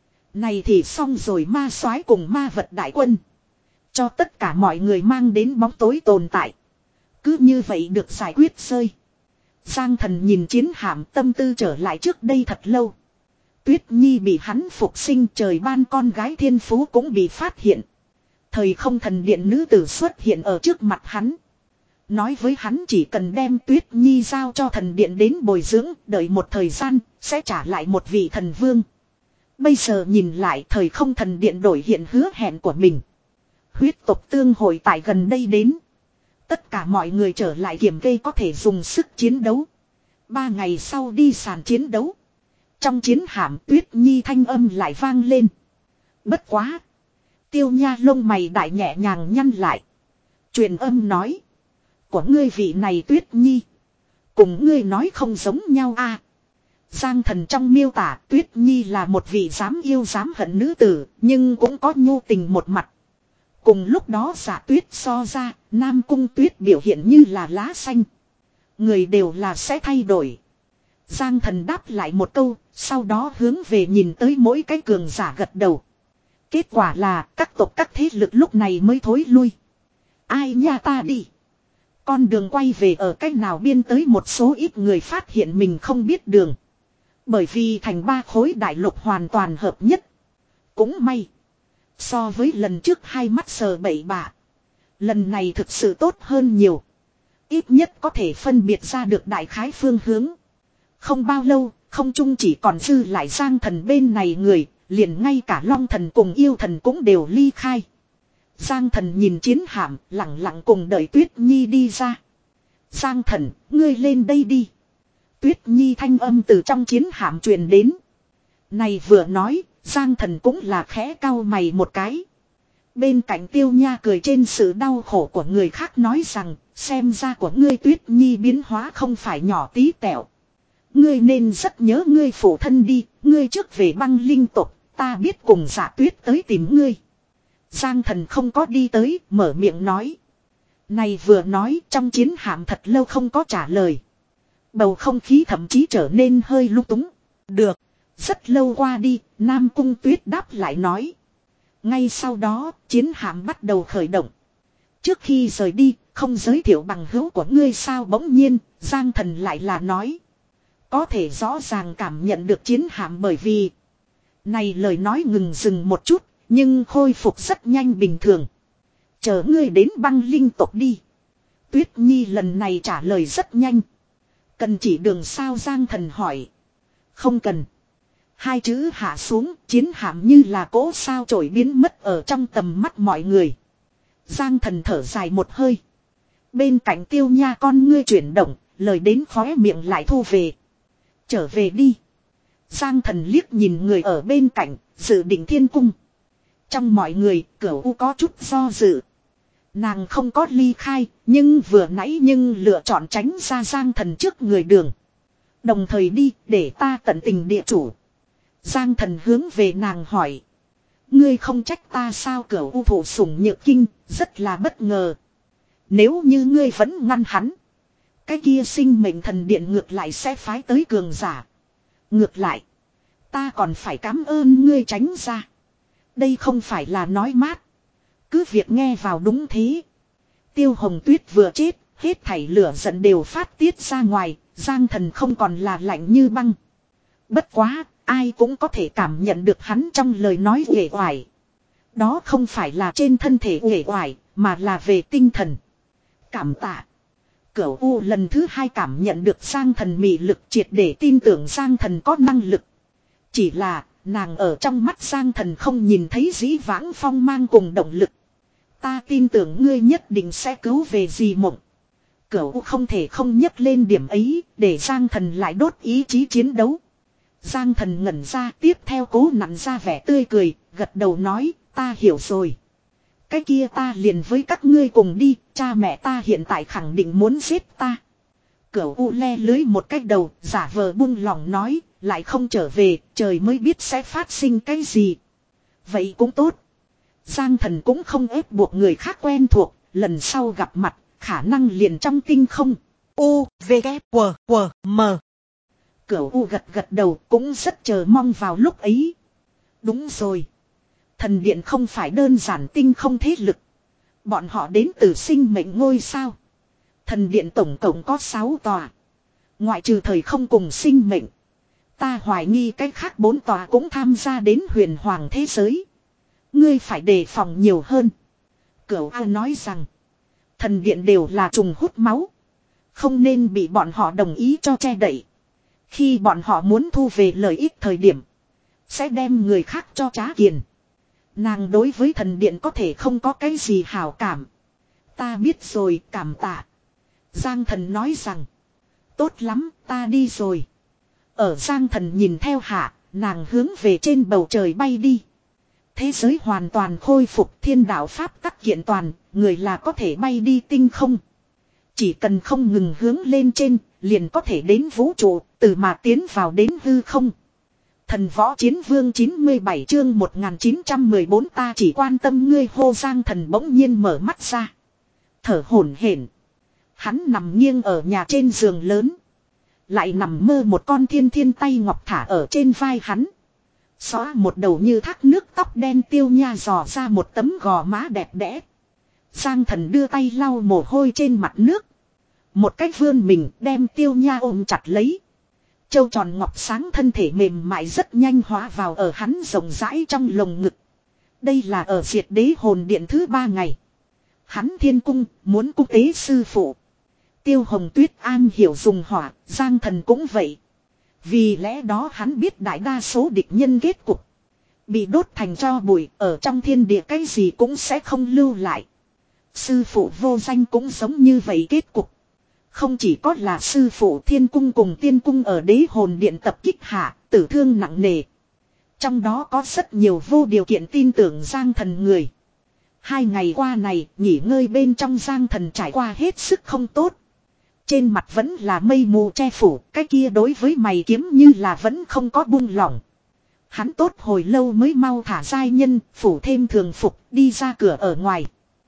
Này thì xong rồi, ma soái cùng ma vật đại quân. Cho tất cả mọi người mang đến bóng tối tồn tại. Cứ như vậy được giải quyết rơi. Giang Thần nhìn chiến hạm, tâm tư trở lại trước đây thật lâu. Tuyết Nhi bị hắn phục sinh, trời ban con gái thiên phú cũng bị phát hiện. Thời không thần điện nữ tử xuất hiện ở trước mặt hắn. Nói với hắn chỉ cần đem Tuyết Nhi giao cho thần điện đến bồi dưỡng, đợi một thời gian, sẽ trả lại một vị thần vương. Bây giờ nhìn lại, thời không thần điện đổi hiện hứa hẹn của mình. Huyết tộc tương hội tại gần đây đến. Tất cả mọi người trở lại kiểm kê có thể dùng sức chiến đấu. Ba ngày sau đi sàn chiến đấu. Trong chiến hạm Tuyết Nhi thanh âm lại vang lên. Bất quá. Tiêu Nha lông mày đại nhẹ nhàng nhăn lại. Truyền âm nói. Của ngươi vị này Tuyết Nhi. Cùng ngươi nói không giống nhau a. À, Giang Thần trong miêu tả Tuyết Nhi là một vị dám yêu dám hận nữ tử. Nhưng cũng có nhu tình một mặt. Cùng lúc đó Giả Tuyết so ra, Nam Cung Tuyết biểu hiện như là lá xanh. Người đều là sẽ thay đổi. Giang Thần đáp lại một câu, sau đó hướng về nhìn tới mỗi cái cường giả gật đầu. Kết quả là các tộc các thế lực lúc này mới thối lui. Ai nha ta đi. Con đường quay về ở cách nào biên tới một số ít người phát hiện mình không biết đường. Bởi vì thành ba khối đại lục hoàn toàn hợp nhất. Cũng may. So với lần trước hai mắt sờ bậy bạ. Lần này thực sự tốt hơn nhiều. Ít nhất có thể phân biệt ra được đại khái phương hướng. Không bao lâu, không chung chỉ còn dư lại Giang Thần bên này người, liền ngay cả Long Thần cùng Yêu Thần cũng đều ly khai. Giang Thần nhìn chiến hạm, lặng lặng cùng đợi Tuyết Nhi đi ra. Giang Thần, ngươi lên đây đi. Tuyết Nhi thanh âm từ trong chiến hạm truyền đến. Này vừa nói, Giang Thần cũng là khẽ cau mày một cái. Bên cạnh Tiêu Nha cười trên sự đau khổ của người khác nói rằng, xem ra của ngươi Tuyết Nhi biến hóa không phải nhỏ tí tẹo. Ngươi nên rất nhớ ngươi phụ thân đi, ngươi trước về băng linh tộc, ta biết cùng Dạ Tuyết tới tìm ngươi. Giang Thần không có đi tới, mở miệng nói. Này vừa nói trong chiến hạm thật lâu không có trả lời. Bầu không khí thậm chí trở nên hơi lung túng. Được, rất lâu qua đi, Nam Cung Tuyết đáp lại nói. Ngay sau đó, chiến hạm bắt đầu khởi động. Trước khi rời đi, không giới thiệu bằng hữu của ngươi sao bỗng nhiên, Giang Thần lại là nói. Có thể rõ ràng cảm nhận được chiến hạm bởi vì này lời nói ngừng dừng một chút, nhưng khôi phục rất nhanh bình thường. Chờ ngươi đến băng linh tộc đi. Tuyết Nhi lần này trả lời rất nhanh. Cần chỉ đường sao Giang Thần hỏi. Không cần. Hai chữ hạ xuống, chiến hạm như là cỗ sao chổi biến mất ở trong tầm mắt mọi người. Giang Thần thở dài một hơi. Bên cạnh Tiêu Nha con ngươi chuyển động, lời đến khóe miệng lại thu về. Trở về đi. Giang Thần liếc nhìn người ở bên cạnh, dự định thiên cung. Trong mọi người, Cửu U có chút do dự. Nàng không có ly khai, nhưng vừa nãy nhưng lựa chọn tránh ra Giang Thần trước người đường. Đồng thời đi, để ta tận tình địa chủ. Giang Thần hướng về nàng hỏi. Ngươi không trách ta sao Cửu U thụ sủng nhược kinh, rất là bất ngờ. Nếu như ngươi vẫn ngăn hắn. Cái kia sinh mệnh thần điện ngược lại sẽ phái tới cường giả. Ngược lại. Ta còn phải cảm ơn ngươi tránh ra. Đây không phải là nói mát. Cứ việc nghe vào đúng thế. Tiêu Hồng Tuyết vừa chết. Hết thảy lửa giận đều phát tiết ra ngoài. Giang Thần không còn là lạnh như băng. Bất quá. Ai cũng có thể cảm nhận được hắn trong lời nói uể oải. Đó không phải là trên thân thể uể oải. Mà là về tinh thần. Cảm tạ. Cửu U lần thứ hai cảm nhận được Giang Thần mị lực triệt để tin tưởng Giang Thần có năng lực. Chỉ là nàng ở trong mắt Giang Thần không nhìn thấy dĩ vãng phong mang cùng động lực. Ta tin tưởng ngươi nhất định sẽ cứu về dì mộng. Cửu U không thể không nhắc lên điểm ấy để Giang Thần lại đốt ý chí chiến đấu. Giang Thần ngẩn ra tiếp theo cố nặn ra vẻ tươi cười, gật đầu nói ta hiểu rồi. Cái kia ta liền với các ngươi cùng đi, cha mẹ ta hiện tại khẳng định muốn giết ta. Cửu U le lưới một cách đầu, giả vờ buông lòng nói, lại không trở về, trời mới biết sẽ phát sinh cái gì. Vậy cũng tốt. Giang Thần cũng không ép buộc người khác quen thuộc, lần sau gặp mặt, khả năng liền trong tinh không. U, V, K, W, W, M. Cửu U gật gật đầu cũng rất chờ mong vào lúc ấy. Đúng rồi. Thần điện không phải đơn giản tinh không thế lực. Bọn họ đến từ sinh mệnh ngôi sao. Thần điện tổng cộng có sáu tòa. Ngoại trừ thời không cùng sinh mệnh. Ta hoài nghi cách khác bốn tòa cũng tham gia đến huyền hoàng thế giới. Ngươi phải đề phòng nhiều hơn. Cửu A nói rằng. Thần điện đều là trùng hút máu. Không nên bị bọn họ đồng ý cho che đậy. Khi bọn họ muốn thu về lợi ích thời điểm. Sẽ đem người khác cho trá kiền. Nàng đối với thần điện có thể không có cái gì hảo cảm. Ta biết rồi, cảm tạ. Giang Thần nói rằng. Tốt lắm, ta đi rồi. Ở Giang Thần nhìn theo hạ, nàng hướng về trên bầu trời bay đi. Thế giới hoàn toàn khôi phục, thiên đạo pháp tắc kiện toàn, người là có thể bay đi tinh không. Chỉ cần không ngừng hướng lên trên, liền có thể đến vũ trụ, từ mà tiến vào đến hư không. Thần võ chiến vương chín mươi bảy chương một nghìn chín trăm mười bốn ta chỉ quan tâm ngươi hô Giang Thần bỗng nhiên mở mắt ra. Thở hổn hển. Hắn nằm nghiêng ở nhà trên giường lớn. Lại nằm mơ một con thiên thiên tay ngọc thả ở trên vai hắn. Xóa một đầu như thác nước tóc đen Tiêu Nha dò ra một tấm gò má đẹp đẽ. Giang Thần đưa tay lau mồ hôi trên mặt nước. Một cách vươn mình đem Tiêu Nha ôm chặt lấy. Châu tròn ngọc sáng thân thể mềm mại rất nhanh hóa vào ở hắn rộng rãi trong lồng ngực. Đây là ở diệt đế hồn điện thứ ba ngày. Hắn thiên cung muốn cung tế sư phụ. Tiêu Hồng Tuyết an hiểu dùng hỏa, Giang Thần cũng vậy. Vì lẽ đó hắn biết đại đa số địch nhân kết cục. Bị đốt thành tro bụi, ở trong thiên địa cái gì cũng sẽ không lưu lại. Sư phụ vô danh cũng giống như vậy kết cục. Không chỉ có là sư phụ thiên cung cùng tiên cung ở đế hồn điện tập kích hạ, tử thương nặng nề. Trong đó có rất nhiều vô điều kiện tin tưởng Giang Thần người. Hai ngày qua này, nghỉ ngơi bên trong Giang Thần trải qua hết sức không tốt. Trên mặt vẫn là mây mù che phủ, cái kia đối với mày kiếm như là vẫn không có buông lỏng. Hắn tốt hồi lâu mới mau thả giai nhân, phủ thêm thường phục, đi ra cửa ở ngoài.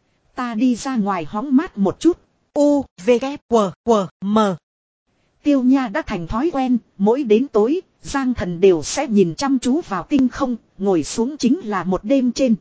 Ta đi ra ngoài hóng mát một chút. U, V, K, W, W, M. Tiêu Nha đã thành thói quen, mỗi đến tối, Giang Thần đều sẽ nhìn chăm chú vào tinh không, ngồi xuống chính là một đêm trên.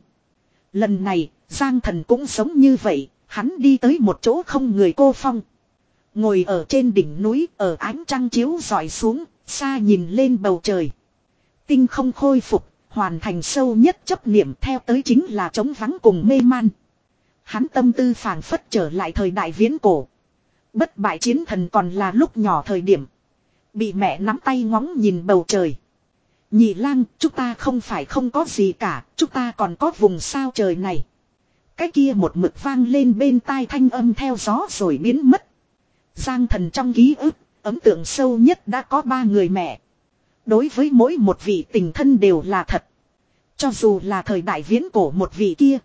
Lần này, Giang Thần cũng giống như vậy, hắn đi tới một chỗ không người cô phong. Ngồi ở trên đỉnh núi, ở ánh trăng chiếu rọi xuống, xa nhìn lên bầu trời. Tinh không khôi phục, hoàn thành sâu nhất chấp niệm theo tới chính là trống vắng cùng mê man. Hắn tâm tư phảng phất trở lại thời đại viễn cổ. Bất bại chiến thần còn là lúc nhỏ thời điểm. Bị mẹ nắm tay ngóng nhìn bầu trời. Nhị lang, chúng ta không phải không có gì cả, chúng ta còn có vùng sao trời này. Cái kia một mực vang lên bên tai thanh âm theo gió rồi biến mất. Giang Thần trong ký ức, ấn tượng sâu nhất đã có ba người mẹ. Đối với mỗi một vị tình thân đều là thật. Cho dù là thời đại viễn cổ một vị kia.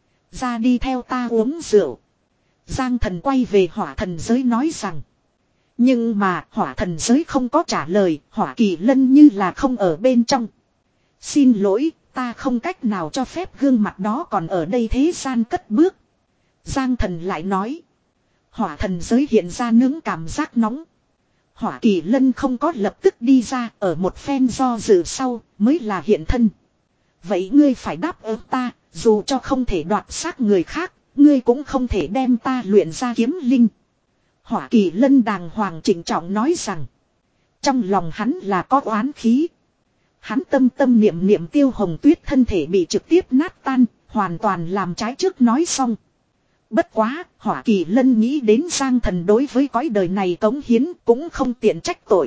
Ra đi theo ta uống rượu. Giang Thần quay về hỏa thần giới nói rằng. Nhưng mà hỏa thần giới không có trả lời, Hỏa Kỳ Lân như là không ở bên trong. Xin lỗi, ta không cách nào cho phép gương mặt đó còn ở đây thế gian cất bước. Giang Thần lại nói. Hỏa thần giới hiện ra nướng cảm giác nóng. Hỏa Kỳ Lân không có lập tức đi ra, ở một phen do dự sau mới là hiện thân. Vậy ngươi phải đáp ứng ta, dù cho không thể đoạt xác người khác, ngươi cũng không thể đem ta luyện ra kiếm linh. Hỏa Kỳ Lân đàng hoàng trịnh trọng nói rằng. Trong lòng hắn là có oán khí. Hắn tâm tâm niệm niệm Tiêu Hồng Tuyết thân thể bị trực tiếp nát tan, hoàn toàn làm trái trước nói xong. Bất quá, Hỏa Kỳ Lân nghĩ đến Giang Thần đối với cõi đời này cống hiến cũng không tiện trách tội.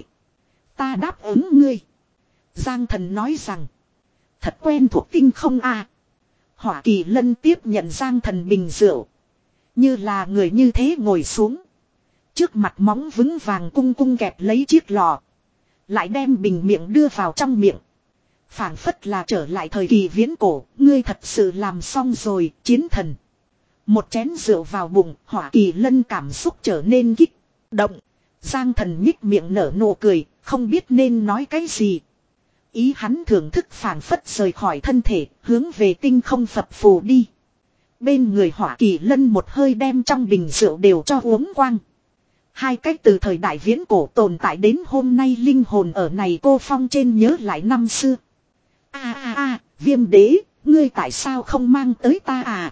Ta đáp ứng ngươi. Giang Thần nói rằng. Thật quen thuộc tinh không à. Hỏa Kỳ Lân tiếp nhận Giang Thần bình rượu. Như là người như thế ngồi xuống. Trước mặt móng vững vàng cung cung kẹp lấy chiếc lò. Lại đem bình miệng đưa vào trong miệng. Phảng phất là trở lại thời kỳ viễn cổ. Ngươi thật sự làm xong rồi, chiến thần. Một chén rượu vào bụng, Hỏa Kỳ Lân cảm xúc trở nên kích động. Giang Thần nhích miệng nở nụ cười, không biết nên nói cái gì. Ý hắn thưởng thức phảng phất rời khỏi thân thể, hướng về tinh không phập phù đi. Bên người Hỏa Kỳ Lân một hơi đem trong bình rượu đều cho uống quang. Hai cách từ thời đại viễn cổ tồn tại đến hôm nay linh hồn ở này cô phong trên nhớ lại năm xưa. A a a, Viêm đế, ngươi tại sao không mang tới ta à?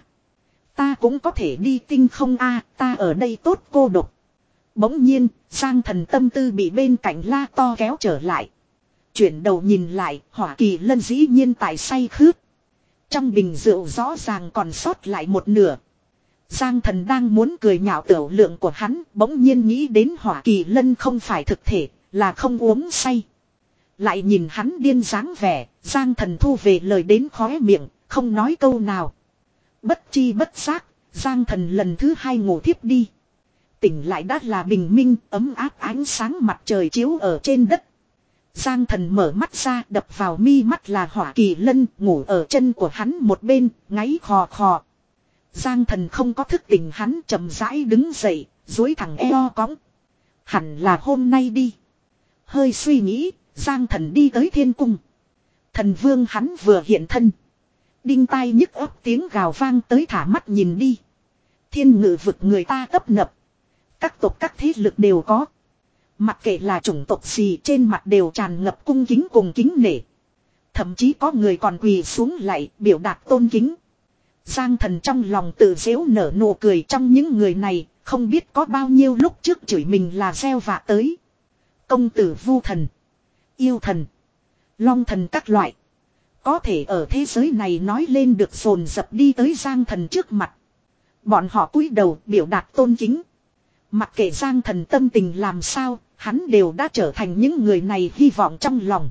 Ta cũng có thể đi tinh không a, ta ở đây tốt cô độc. Bỗng nhiên, Giang Thần tâm tư bị bên cạnh la to kéo trở lại. Chuyển đầu nhìn lại, Hỏa Kỳ Lân dĩ nhiên tại say khướt. Trong bình rượu rõ ràng còn sót lại một nửa. Giang Thần đang muốn cười nhạo tiểu lượng của hắn, bỗng nhiên nghĩ đến Hỏa Kỳ Lân không phải thực thể, là không uống say. Lại nhìn hắn điên dáng vẻ, Giang Thần thu về lời đến khóe miệng, không nói câu nào. Bất chi bất giác, Giang Thần lần thứ hai ngủ thiếp đi. Tỉnh lại đã là bình minh, ấm áp ánh sáng mặt trời chiếu ở trên đất. Giang Thần mở mắt ra, đập vào mi mắt là Hỏa Kỳ Lân ngủ ở chân của hắn một bên, ngáy khò khò. Giang Thần không có thức tỉnh hắn, chậm rãi đứng dậy, duỗi thẳng eo cõng. Hẳn là hôm nay đi. Hơi suy nghĩ, Giang Thần đi tới thiên cung. Thần vương hắn vừa hiện thân. Đinh tai nhức ấp tiếng gào vang tới, thả mắt nhìn đi. Thiên ngự vực người ta tấp nập. Các tộc các thế lực đều có. Mặc kệ là chủng tộc gì, trên mặt đều tràn ngập cung kính cùng kính nể. Thậm chí có người còn quỳ xuống lại biểu đạt tôn kính. Giang Thần trong lòng tự giễu nở nụ cười, trong những người này không biết có bao nhiêu lúc trước chửi mình là gieo vạ tới. Công tử Vu Thần, Yêu Thần, Long Thần các loại. Có thể ở thế giới này nói lên được dồn dập đi tới Giang Thần trước mặt. Bọn họ cúi đầu biểu đạt tôn kính. Mặc kệ Giang Thần tâm tình làm sao, hắn đều đã trở thành những người này hy vọng trong lòng.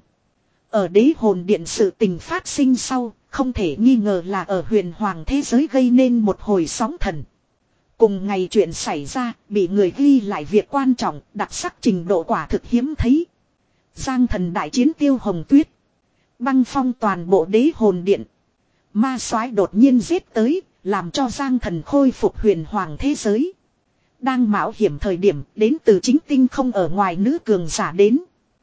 Ở đế hồn điện sự tình phát sinh sau, không thể nghi ngờ là ở huyền hoàng thế giới gây nên một hồi sóng thần. Cùng ngày chuyện xảy ra, bị người ghi lại việc quan trọng, đặc sắc trình độ quả thực hiếm thấy. Giang Thần đại chiến Tiêu Hồng Tuyết. Băng phong toàn bộ đế hồn điện. Ma soái đột nhiên giết tới, làm cho Giang Thần khôi phục huyền hoàng thế giới. Đang mạo hiểm thời điểm đến từ chính tinh không ở ngoài nữ cường giả đến.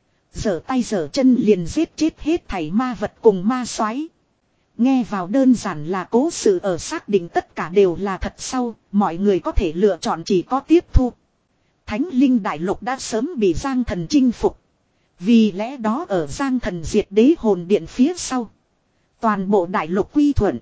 Giở tay giở chân liền giết chết hết thảy ma vật cùng ma soái. Nghe vào đơn giản là cố sự ở xác định tất cả đều là thật sau, mọi người có thể lựa chọn chỉ có tiếp thu. Thánh linh đại lục đã sớm bị Giang Thần chinh phục. Vì lẽ đó ở Giang Thần diệt đế hồn điện phía sau, toàn bộ đại lục quy thuận.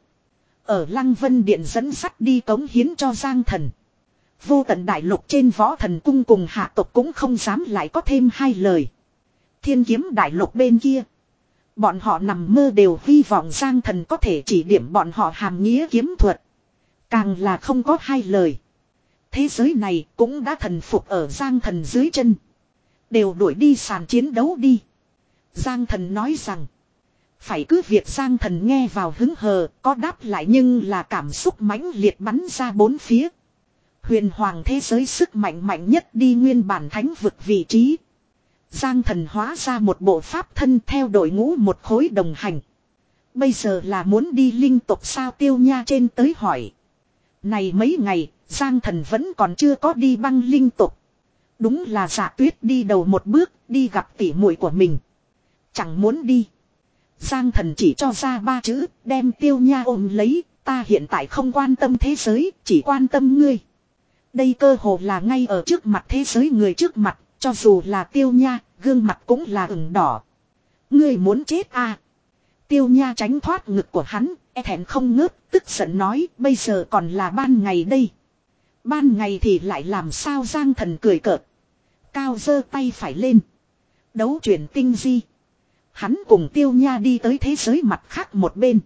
Ở Lăng Vân điện dẫn sắt đi cống hiến cho Giang Thần. Vô tận đại lục trên võ thần cung cùng hạ tộc cũng không dám lại có thêm hai lời. Thiên kiếm đại lục bên kia, bọn họ nằm mơ đều hy vọng Giang Thần có thể chỉ điểm bọn họ hàm nghĩa kiếm thuật. Càng là không có hai lời. Thế giới này cũng đã thần phục ở Giang Thần dưới chân. Đều đuổi đi sàn chiến đấu đi. Giang Thần nói rằng, phải cứ việc Giang Thần nghe vào hứng hờ, có đáp lại nhưng là cảm xúc mãnh liệt bắn ra bốn phía. Huyền hoàng thế giới sức mạnh mạnh nhất đi nguyên bản thánh vực vị trí. Giang Thần hóa ra một bộ pháp thân theo đội ngũ một khối đồng hành. Bây giờ là muốn đi linh tộc sao Tiêu Nha trên tới hỏi. Này mấy ngày, Giang Thần vẫn còn chưa có đi băng linh tộc. Đúng là Dạ Tuyết đi đầu một bước, đi gặp tỉ muội của mình. Chẳng muốn đi. Giang Thần chỉ cho ra ba chữ, đem Tiêu Nha ôm lấy, ta hiện tại không quan tâm thế giới, chỉ quan tâm ngươi. Đây cơ hồ là ngay ở trước mặt thế giới người trước mặt, cho dù là Tiêu Nha, gương mặt cũng là ửng đỏ. Ngươi muốn chết à? Tiêu Nha tránh thoát ngực của hắn, e thẹn không ngớt, tức giận nói, bây giờ còn là ban ngày đây. Ban ngày thì lại làm sao? Giang Thần cười cợt. Cao giơ tay phải lên. Đấu chuyển tinh di. Hắn cùng Tiêu Nha đi tới thế giới mặt khác một bên.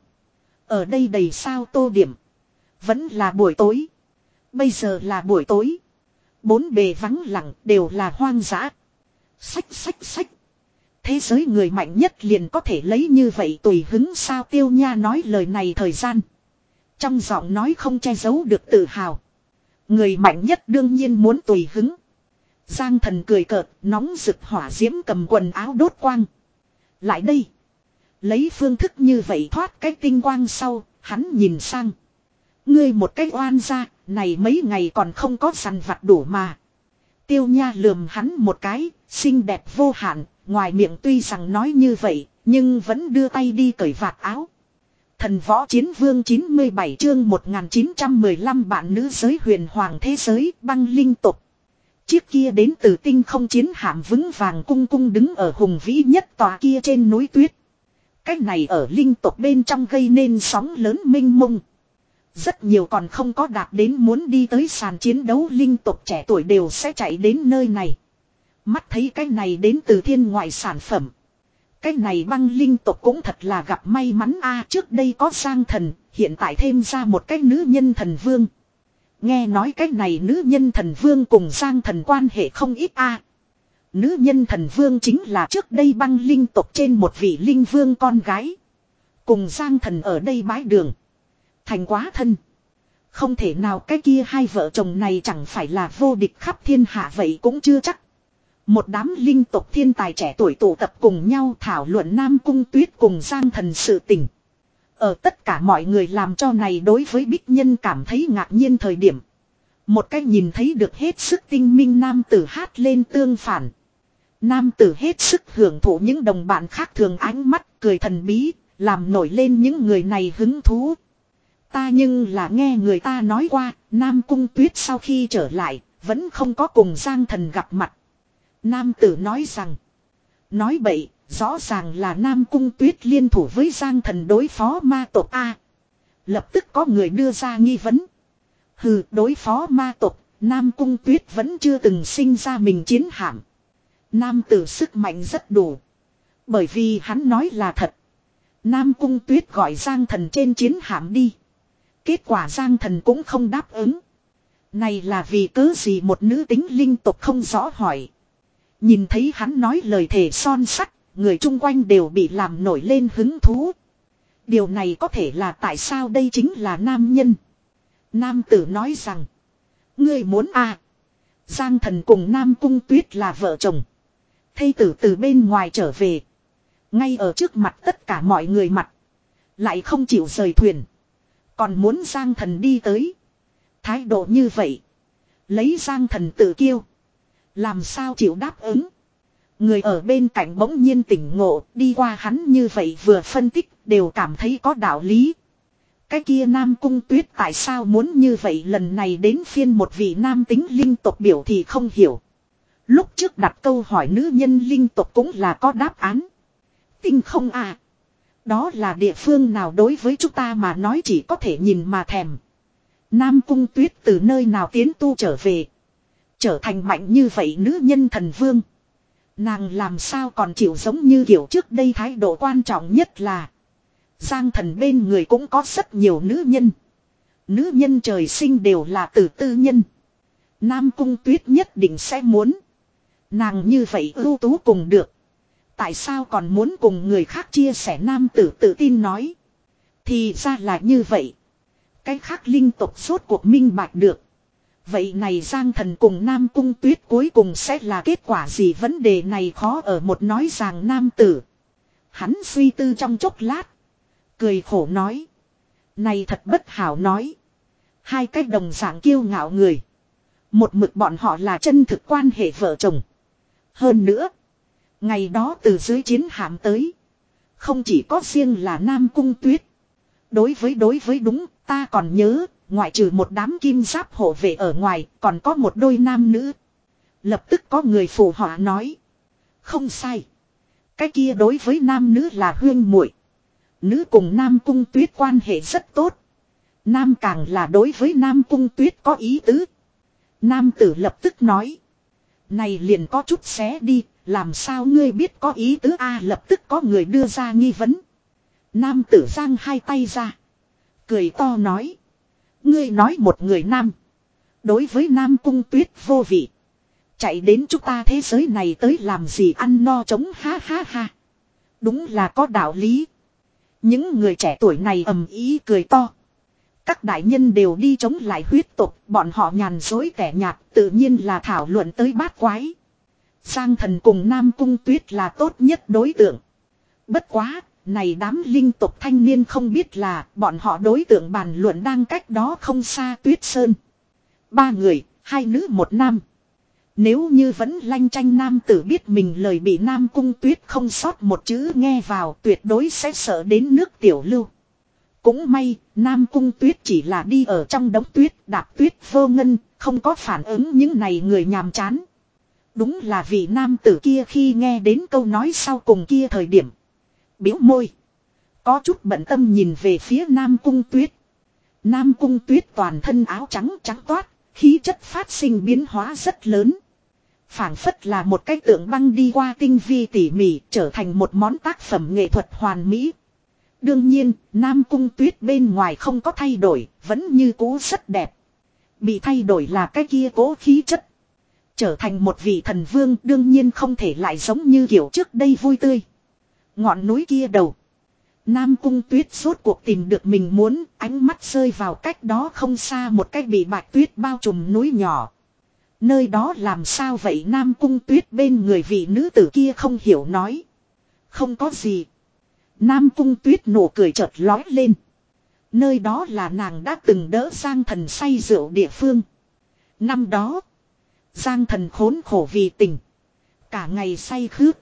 Ở đây đầy sao tô điểm. Vẫn là buổi tối. Bây giờ là buổi tối. Bốn bề vắng lặng đều là hoang dã. Xách xách xách. Thế giới người mạnh nhất liền có thể lấy như vậy tùy hứng sao? Tiêu Nha nói lời này thời gian. Trong giọng nói không che giấu được tự hào. Người mạnh nhất đương nhiên muốn tùy hứng. Giang Thần cười cợt, nóng rực hỏa diễm cầm quần áo đốt quang. Lại đây. Lấy phương thức như vậy thoát cái tinh quang sau, hắn nhìn sang. Ngươi một cái oan gia, này mấy ngày còn không có săn vặt đủ mà. Tiêu Nha lườm hắn một cái, xinh đẹp vô hạn, ngoài miệng tuy rằng nói như vậy, nhưng vẫn đưa tay đi cởi vạt áo. Thần võ chiến vương chín mươi bảy chương một nghìn chín trăm mười lăm bạn nữ giới huyền hoàng thế giới băng linh tục. Chiếc kia đến từ tinh không chiến hạm vững vàng cung cung đứng ở hùng vĩ nhất tòa kia trên núi tuyết. Cách này ở linh tộc bên trong gây nên sóng lớn mênh mông. Rất nhiều còn không có đạt đến muốn đi tới sàn chiến đấu linh tộc trẻ tuổi đều sẽ chạy đến nơi này. Mắt thấy cái này đến từ thiên ngoại sản phẩm. Cái này băng linh tộc cũng thật là gặp may mắn a, trước đây có Giang Thần, hiện tại thêm ra một cái nữ nhân thần vương. Nghe nói cái này nữ nhân thần vương cùng Giang Thần quan hệ không ít a. Nữ nhân thần vương chính là trước đây băng linh tộc trên một vị linh vương con gái. Cùng Giang Thần ở đây bái đường. Thành quá thân. Không thể nào cái kia hai vợ chồng này chẳng phải là vô địch khắp thiên hạ vậy cũng chưa chắc. Một đám linh tộc thiên tài trẻ tuổi tụ tập cùng nhau thảo luận Nam Cung Tuyết cùng Giang Thần sự tình. Ở tất cả mọi người làm cho này đối với Bích Nhân cảm thấy ngạc nhiên thời điểm. Một cách nhìn thấy được hết sức tinh minh nam tử hát lên tương phản. Nam tử hết sức hưởng thụ những đồng bạn khác thường ánh mắt cười thần bí, làm nổi lên những người này hứng thú. Ta nhưng là nghe người ta nói qua, Nam Cung Tuyết sau khi trở lại, vẫn không có cùng Giang Thần gặp mặt. Nam tử nói rằng, nói bậy, rõ ràng là Nam Cung Tuyết liên thủ với Giang Thần đối phó ma tộc A. Lập tức có người đưa ra nghi vấn. Hừ, đối phó ma tộc, Nam Cung Tuyết vẫn chưa từng sinh ra mình chiến hạm. Nam tử sức mạnh rất đủ. Bởi vì hắn nói là thật. Nam Cung Tuyết gọi Giang Thần trên chiến hạm đi. Kết quả Giang Thần cũng không đáp ứng. Này là vì cớ gì? Một nữ tính linh tộc không rõ hỏi. Nhìn thấy hắn nói lời thề son sắt, người chung quanh đều bị làm nổi lên hứng thú. Điều này có thể là tại sao? Đây chính là nam nhân. Nam tử nói rằng, ngươi muốn à? Giang Thần cùng Nam Cung Tuyết là vợ chồng. Thây tử từ bên ngoài trở về. Ngay ở trước mặt tất cả mọi người mặt. Lại không chịu rời thuyền. Còn muốn Giang Thần đi tới. Thái độ như vậy. Lấy Giang Thần tự kiêu. Làm sao chịu đáp ứng. Người ở bên cạnh bỗng nhiên tỉnh ngộ. Đi qua hắn như vậy vừa phân tích. Đều cảm thấy có đạo lý. Cái kia Nam Cung Tuyết tại sao muốn như vậy, lần này đến phiên một vị nam tính linh tộc biểu thì không hiểu. Lúc trước đặt câu hỏi nữ nhân linh tộc cũng là có đáp án. Tinh không à. Đó là địa phương nào đối với chúng ta mà nói chỉ có thể nhìn mà thèm. Nam Cung Tuyết từ nơi nào tiến tu trở về. Trở thành mạnh như vậy nữ nhân thần vương. Nàng làm sao còn chịu giống như kiểu trước đây, thái độ quan trọng nhất là. Giang Thần bên người cũng có rất nhiều nữ nhân. Nữ nhân trời sinh đều là tử tư nhân. Nam Cung Tuyết nhất định sẽ muốn. Nàng như vậy ưu tú cùng được. Tại sao còn muốn cùng người khác chia sẻ, nam tử tự tin nói. Thì ra là như vậy. Cái khác linh tộc rốt cuộc minh bạch được. Vậy này Giang Thần cùng Nam Cung Tuyết cuối cùng sẽ là kết quả gì, vấn đề này khó ở một nói rằng nam tử. Hắn suy tư trong chốc lát. Cười khổ nói. Này thật bất hảo nói. Hai cái đồng dạng kiêu ngạo người. Một mực bọn họ là chân thực quan hệ vợ chồng. Hơn nữa. Ngày đó từ dưới chiến hạm tới. Không chỉ có riêng là Nam Cung Tuyết. Đối với đối với đúng, ta còn nhớ, ngoại trừ một đám kim giáp hộ vệ ở ngoài, còn có một đôi nam nữ. Lập tức có người phụ họa nói. Không sai. Cái kia đối với nam nữ là huyên muội. Nữ cùng Nam Cung Tuyết quan hệ rất tốt. Nam càng là đối với Nam Cung Tuyết có ý tứ. Nam tử lập tức nói. Này liền có chút xé đi. Làm sao ngươi biết có ý tứ a? Lập tức có người đưa ra nghi vấn. Nam tử giang hai tay ra. Cười to nói. Ngươi nói một người nam. Đối với Nam Cung Tuyết vô vị. Chạy đến chúng ta thế giới này tới làm gì, ăn no chống ha ha ha. Đúng là có đạo lý. Những người trẻ tuổi này ầm ý cười to. Các đại nhân đều đi chống lại huyết tục. Bọn họ nhàn dối tẻ nhạt, tự nhiên là thảo luận tới bát quái. Giang Thần cùng Nam Cung Tuyết là tốt nhất đối tượng. Bất quá, này đám linh tục thanh niên không biết là bọn họ đối tượng bàn luận đang cách đó không xa Tuyết Sơn. Ba người, hai nữ một nam. Nếu như vẫn lanh chanh nam tử biết mình lời bị Nam Cung Tuyết không sót một chữ nghe vào, tuyệt đối sẽ sợ đến nước tiểu lưu. Cũng may, Nam Cung Tuyết chỉ là đi ở trong đống tuyết, đạp tuyết vô ngân, không có phản ứng những này người nhàm chán. Đúng là vì nam tử kia khi nghe đến câu nói sau cùng kia thời điểm. Biếu môi. Có chút bận tâm nhìn về phía Nam Cung Tuyết. Nam Cung Tuyết toàn thân áo trắng trắng toát, khí chất phát sinh biến hóa rất lớn. Phảng phất là một cái tượng băng đi qua tinh vi tỉ mỉ, trở thành một món tác phẩm nghệ thuật hoàn mỹ. Đương nhiên, Nam Cung Tuyết bên ngoài không có thay đổi, vẫn như cũ rất đẹp. Bị thay đổi là cái kia cố khí chất. Trở thành một vị thần vương đương nhiên không thể lại giống như kiểu trước đây vui tươi. Ngọn núi kia đầu. Nam Cung Tuyết rốt cuộc tìm được mình muốn, ánh mắt rơi vào cách đó không xa một cái bị bạch tuyết bao trùm núi nhỏ. Nơi đó làm sao vậy? Nam Cung Tuyết bên người vị nữ tử kia không hiểu nói. Không có gì. Nam Cung Tuyết nụ cười chợt lói lên. Nơi đó là nàng đã từng đỡ Giang Thần say rượu địa phương. Năm đó, Giang Thần khốn khổ vì tình. Cả ngày say khướt.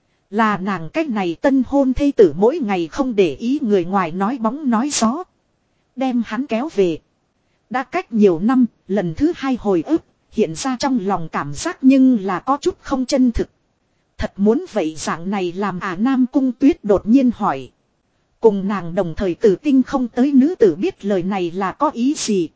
Là nàng cách này tân hôn thê tử mỗi ngày không để ý người ngoài nói bóng nói gió. Đem hắn kéo về. Đã cách nhiều năm, lần thứ hai hồi ức, hiện ra trong lòng cảm giác nhưng là có chút không chân thực. Thật muốn vậy dạng này làm à? Nam Cung Tuyết đột nhiên hỏi. Cùng nàng đồng thời tử tinh không tới nữ tử biết lời này là có ý gì.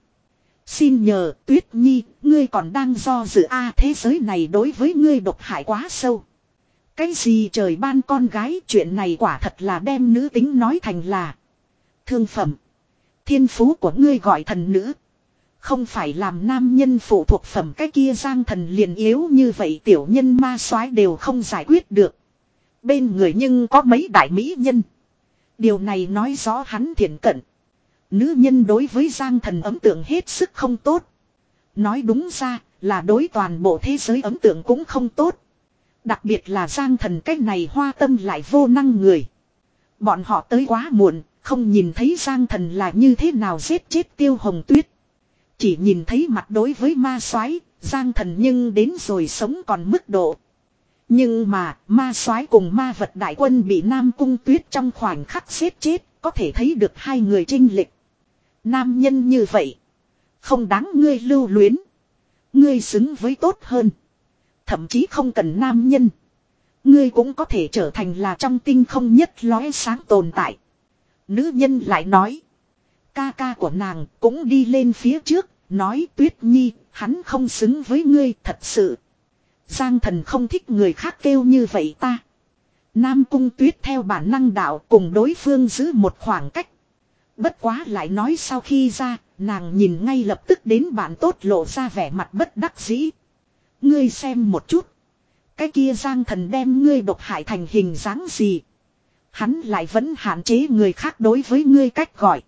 Xin nhờ Tuyết Nhi, ngươi còn đang do dự a à, thế giới này đối với ngươi độc hại quá sâu. Cái gì trời ban con gái, chuyện này quả thật là đem nữ tính nói thành là thương phẩm. Thiên phú của ngươi gọi thần nữ. Không phải làm nam nhân phụ thuộc phẩm, cái kia Giang Thần liền yếu như vậy, tiểu nhân ma soái đều không giải quyết được. Bên người nhưng có mấy đại mỹ nhân. Điều này nói rõ hắn thiện cận. Nữ nhân đối với Giang Thần ấn tượng hết sức không tốt. Nói đúng ra là đối toàn bộ thế giới ấn tượng cũng không tốt. Đặc biệt là Giang Thần cái này hoa tâm lại vô năng người. Bọn họ tới quá muộn, không nhìn thấy Giang Thần là như thế nào giết chết Tiêu Hồng Tuyết. Chỉ nhìn thấy mặt đối với ma soái, Giang Thần nhưng đến rồi sống còn mức độ. Nhưng mà, ma soái cùng ma vật đại quân bị Nam Cung Tuyết trong khoảnh khắc giết chết, có thể thấy được hai người chênh lệch. Nam nhân như vậy, không đáng ngươi lưu luyến. Ngươi xứng với tốt hơn. Thậm chí không cần nam nhân. Ngươi cũng có thể trở thành là trong tinh không nhất lóe sáng tồn tại. Nữ nhân lại nói. Ca ca của nàng cũng đi lên phía trước, nói Tuyết Nhi, hắn không xứng với ngươi thật sự. Giang Thần không thích người khác kêu như vậy ta. Nam Cung Tuyết theo bản năng đạo cùng đối phương giữ một khoảng cách. Bất quá lại nói sau khi ra, nàng nhìn ngay lập tức đến bạn tốt lộ ra vẻ mặt bất đắc dĩ. Ngươi xem một chút. Cái kia Giang Thần đem ngươi độc hại thành hình dáng gì. Hắn lại vẫn hạn chế người khác đối với ngươi cách gọi.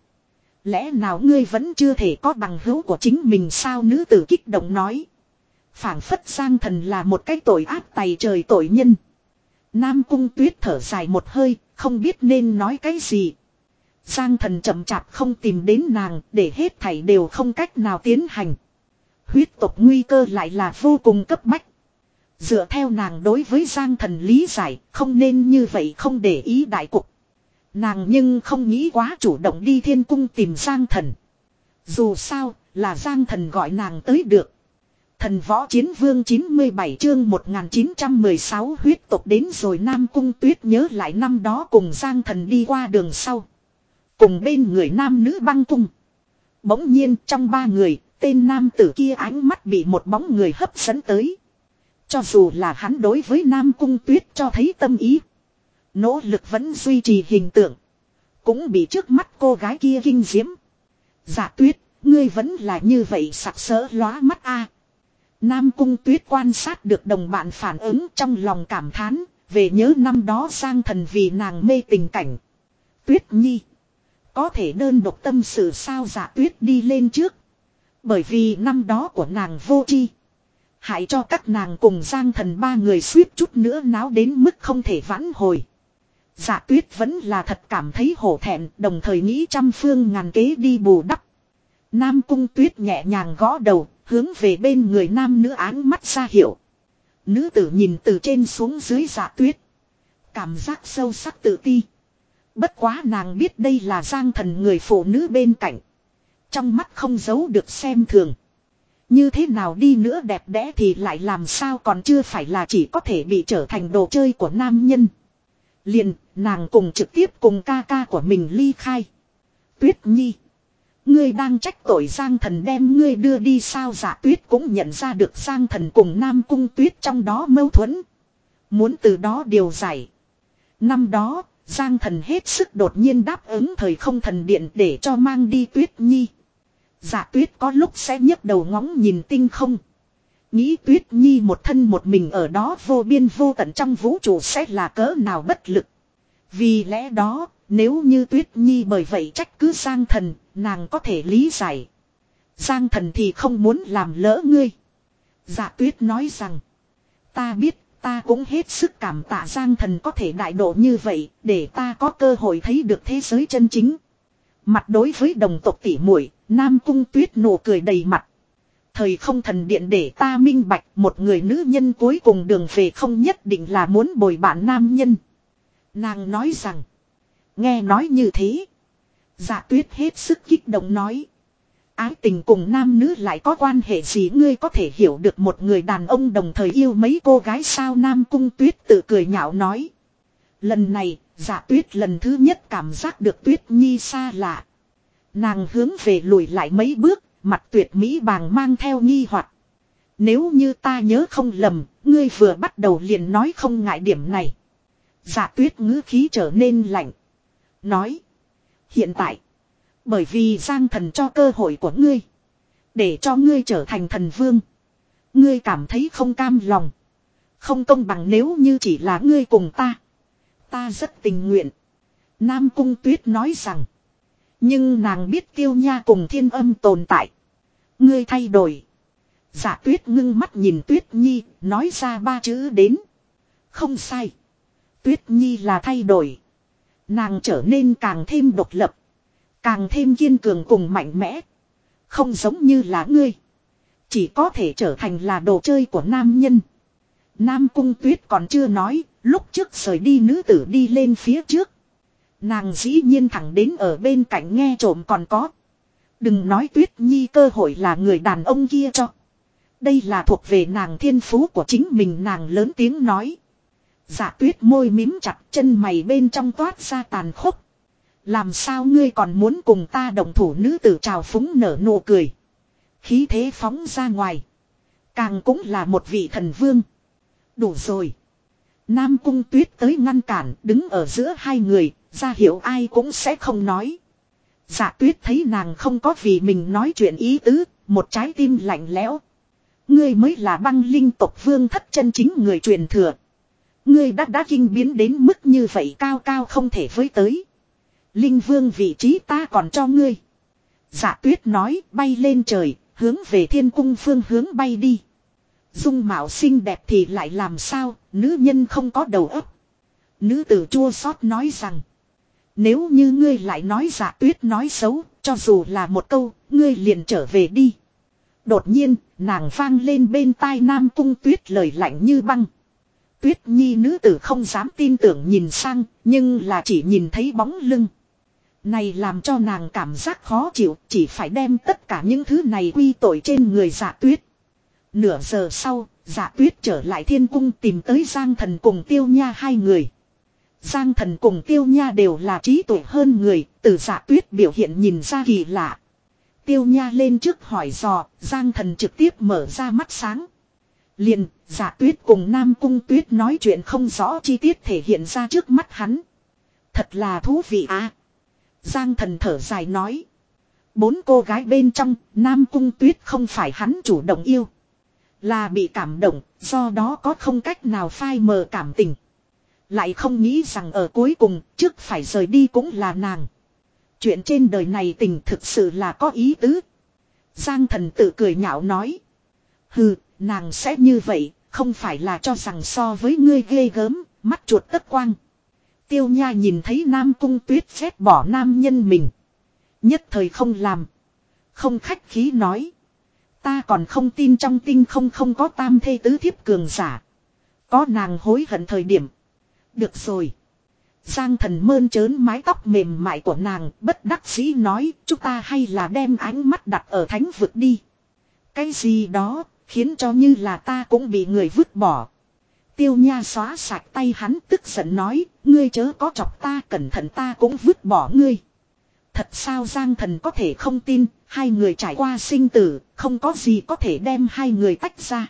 Lẽ nào ngươi vẫn chưa thể có bằng hữu của chính mình sao? Nữ tử kích động nói. Phảng phất Giang Thần là một cái tội ác tày trời tội nhân. Nam Cung Tuyết thở dài một hơi, không biết nên nói cái gì. Giang Thần chậm chạp không tìm đến nàng, để hết thảy đều không cách nào tiến hành. Huyết tộc nguy cơ lại là vô cùng cấp bách. Dựa theo nàng đối với Giang Thần lý giải, không nên như vậy không để ý đại cục. Nàng nhưng không nghĩ quá chủ động đi thiên cung tìm Giang Thần. Dù sao, là Giang Thần gọi nàng tới được. Thần võ chiến vương chín mươi bảy chương một nghìn chín trăm mười sáu huyết tộc đến rồi. Nam Cung Tuyết nhớ lại năm đó cùng Giang Thần đi qua đường sau. Cùng bên người nam nữ băng cung. Bỗng nhiên trong ba người, tên nam tử kia ánh mắt bị một bóng người hấp dẫn tới. Cho dù là hắn đối với Nam Cung Tuyết cho thấy tâm ý. Nỗ lực vẫn duy trì hình tượng. Cũng bị trước mắt cô gái kia kinh diễm. Dạ Tuyết, ngươi vẫn là như vậy sặc sỡ lóa mắt a. Nam Cung Tuyết quan sát được đồng bạn phản ứng trong lòng cảm thán. Về nhớ năm đó Giang Thần vì nàng mê tình cảnh. Tuyết Nhi. Có thể đơn độc tâm sự sao? Dạ Tuyết đi lên trước. Bởi vì năm đó của nàng vô tri. Hại cho các nàng cùng Giang Thần ba người suýt chút nữa náo đến mức không thể vãn hồi. Dạ Tuyết vẫn là thật cảm thấy hổ thẹn, đồng thời nghĩ trăm phương ngàn kế đi bù đắp. Nam Cung Tuyết nhẹ nhàng gõ đầu, hướng về bên người nam nữ áng mắt ra hiệu. Nữ tử nhìn từ trên xuống dưới Dạ Tuyết. Cảm giác sâu sắc tự ti. Bất quá nàng biết đây là Giang Thần người phụ nữ bên cạnh. Trong mắt không giấu được xem thường. Như thế nào đi nữa đẹp đẽ thì lại làm sao còn chưa phải là chỉ có thể bị trở thành đồ chơi của nam nhân. Liền, nàng cùng trực tiếp cùng ca ca của mình ly khai. Tuyết Nhi. Ngươi đang trách tội Giang Thần đem ngươi đưa đi sao? Dạ Tuyết cũng nhận ra được Giang Thần cùng Nam Cung Tuyết trong đó mâu thuẫn. Muốn từ đó điều giải. Năm đó, Giang Thần hết sức đột nhiên đáp ứng thời không thần điện để cho mang đi Tuyết Nhi. Dạ Tuyết có lúc sẽ nhấc đầu ngóng nhìn tinh không. Nghĩ Tuyết Nhi một thân một mình ở đó vô biên vô tận trong vũ trụ sẽ là cỡ nào bất lực. Vì lẽ đó, nếu như Tuyết Nhi bởi vậy trách cứ Giang Thần, nàng có thể lý giải. Giang Thần thì không muốn làm lỡ ngươi. Dạ Tuyết nói rằng, ta biết, ta cũng hết sức cảm tạ Giang Thần có thể đại độ như vậy, để ta có cơ hội thấy được thế giới chân chính. Mặt đối với đồng tộc tỷ muội, Nam Cung Tuyết nụ cười đầy mặt. Thời không thần điện để ta minh bạch, một người nữ nhân cuối cùng đường về không nhất định là muốn bồi bạn nam nhân. Nàng nói rằng, nghe nói như thế. Dạ Tuyết hết sức kích động nói. Ái tình cùng nam nữ lại có quan hệ gì? Ngươi có thể hiểu được một người đàn ông đồng thời yêu mấy cô gái sao? Nam Cung Tuyết tự cười nhạo nói. Lần này, Dạ Tuyết lần thứ nhất cảm giác được Tuyết Nhi xa lạ. Nàng hướng về lùi lại mấy bước, mặt tuyệt mỹ bàng mang theo nghi hoặc. Nếu như ta nhớ không lầm, ngươi vừa bắt đầu liền nói không ngại điểm này. Dạ Tuyết ngữ khí trở nên lạnh. Nói. Hiện tại. Bởi vì Giang Thần cho cơ hội của ngươi. Để cho ngươi trở thành thần vương. Ngươi cảm thấy không cam lòng. Không công bằng nếu như chỉ là ngươi cùng ta. Ta rất tình nguyện. Nam Cung Tuyết nói rằng. Nhưng nàng biết Tiêu Nha cùng Thiên Âm tồn tại. Ngươi thay đổi. Dạ Tuyết ngưng mắt nhìn Tuyết Nhi, nói ra ba chữ đến. Không sai. Tuyết Nhi là thay đổi. Nàng trở nên càng thêm độc lập. Càng thêm kiên cường cùng mạnh mẽ. Không giống như là ngươi. Chỉ có thể trở thành là đồ chơi của nam nhân. Nam Cung Tuyết còn chưa nói. Lúc trước rời đi nữ tử đi lên phía trước. Nàng dĩ nhiên thẳng đến ở bên cạnh nghe trộm còn có. Đừng nói Tuyết Nhi cơ hội là người đàn ông kia cho. Đây là thuộc về nàng thiên phú của chính mình, nàng lớn tiếng nói. Dạ Tuyết môi mím chặt, chân mày bên trong toát ra tàn khốc. Làm sao ngươi còn muốn cùng ta đồng thủ, nữ tử trào phúng nở nụ cười. Khí thế phóng ra ngoài. Càng cũng là một vị thần vương. Đủ rồi. Nam Cung Tuyết tới ngăn cản, đứng ở giữa hai người, ra hiểu ai cũng sẽ không nói. Dạ Tuyết thấy nàng không có vì mình nói chuyện ý tứ, một trái tim lạnh lẽo. Ngươi mới là băng linh tộc vương thất chân chính người truyền thừa. Ngươi đã đã kinh biến đến mức như vậy, cao cao không thể với tới. Linh vương vị trí ta còn cho ngươi. Dạ Tuyết nói, bay lên trời, hướng về thiên cung phương hướng bay đi. Dung mạo xinh đẹp thì lại làm sao, nữ nhân không có đầu óc. Nữ tử chua xót nói rằng. Nếu như ngươi lại nói Dạ Tuyết nói xấu, cho dù là một câu, ngươi liền trở về đi. Đột nhiên, nàng vang lên bên tai Nam Cung Tuyết lời lạnh như băng. Tuyết Nhi nữ tử không dám tin tưởng nhìn sang, nhưng là chỉ nhìn thấy bóng lưng. Này làm cho nàng cảm giác khó chịu, chỉ phải đem tất cả những thứ này quy tội trên người Dạ Tuyết. Nửa giờ sau, Dạ Tuyết trở lại thiên cung tìm tới Giang Thần cùng Tiêu Nha hai người. Giang Thần cùng Tiêu Nha đều là trí tuệ hơn người, từ Dạ Tuyết biểu hiện nhìn ra kỳ lạ. Tiêu Nha lên trước hỏi dò, Giang Thần trực tiếp mở ra mắt sáng. Liền, Dạ Tuyết cùng Nam Cung Tuyết nói chuyện không rõ chi tiết thể hiện ra trước mắt hắn. Thật là thú vị à. Giang Thần thở dài nói. Bốn cô gái bên trong, Nam Cung Tuyết không phải hắn chủ động yêu. Là bị cảm động, do đó có không cách nào phai mờ cảm tình. Lại không nghĩ rằng ở cuối cùng, trước phải rời đi cũng là nàng. Chuyện trên đời này tình thực sự là có ý tứ. Giang Thần tự cười nhạo nói. Hừ, nàng sẽ như vậy, không phải là cho rằng so với ngươi ghê gớm, mắt chuột tất quang. Tiêu Nha nhìn thấy Nam Cung Tuyết phép bỏ nam nhân mình. Nhất thời không làm. Không khách khí nói. Ta còn không tin trong tinh không không có tam thê tứ thiếp cường giả. Có nàng hối hận thời điểm. Được rồi. Giang Thần mơn trớn mái tóc mềm mại của nàng, bất đắc dĩ nói, chúng ta hay là đem ánh mắt đặt ở thánh vực đi. Cái gì đó, khiến cho như là ta cũng bị người vứt bỏ. Tiêu Nha xóa sạch tay hắn, tức giận nói, ngươi chớ có chọc ta, cẩn thận ta cũng vứt bỏ ngươi. Thật sao? Giang Thần có thể không tin, hai người trải qua sinh tử, không có gì có thể đem hai người tách ra.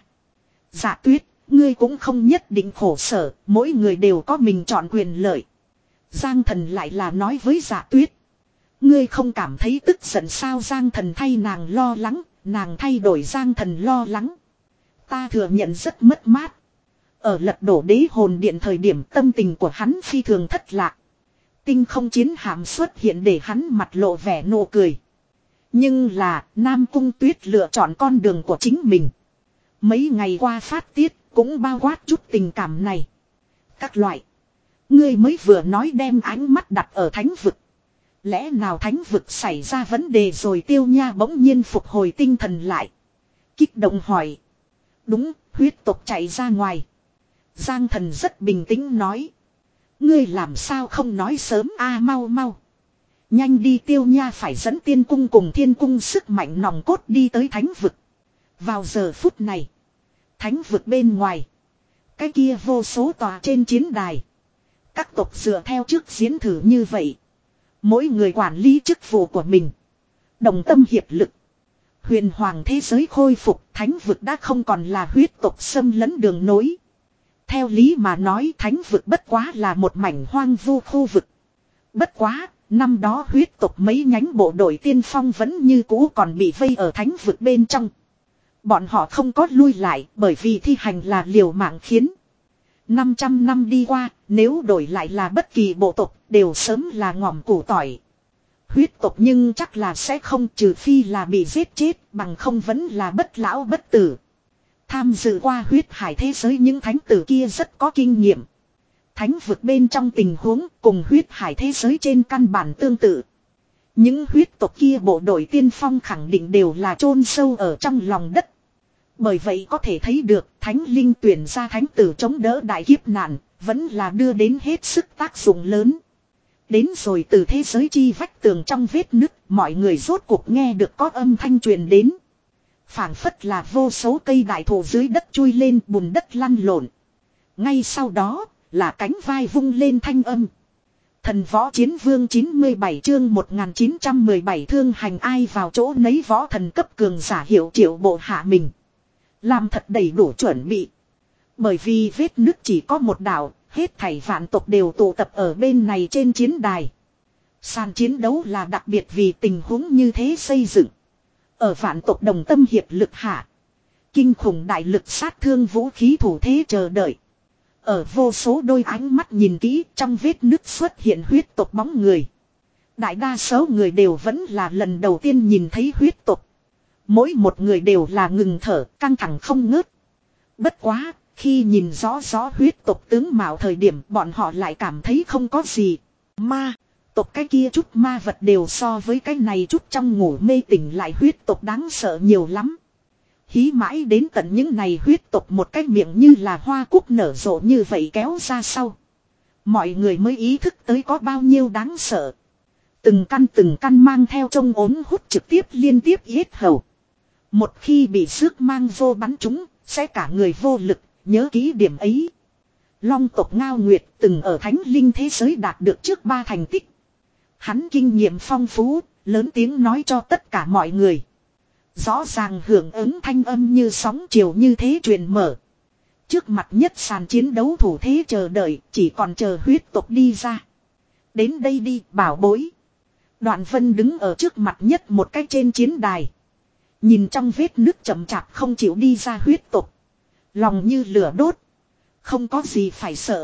Dạ Tuyết, ngươi cũng không nhất định khổ sở, mỗi người đều có mình chọn quyền lợi. Giang Thần lại là nói với Dạ Tuyết. Ngươi không cảm thấy tức giận sao? Giang Thần thay nàng lo lắng, nàng thay đổi Giang Thần lo lắng. Ta thừa nhận rất mất mát. Ở lật đổ đế hồn điện thời điểm tâm tình của hắn phi thường thất lạc. Tinh không chiến hạm xuất hiện để hắn mặt lộ vẻ nụ cười. Nhưng là Nam Cung Tuyết lựa chọn con đường của chính mình. Mấy ngày qua phát tiết cũng bao quát chút tình cảm này. Các loại. Ngươi mới vừa nói đem ánh mắt đặt ở thánh vực. Lẽ nào thánh vực xảy ra vấn đề rồi? Tiêu Nha bỗng nhiên phục hồi tinh thần lại. Kích động hỏi. Đúng, huyết tộc chạy ra ngoài. Giang Thần rất bình tĩnh nói. Ngươi làm sao không nói sớm a? À, mau mau. Nhanh đi. Tiêu Nha phải dẫn tiên cung cùng thiên cung sức mạnh nòng cốt đi tới thánh vực. Vào giờ phút này. Thánh vực bên ngoài. Cái kia vô số tòa trên chiến đài. Các tộc dựa theo trước diễn thử như vậy. Mỗi người quản lý chức vụ của mình. Đồng tâm hiệp lực. Huyền hoàng thế giới khôi phục. Thánh vực đã không còn là huyết tộc xâm lấn đường nối. Theo lý mà nói thánh vực bất quá là một mảnh hoang vu khu vực. Bất quá, năm đó huyết tộc mấy nhánh bộ đội tiên phong vẫn như cũ còn bị vây ở thánh vực bên trong. Bọn họ không có lui lại bởi vì thi hành là liều mạng khiến. năm trăm năm đi qua, nếu đổi lại là bất kỳ bộ tộc đều sớm là ngòm củ tỏi. Huyết tộc nhưng chắc là sẽ không, trừ phi là bị giết chết, bằng không vẫn là bất lão bất tử. Tham dự qua huyết hải thế giới những thánh tử kia rất có kinh nghiệm. thánh vực bên trong tình huống cùng huyết hải thế giới trên căn bản tương tự. Những huyết tộc kia bộ đội tiên phong khẳng định đều là chôn sâu ở trong lòng đất. Bởi vậy có thể thấy được thánh linh tuyển ra thánh tử chống đỡ đại kiếp nạn, vẫn là đưa đến hết sức tác dụng lớn. Đến rồi từ thế giới chi vách tường trong vết nứt, mọi người rốt cuộc nghe được có âm thanh truyền đến. Phảng phất là vô số cây đại thụ dưới đất chui lên, bùn đất lăn lộn. Ngay sau đó là cánh vai vung lên thanh âm. Thần võ chiến vương chín mươi bảy chương một nghìn chín trăm mười bảy thương hành ai vào chỗ nấy, võ thần cấp cường giả hiệu triệu bộ hạ mình. Làm thật đầy đủ chuẩn bị. Bởi vì vết nứt chỉ có một đảo, hết thảy vạn tộc đều tụ tập ở bên này trên chiến đài. Sàn chiến đấu là đặc biệt vì tình huống như thế xây dựng. Ở vạn tộc đồng tâm hiệp lực hạ, kinh khủng đại lực sát thương vũ khí thủ thế chờ đợi. Ở vô số đôi ánh mắt nhìn kỹ, trong vết nứt xuất hiện huyết tộc bóng người. Đại đa số người đều vẫn là lần đầu tiên nhìn thấy huyết tộc. Mỗi một người đều là ngừng thở, căng thẳng không ngớt. Bất quá, khi nhìn rõ rõ huyết tộc tướng mạo thời điểm, bọn họ lại cảm thấy không có gì. Ma, tộc cái kia chút ma vật đều so với cái này chút trong ngủ mê tỉnh lại huyết tộc đáng sợ nhiều lắm. Hí mãi đến tận những này huyết tộc một cái miệng như là hoa cúc nở rộ như vậy kéo ra sau. Mọi người mới ý thức tới có bao nhiêu đáng sợ. Từng căn từng căn mang theo trong ốm hút trực tiếp liên tiếp yết hầu. Một khi bị xước mang vô bắn chúng, sẽ cả người vô lực, nhớ kỹ điểm ấy. Long tộc Ngao Nguyệt từng ở thánh linh thế giới đạt được trước ba thành tích. Hắn kinh nghiệm phong phú, lớn tiếng nói cho tất cả mọi người. Rõ ràng hưởng ứng thanh âm như sóng chiều như thế truyền mở. Trước mặt nhất sàn chiến đấu thủ thế chờ đợi, chỉ còn chờ huyết tộc đi ra. Đến đây đi, bảo bối. Đoạn Vân đứng ở trước mặt nhất một cái trên chiến đài. Nhìn trong vết nước chậm chạp không chịu đi ra huyết tộc. Lòng như lửa đốt. Không có gì phải sợ.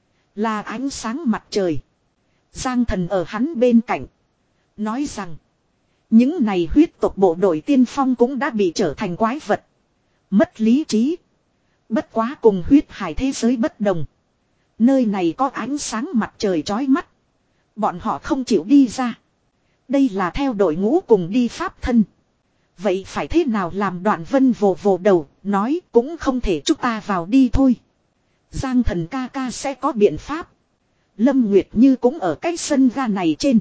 Là ánh sáng mặt trời. Giang Thần ở hắn bên cạnh. Nói rằng. Những này huyết tộc bộ đội tiên phong cũng đã bị trở thành quái vật. Mất lý trí. Bất quá cùng huyết hải thế giới bất đồng. Nơi này có ánh sáng mặt trời chói mắt. Bọn họ không chịu đi ra. Đây là theo đội ngũ cùng đi pháp thân. Vậy phải thế nào làm? Đoạn Vân vồ vồ đầu, nói cũng không thể chúng ta vào đi thôi. Giang Thần ca ca sẽ có biện pháp. Lâm Nguyệt Như cũng ở cái sân ga này trên.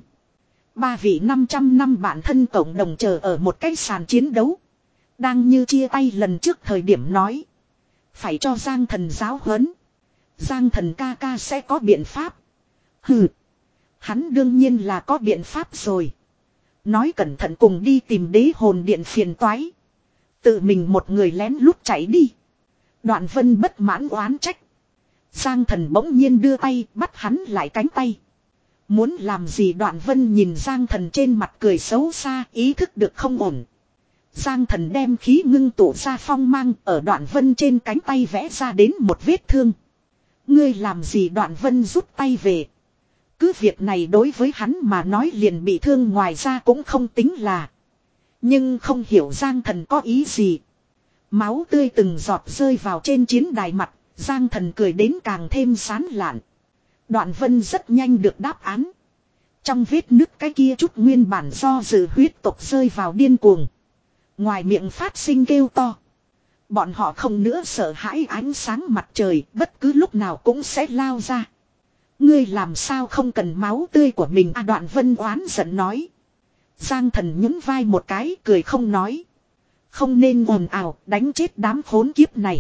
Ba vị năm trăm năm bạn thân cộng đồng chờ ở một cái sàn chiến đấu. Đang như chia tay lần trước thời điểm nói. Phải cho Giang Thần giáo huấn. Giang Thần ca ca sẽ có biện pháp. Hừ. Hắn đương nhiên là có biện pháp rồi. Nói cẩn thận cùng đi tìm đế hồn điện phiền toái. Tự mình một người lén lút chạy đi. Đoạn Vân bất mãn oán trách. Giang Thần bỗng nhiên đưa tay bắt hắn lại cánh tay. Muốn làm gì? Đoạn Vân nhìn Giang Thần trên mặt cười xấu xa, ý thức được không ổn. Giang Thần đem khí ngưng tụ ra phong mang ở Đoạn Vân trên cánh tay vẽ ra đến một vết thương. Ngươi làm gì? Đoạn Vân rút tay về. Cứ việc này đối với hắn mà nói liền bị thương, ngoài ra cũng không tính là. Nhưng không hiểu Giang Thần có ý gì. Máu tươi từng giọt rơi vào trên chiến đài mặt, Giang Thần cười đến càng thêm sán lạn. Đoạn Vân rất nhanh được đáp án. Trong vết nứt cái kia chút nguyên bản do dự huyết tộc rơi vào điên cuồng. Ngoài miệng phát sinh kêu to. Bọn họ không nữa sợ hãi ánh sáng mặt trời, bất cứ lúc nào cũng sẽ lao ra. Ngươi làm sao không cần máu tươi của mình à? Đoạn Vân oán giận nói. Giang Thần nhún vai một cái cười không nói. Không nên ồn ào đánh chết đám khốn kiếp này.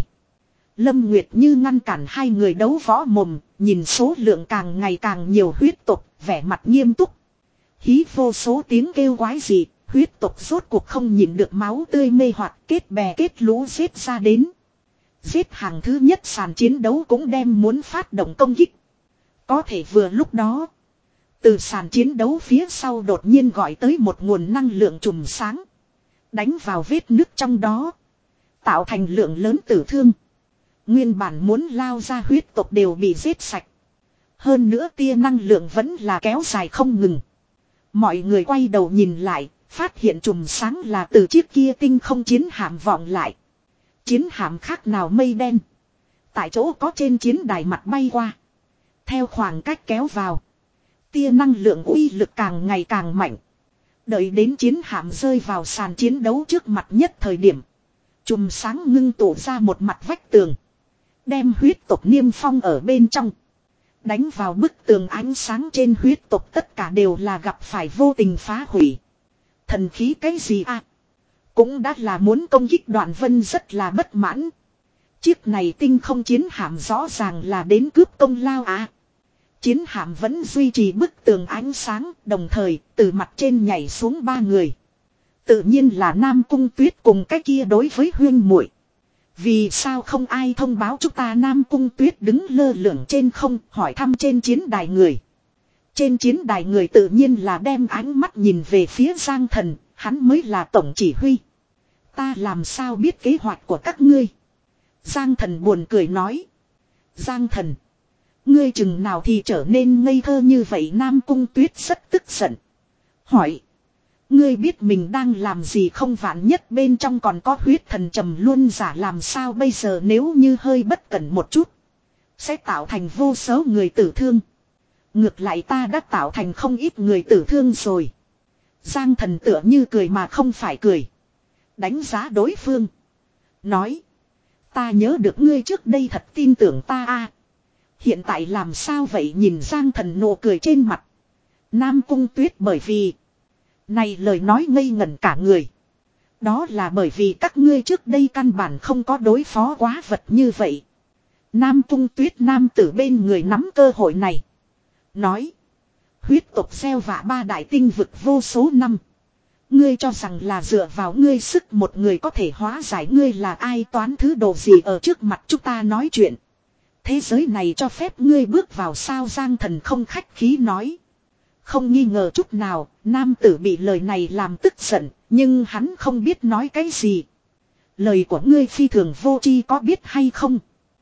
Lâm Nguyệt Như ngăn cản hai người đấu võ mồm, nhìn số lượng càng ngày càng nhiều huyết tộc, vẻ mặt nghiêm túc. Hí vô số tiếng kêu quái dị, huyết tộc rốt cuộc không nhịn được máu tươi mê hoặc, kết bè kết lũ giết ra đến. Giết hàng thứ nhất sàn chiến đấu cũng đem muốn phát động công kích. Có thể vừa lúc đó, từ sàn chiến đấu phía sau đột nhiên gọi tới một nguồn năng lượng chùm sáng. Đánh vào vết nứt trong đó, tạo thành lượng lớn tử thương. Nguyên bản muốn lao ra huyết tộc đều bị giết sạch. Hơn nữa tia năng lượng vẫn là kéo dài không ngừng. Mọi người quay đầu nhìn lại, phát hiện chùm sáng là từ chiếc kia tinh không chiến hạm vọng lại. Chiến hạm khác nào mây đen. Tại chỗ có trên chiến đài mặt bay qua. Theo khoảng cách kéo vào. Tia năng lượng uy lực càng ngày càng mạnh. Đợi đến chiến hạm rơi vào sàn chiến đấu trước mặt nhất thời điểm. Chùm sáng ngưng tụ ra một mặt vách tường. Đem huyết tộc niêm phong ở bên trong. Đánh vào bức tường ánh sáng trên huyết tộc tất cả đều là gặp phải vô tình phá hủy. Thần khí cái gì à? Cũng đã là muốn công kích Đoạn Vân rất là bất mãn. Chiếc này tinh không chiến hạm rõ ràng là đến cướp công lao à. Chiến hạm vẫn duy trì bức tường ánh sáng, đồng thời từ mặt trên nhảy xuống ba người. Tự nhiên là Nam Cung Tuyết cùng cái kia đối với huyên muội. Vì sao không ai thông báo chúng ta? Nam Cung Tuyết đứng lơ lửng trên không, hỏi thăm trên chiến đài người. Trên chiến đài người tự nhiên là đem ánh mắt nhìn về phía Giang Thần, hắn mới là tổng chỉ huy. Ta làm sao biết kế hoạch của các ngươi? Giang Thần buồn cười nói. Giang Thần, ngươi chừng nào thì trở nên ngây thơ như vậy? Nam Cung Tuyết rất tức giận. Hỏi. Ngươi biết mình đang làm gì không? Vạn nhất bên trong còn có huyết thần trầm luân giả làm sao bây giờ? Nếu như hơi bất cẩn một chút, sẽ tạo thành vô số người tử thương. Ngược lại ta đã tạo thành không ít người tử thương rồi. Giang Thần tựa như cười mà không phải cười. Đánh giá đối phương. Nói. Ta nhớ được ngươi trước đây thật tin tưởng ta a. Hiện tại làm sao vậy? Nhìn Giang Thần nụ cười trên mặt. Nam Cung Tuyết bởi vì này lời nói ngây ngẩn cả người. Đó là bởi vì các ngươi trước đây căn bản không có đối phó quá vật như vậy. Nam Cung Tuyết nam tử bên người nắm cơ hội này. Nói. Huyết tộc gieo vạ ba đại tinh vực vô số năm. Ngươi cho rằng là dựa vào ngươi sức một người có thể hóa giải? Ngươi là ai? Toán thứ đồ gì ở trước mặt chúng ta nói chuyện? Thế giới này cho phép ngươi bước vào sao? Giang Thần không khách khí nói. Không nghi ngờ chút nào, nam tử bị lời này làm tức giận, nhưng hắn không biết nói cái gì. Lời của ngươi phi thường vô tri, có biết hay không?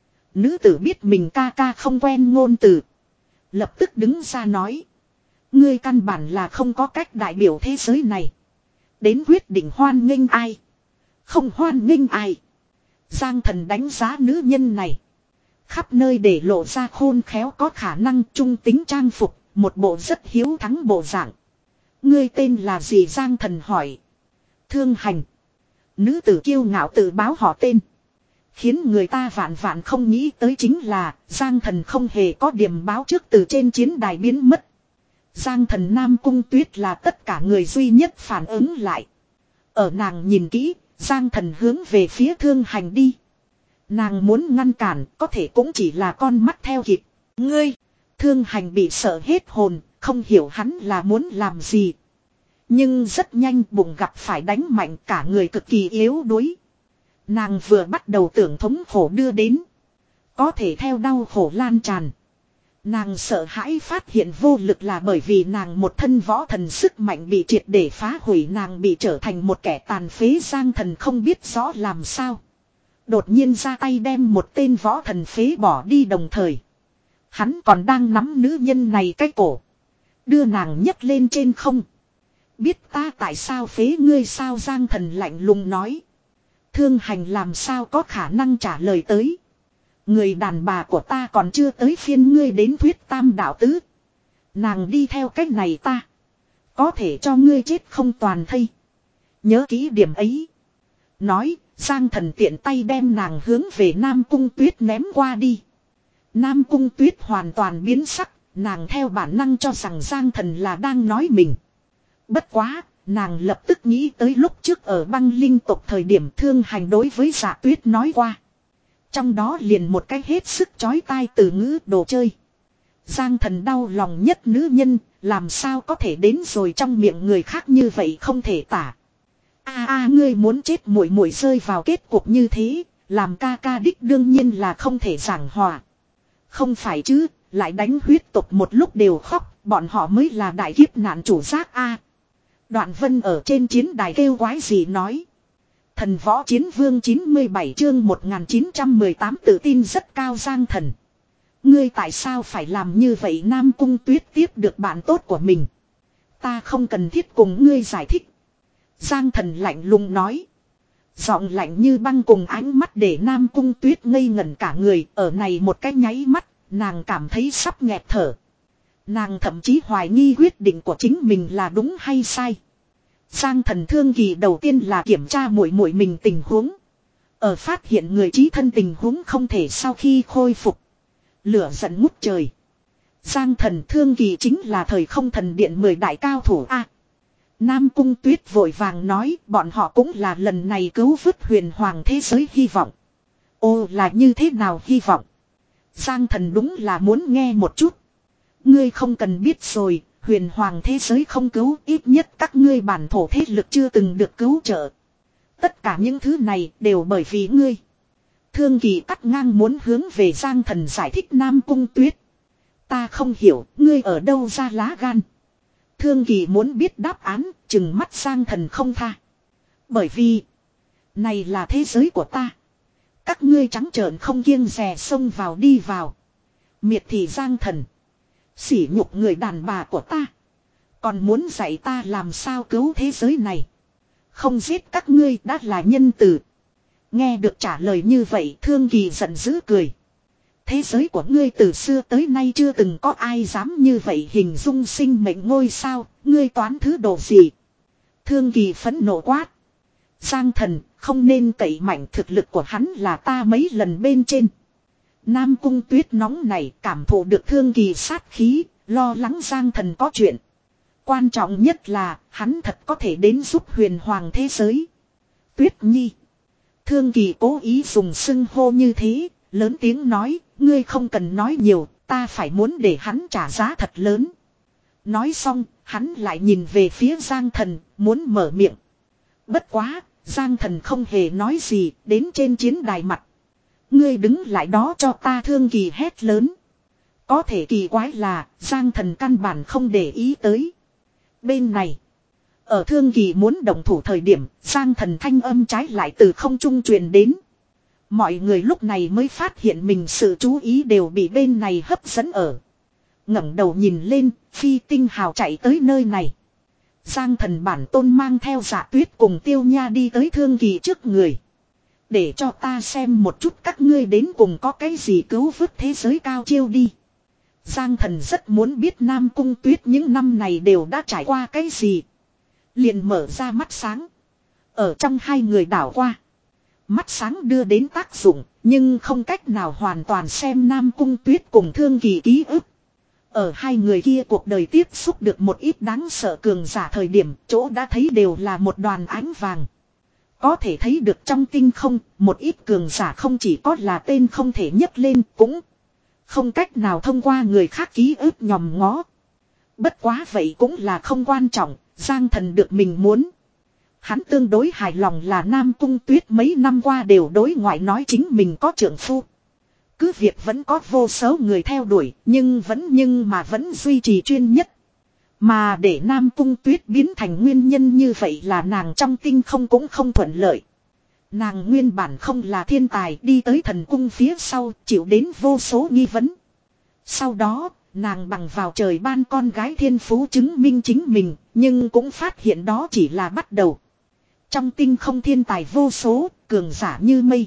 Nữ tử biết mình ca ca không quen ngôn từ. Lập tức đứng ra nói. Ngươi căn bản là không có cách đại biểu thế giới này. Đến quyết định hoan nghênh ai. Không hoan nghênh ai. Giang Thần đánh giá nữ nhân này. Khắp nơi để lộ ra khôn khéo, có khả năng trung tính trang phục. Một bộ rất hiếu thắng bộ dạng. Ngươi tên là gì? Giang Thần hỏi. Thương Hành. Nữ tử kiêu ngạo tự báo họ tên. Khiến người ta vạn vạn không nghĩ tới chính là Giang Thần không hề có điểm báo trước từ trên chiến đài biến mất. Giang Thần Nam Cung Tuyết là tất cả người duy nhất phản ứng lại. Ở nàng nhìn kỹ, Giang Thần hướng về phía Thương Hành đi. Nàng muốn ngăn cản, có thể cũng chỉ là con mắt theo kịp. Ngươi! Thương Hành bị sợ hết hồn, không hiểu hắn là muốn làm gì. Nhưng rất nhanh bụng gặp phải đánh mạnh, cả người cực kỳ yếu đuối. Nàng vừa bắt đầu tưởng thống khổ đưa đến. Có thể theo đau khổ lan tràn. Nàng sợ hãi phát hiện vô lực là bởi vì nàng một thân võ thần sức mạnh bị triệt để phá hủy, nàng bị trở thành một kẻ tàn phế. Giang Thần không biết rõ làm sao. Đột nhiên ra tay đem một tên võ thần phế bỏ đi, đồng thời hắn còn đang nắm nữ nhân này cái cổ. Đưa nàng nhấc lên trên không. Biết ta tại sao phế ngươi sao? Giang Thần lạnh lùng nói. Thương Hành làm sao có khả năng trả lời tới. Người đàn bà của ta còn chưa tới phiên ngươi đến thuyết tam đạo tứ. Nàng đi theo cách này ta có thể cho ngươi chết không toàn thây. Nhớ kỹ điểm ấy. Nói, Giang Thần tiện tay đem nàng hướng về Nam Cung Tuyết ném qua đi. Nam Cung Tuyết hoàn toàn biến sắc, nàng theo bản năng cho rằng Giang Thần là đang nói mình. Bất quá, nàng lập tức nghĩ tới lúc trước ở băng linh tộc thời điểm Thương Hành đối với Dạ Tuyết nói qua. Trong đó liền một cái hết sức chói tai từ ngữ đồ chơi. Giang Thần đau lòng nhất nữ nhân, làm sao có thể đến rồi trong miệng người khác như vậy không thể tả. A a ngươi muốn chết muội muội rơi vào kết cục như thế, làm ca ca đích đương nhiên là không thể giảng hòa. Không phải chứ, lại đánh huyết tộc một lúc đều khóc, bọn họ mới là đại kiếp nạn chủ giác a. Đoạn Vân ở trên chiến đài kêu quái gì nói. Thần võ chiến vương chín mươi bảy chương một nghìn chín trăm mười tám tự tin rất cao. Giang Thần, ngươi tại sao phải làm như vậy? Nam Cung Tuyết tiếp được bạn tốt của mình. Ta không cần thiết cùng ngươi giải thích. Giang Thần lạnh lùng nói. Giọng lạnh như băng cùng ánh mắt để Nam Cung Tuyết ngây ngẩn cả người. Ở này một cái nháy mắt, nàng cảm thấy sắp nghẹt thở. Nàng thậm chí hoài nghi quyết định của chính mình là đúng hay sai. Giang Thần Thương Kỳ đầu tiên là kiểm tra muội muội mình tình huống. Ở phát hiện người chí thân tình huống không thể sau khi khôi phục. Lửa giận ngút trời. Giang Thần Thương Kỳ chính là thời không thần điện mười đại cao thủ A. Nam Cung Tuyết vội vàng nói bọn họ cũng là lần này cứu vớt huyền hoàng thế giới hy vọng. Ô là như thế nào hy vọng? Giang Thần đúng là muốn nghe một chút. Ngươi không cần biết rồi, huyền hoàng thế giới không cứu, ít nhất các ngươi bản thổ thế lực chưa từng được cứu trợ. Tất cả những thứ này đều bởi vì ngươi. Thương Kỳ cắt ngang muốn hướng về Giang Thần giải thích Nam Cung Tuyết. Ta không hiểu, ngươi ở đâu ra lá gan. Thương Kỳ muốn biết đáp án, chừng mắt Giang Thần không tha. Bởi vì, này là thế giới của ta. Các ngươi trắng trợn không kiêng dè xông vào đi vào. Miệt thị Giang Thần. Sỉ nhục người đàn bà của ta. Còn muốn dạy ta làm sao cứu thế giới này. Không giết các ngươi đã là nhân từ. Nghe được trả lời như vậy Thương Kỳ giận dữ cười. Thế giới của ngươi từ xưa tới nay chưa từng có ai dám như vậy hình dung sinh mệnh ngôi sao. Ngươi toán thứ độ gì. Thương Kỳ phẫn nộ quát. Giang Thần không nên cậy mạnh, thực lực của hắn là ta mấy lần bên trên. Nam Cung Tuyết nóng này cảm thụ được Thương Kỳ sát khí, lo lắng Giang Thần có chuyện. Quan trọng nhất là hắn thật có thể đến giúp huyền hoàng thế giới. Tuyết Nhi. Thương Kỳ cố ý dùng xưng hô như thế, lớn tiếng nói, ngươi không cần nói nhiều, ta phải muốn để hắn trả giá thật lớn. Nói xong, hắn lại nhìn về phía Giang Thần, muốn mở miệng. Bất quá, Giang Thần không hề nói gì, đến trên chiến đài mặt. Ngươi đứng lại đó cho ta. Thương Kỳ hét lớn. Có thể kỳ quái là, Giang Thần căn bản không để ý tới. Bên này, ở Thương Kỳ muốn động thủ thời điểm, Giang Thần thanh âm trái lại từ không trung truyền đến. Mọi người lúc này mới phát hiện mình sự chú ý đều bị bên này hấp dẫn ở. Ngẩng đầu nhìn lên, phi tinh hào chạy tới nơi này. Giang Thần bản tôn mang theo Dạ Tuyết cùng Tiêu Nha đi tới Thương Kỳ trước người. Để cho ta xem một chút các ngươi đến cùng có cái gì cứu vớt thế giới cao chiêu đi. Giang Thần rất muốn biết Nam Cung Tuyết những năm này đều đã trải qua cái gì. Liền mở ra mắt sáng. Ở trong hai người đảo qua. Mắt sáng đưa đến tác dụng, nhưng không cách nào hoàn toàn xem Nam Cung Tuyết cùng Thương Kỳ ký ức. Ở hai người kia cuộc đời tiếp xúc được một ít đáng sợ cường giả thời điểm, chỗ đã thấy đều là một đoàn ánh vàng. Có thể thấy được trong tinh không, một ít cường giả không chỉ có là tên không thể nhấc lên, cũng không cách nào thông qua người khác ký ức nhòm ngó. Bất quá vậy cũng là không quan trọng, Giang Thần được mình muốn. Hắn tương đối hài lòng là Nam Cung Tuyết mấy năm qua đều đối ngoại nói chính mình có trượng phu. Cứ việc vẫn có vô số người theo đuổi, nhưng vẫn nhưng mà vẫn duy trì chuyên nhất. Mà để Nam Cung Tuyết biến thành nguyên nhân như vậy là nàng trong tinh không cũng không thuận lợi. Nàng nguyên bản không là thiên tài, đi tới thần cung phía sau chịu đến vô số nghi vấn. Sau đó, nàng bằng vào trời ban con gái thiên phú chứng minh chính mình, nhưng cũng phát hiện đó chỉ là bắt đầu. Trong tinh không thiên tài vô số, cường giả như mây.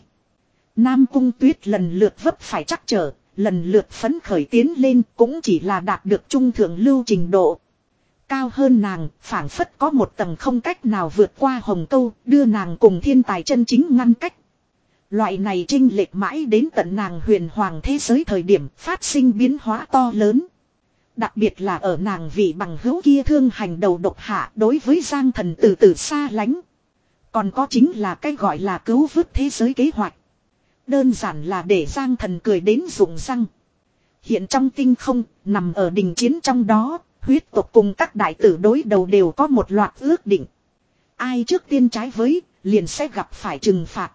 Nam Cung Tuyết lần lượt vấp phải trắc trở, lần lượt phấn khởi tiến lên cũng chỉ là đạt được trung thượng lưu trình độ. Cao hơn nàng, phảng phất có một tầng không cách nào vượt qua hồng câu, đưa nàng cùng thiên tài chân chính ngăn cách. Loại này chênh lệch mãi đến tận nàng huyền hoàng thế giới thời điểm phát sinh biến hóa to lớn. Đặc biệt là ở nàng vị bằng hữu kia thương hành đầu độc hạ đối với Giang Thần từ từ xa lánh. Còn có chính là cái gọi là cứu vớt thế giới kế hoạch. Đơn giản là để Giang Thần cười đến rụng răng. Hiện trong tinh không, nằm ở đình chiến trong đó, huyết tộc cùng các đại tử đối đầu đều có một loạt ước định. Ai trước tiên trái với, liền sẽ gặp phải trừng phạt.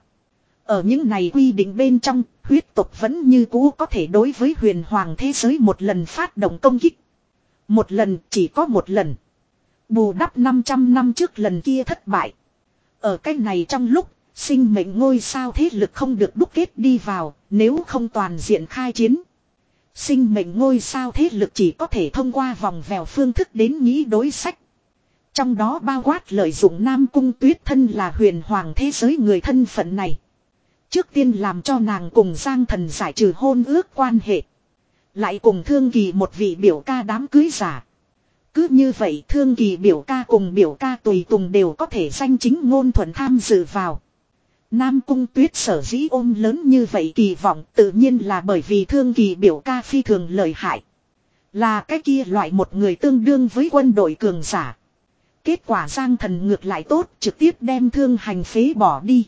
Ở những này quy định bên trong, huyết tộc vẫn như cũ có thể đối với huyền hoàng thế giới một lần phát động công kích. Một lần, chỉ có một lần. Bù đắp năm trăm năm trước lần kia thất bại. Ở cái này trong lúc, sinh mệnh ngôi sao thế lực không được đúc kết đi vào, nếu không toàn diện khai chiến. Sinh mệnh ngôi sao thế lực chỉ có thể thông qua vòng vèo phương thức đến nghĩ đối sách. Trong đó bao quát lợi dụng Nam Cung Tuyết thân là huyền hoàng thế giới người thân phận này. Trước tiên làm cho nàng cùng Giang Thần giải trừ hôn ước quan hệ. Lại cùng Thương Kỳ một vị biểu ca đám cưới giả. Cứ như vậy Thương Kỳ biểu ca cùng biểu ca tùy tùng đều có thể danh chính ngôn thuận tham dự vào. Nam Cung Tuyết sở dĩ ôm lớn như vậy kỳ vọng tự nhiên là bởi vì Thương Kỳ biểu ca phi thường lợi hại. Là cái kia loại một người tương đương với quân đội cường giả. Kết quả Giang Thần ngược lại tốt, trực tiếp đem Thương Hành phế bỏ đi.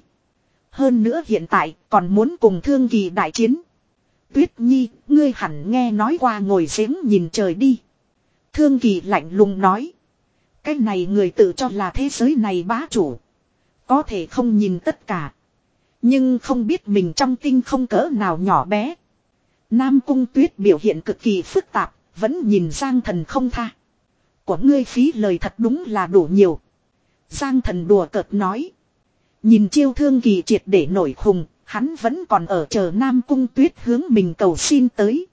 Hơn nữa hiện tại còn muốn cùng Thương Kỳ đại chiến. Tuyết Nhi, ngươi hẳn nghe nói qua ngồi giếng nhìn trời đi. Thương Kỳ lạnh lùng nói. Cái này người tự cho là thế giới này bá chủ. Có thể không nhìn tất cả. Nhưng không biết mình trong tinh không cỡ nào nhỏ bé. Nam Cung Tuyết biểu hiện cực kỳ phức tạp. Vẫn nhìn Giang Thần không tha. Của ngươi phí lời thật đúng là đủ nhiều. Giang Thần đùa cợt nói. Nhìn chiêu Thương Kỳ triệt để nổi khùng. Hắn vẫn còn ở chờ Nam Cung Tuyết hướng mình cầu xin tới.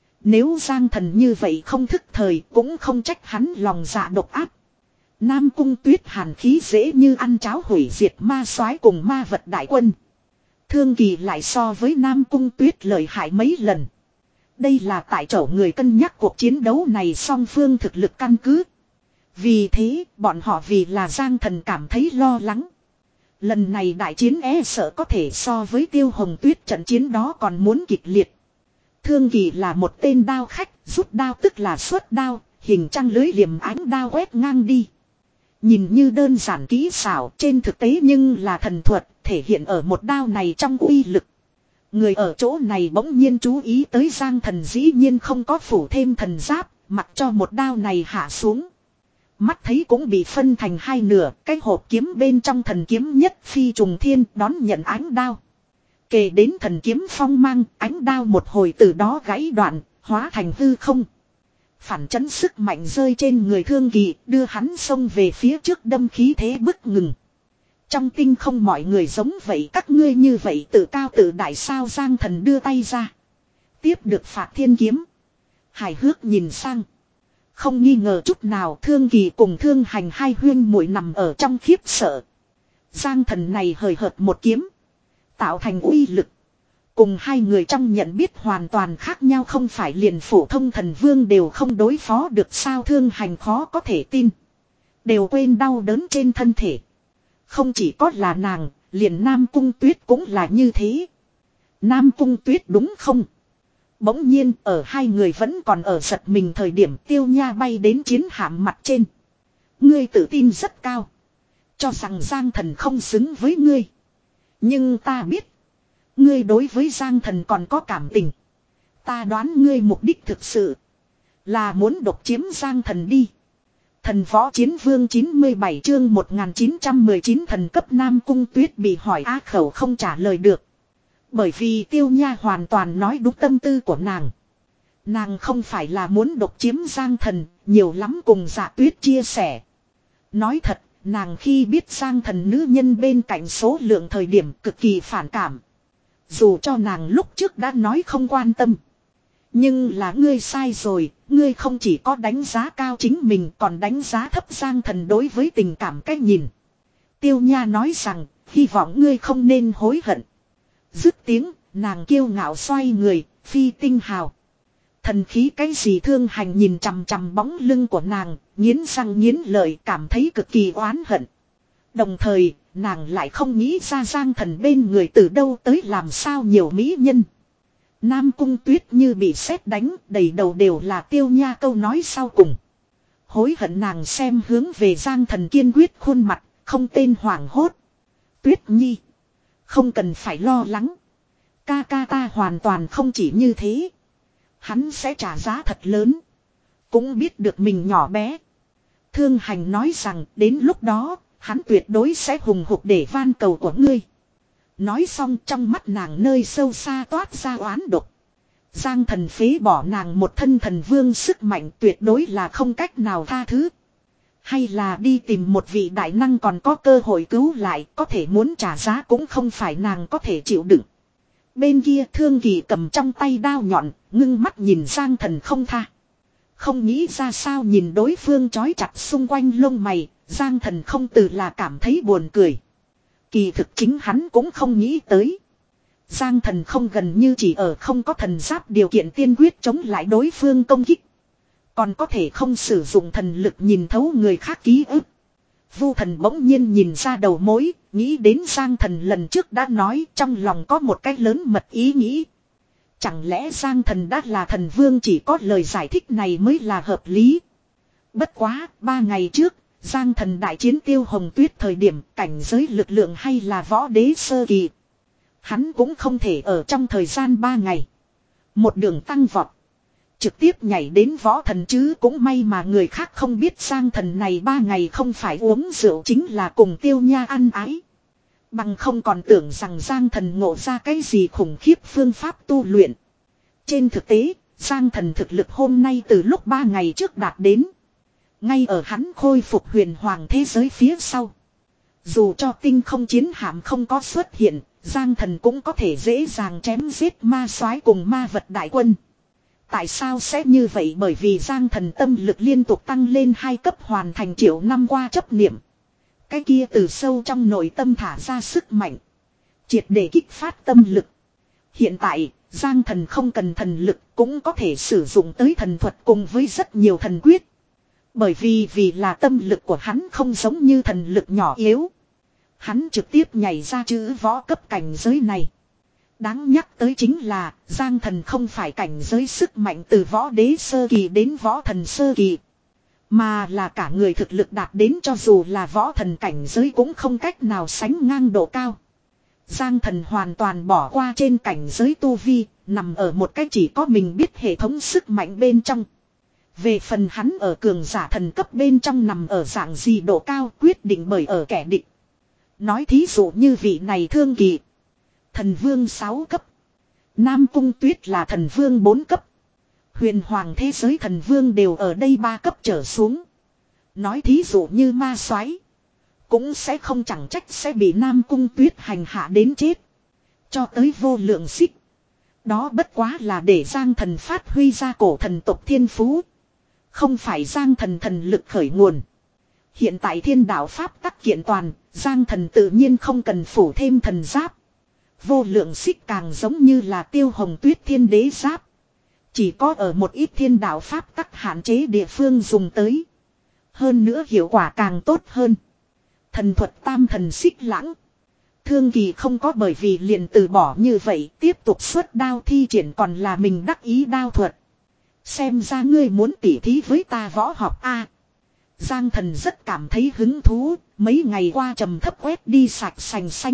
Nếu Giang Thần như vậy không thức thời cũng không trách hắn lòng dạ độc ác. Nam Cung Tuyết hàn khí dễ như ăn cháo hủy diệt ma soái cùng ma vật đại quân. Thương Kỳ lại so với Nam Cung Tuyết lợi hại mấy lần. Đây là tại chỗ người cân nhắc cuộc chiến đấu này song phương thực lực căn cứ. Vì thế bọn họ vì là Giang Thần cảm thấy lo lắng. Lần này đại chiến e sợ có thể so với Tiêu Hồng Tuyết trận chiến đó còn muốn kịch liệt. Thương Kỳ là một tên đao khách, rút đao tức là xuất đao, hình trăng lưới liềm ánh đao quét ngang đi. Nhìn như đơn giản kỹ xảo, trên thực tế nhưng là thần thuật, thể hiện ở một đao này trong uy lực. Người ở chỗ này bỗng nhiên chú ý tới Giang Thần dĩ nhiên không có phủ thêm thần giáp, mặc cho một đao này hạ xuống. Mắt thấy cũng bị phân thành hai nửa, cái hộp kiếm bên trong thần kiếm nhất phi trùng thiên đón nhận ánh đao. Kể đến thần kiếm phong mang, ánh đao một hồi từ đó gãy đoạn, hóa thành hư không. Phản chấn sức mạnh rơi trên người Thương Kỳ, đưa hắn xông về phía trước đâm khí thế bức ngừng. Trong tinh không mọi người giống vậy, các ngươi như vậy tự cao tự đại sao? Giang Thần đưa tay ra. Tiếp được Phạt Thiên kiếm. Hài hước nhìn sang. Không nghi ngờ chút nào Thương Kỳ cùng Thương Hành hai huyên muội nằm ở trong khiếp sợ. Giang Thần này hời hợt một kiếm. Tạo thành uy lực. Cùng hai người trong nhận biết hoàn toàn khác nhau, không phải liền phổ thông thần vương đều không đối phó được sao? Thương Hành khó có thể tin. Đều quên đau đớn trên thân thể. Không chỉ có là nàng, liền Nam Cung Tuyết cũng là như thế. Nam Cung Tuyết đúng không? Bỗng nhiên ở hai người vẫn còn ở giật mình thời điểm Tiêu Nha bay đến chiến hạm mặt trên. Ngươi tự tin rất cao. Cho rằng Giang Thần không xứng với ngươi. Nhưng ta biết. Ngươi đối với Giang Thần còn có cảm tình. Ta đoán ngươi mục đích thực sự. Là muốn độc chiếm Giang Thần đi. Thần Võ Chiến Vương chín mươi bảy chương một nghìn chín trăm mười chín thần cấp. Nam Cung Tuyết bị hỏi á khẩu không trả lời được. Bởi vì Tiêu Nha hoàn toàn nói đúng tâm tư của nàng. Nàng không phải là muốn độc chiếm Giang Thần, nhiều lắm cùng Dạ Tuyết chia sẻ. Nói thật, nàng khi biết Giang Thần nữ nhân bên cạnh số lượng thời điểm cực kỳ phản cảm. Dù cho nàng lúc trước đã nói không quan tâm. Nhưng là ngươi sai rồi, ngươi không chỉ có đánh giá cao chính mình còn đánh giá thấp Giang Thần đối với tình cảm cách nhìn. Tiêu Nha nói rằng, hy vọng ngươi không nên hối hận. Dứt tiếng, nàng kiêu ngạo xoay người, phi tinh hào. Thần khí cái gì? Thương Hành nhìn chằm chằm bóng lưng của nàng, nghiến răng nghiến lợi, cảm thấy cực kỳ oán hận. Đồng thời, nàng lại không nghĩ ra Giang Thần bên người từ đâu tới làm sao nhiều mỹ nhân. Nam Cung Tuyết như bị sét đánh, đầy đầu đều là Tiêu Nha câu nói sau cùng. Hối hận nàng xem hướng về Giang Thần kiên quyết khuôn mặt, không tên hoảng hốt. Tuyết Nhi, không cần phải lo lắng. Ca ca ta hoàn toàn không chỉ như thế. Hắn sẽ trả giá thật lớn. Cũng biết được mình nhỏ bé. Thương Hành nói rằng đến lúc đó, hắn tuyệt đối sẽ hùng hục để van cầu của ngươi. Nói xong trong mắt nàng nơi sâu xa toát ra oán độc. Giang Thần phế bỏ nàng một thân thần vương sức mạnh tuyệt đối là không cách nào tha thứ. Hay là đi tìm một vị đại năng còn có cơ hội cứu lại, có thể muốn trả giá cũng không phải nàng có thể chịu đựng. Bên kia Thương Kỳ cầm trong tay đao nhọn, ngưng mắt nhìn Giang Thần không tha. Không nghĩ ra sao nhìn đối phương trói chặt xung quanh lông mày, Giang Thần không từ là cảm thấy buồn cười. Kỳ thực chính hắn cũng không nghĩ tới. Giang Thần không gần như chỉ ở không có thần giáp điều kiện tiên quyết chống lại đối phương công kích. Còn có thể không sử dụng thần lực nhìn thấu người khác ký ức. Vu Thần bỗng nhiên nhìn ra đầu mối, nghĩ đến Giang Thần lần trước đã nói, trong lòng có một cái lớn mật ý nghĩ. Chẳng lẽ Giang Thần đã là thần vương, chỉ có lời giải thích này mới là hợp lý. Bất quá, ba ngày trước, Giang Thần đại chiến Tiêu Hồng Tuyết thời điểm cảnh giới lực lượng hay là võ đế sơ kỳ. Hắn cũng không thể ở trong thời gian ba ngày. Một đường tăng vọt. Trực tiếp nhảy đến võ thần chứ, cũng may mà người khác không biết Giang Thần này ba ngày không phải uống rượu chính là cùng Tiêu Nha ăn ái. Bằng không còn tưởng rằng Giang Thần ngộ ra cái gì khủng khiếp phương pháp tu luyện. Trên thực tế, Giang Thần thực lực hôm nay từ lúc ba ngày trước đạt đến. Ngay ở hắn khôi phục huyền hoàng thế giới phía sau. Dù cho tinh không chiến hạm không có xuất hiện, Giang Thần cũng có thể dễ dàng chém giết ma soái cùng ma vật đại quân. Tại sao sẽ như vậy? Bởi vì Giang Thần tâm lực liên tục tăng lên hai cấp, hoàn thành triệu năm qua chấp niệm. Cái kia từ sâu trong nội tâm thả ra sức mạnh. Triệt để kích phát tâm lực. Hiện tại, Giang Thần không cần thần lực cũng có thể sử dụng tới thần thuật cùng với rất nhiều thần quyết. Bởi vì vì là tâm lực của hắn không giống như thần lực nhỏ yếu. Hắn trực tiếp nhảy ra chữ võ cấp cảnh giới này. Đáng nhắc tới chính là Giang Thần không phải cảnh giới sức mạnh từ võ đế sơ kỳ đến võ thần sơ kỳ. Mà là cả người thực lực đạt đến cho dù là võ thần cảnh giới cũng không cách nào sánh ngang độ cao. Giang Thần hoàn toàn bỏ qua trên cảnh giới tu vi, nằm ở một cái chỉ có mình biết hệ thống sức mạnh bên trong. Về phần hắn ở cường giả thần cấp bên trong nằm ở dạng gì độ cao quyết định bởi ở kẻ địch. Nói thí dụ như vị này Thương Kỳ. Thần vương sáu cấp. Nam Cung Tuyết là thần vương bốn cấp. Huyền hoàng thế giới thần vương đều ở đây ba cấp trở xuống. Nói thí dụ như ma soái cũng sẽ không chẳng trách sẽ bị Nam Cung Tuyết hành hạ đến chết. Cho tới vô lượng xích. Đó bất quá là để Giang Thần phát huy ra cổ thần tộc thiên phú. Không phải Giang Thần thần lực khởi nguồn. Hiện tại thiên đạo pháp tắc kiện toàn, Giang Thần tự nhiên không cần phủ thêm thần giáp. Vô lượng xích càng giống như là Tiêu Hồng Tuyết thiên đế giáp. Chỉ có ở một ít thiên đạo pháp tắc hạn chế địa phương dùng tới. Hơn nữa hiệu quả càng tốt hơn. Thần thuật tam thần xích lãng. Thương Kỳ không có bởi vì liền từ bỏ như vậy, tiếp tục xuất đao thi triển còn là mình đắc ý đao thuật. Xem ra ngươi muốn tỉ thí với ta võ học a. Giang Thần rất cảm thấy hứng thú, mấy ngày qua trầm thấp quét đi sạch sành xanh.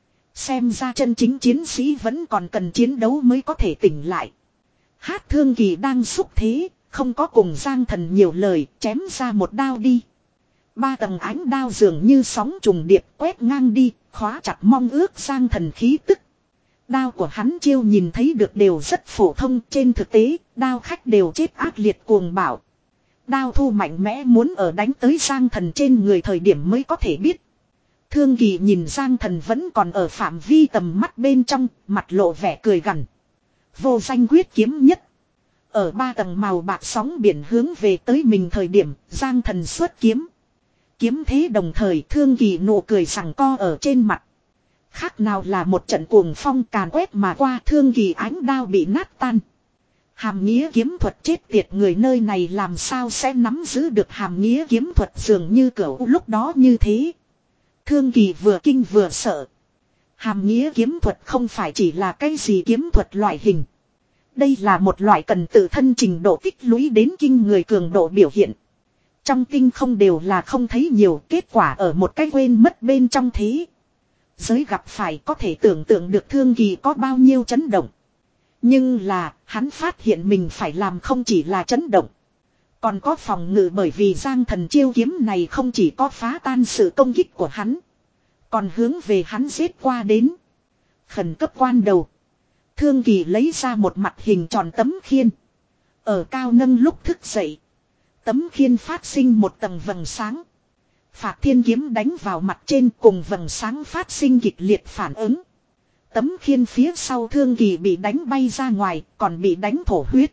Xem ra chân chính chiến sĩ vẫn còn cần chiến đấu mới có thể tỉnh lại. Hát Thương Kỳ đang xúc thế, không có cùng Giang Thần nhiều lời, chém ra một đao đi. Ba tầng ánh đao dường như sóng trùng điệp quét ngang đi, khóa chặt mong ước Giang Thần khí tức. Đao của hắn chiêu nhìn thấy được đều rất phổ thông, trên thực tế, đao khách đều chết ác liệt cuồng bạo. Đao thu mạnh mẽ muốn ở đánh tới Giang Thần trên người thời điểm mới có thể biết. Thương Kỳ nhìn Giang Thần vẫn còn ở phạm vi tầm mắt bên trong, mặt lộ vẻ cười gằn. Vô danh quyết kiếm nhất. Ở ba tầng màu bạc sóng biển hướng về tới mình thời điểm, Giang Thần xuất kiếm. Kiếm thế đồng thời Thương Kỳ nụ cười sằng co ở trên mặt. Khác nào là một trận cuồng phong càn quét mà qua, Thương Kỳ ánh đao bị nát tan. Hàm nghĩa kiếm thuật chết tiệt, người nơi này làm sao sẽ nắm giữ được hàm nghĩa kiếm thuật dường như cửu lúc đó như thế. Thương Kỳ vừa kinh vừa sợ. Hàm nghĩa kiếm thuật không phải chỉ là cái gì kiếm thuật loại hình. Đây là một loại cần tự thân trình độ tích lũy đến kinh người cường độ biểu hiện. Trong tinh không đều là không thấy nhiều, kết quả ở một cái quên mất bên trong thế giới gặp phải có thể tưởng tượng được Thương Kỳ có bao nhiêu chấn động. Nhưng là, hắn phát hiện mình phải làm không chỉ là chấn động. Còn có phòng ngự, bởi vì Giang Thần chiêu kiếm này không chỉ có phá tan sự công kích của hắn. Còn hướng về hắn giết qua đến. Khẩn cấp quan đầu. Thương Kỳ lấy ra một mặt hình tròn tấm khiên. Ở cao nâng lúc thức dậy. Tấm khiên phát sinh một tầng vầng sáng. Phạt thiên kiếm đánh vào mặt trên cùng vầng sáng phát sinh kịch liệt phản ứng. Tấm khiên phía sau Thương Kỳ bị đánh bay ra ngoài, còn bị đánh thổ huyết.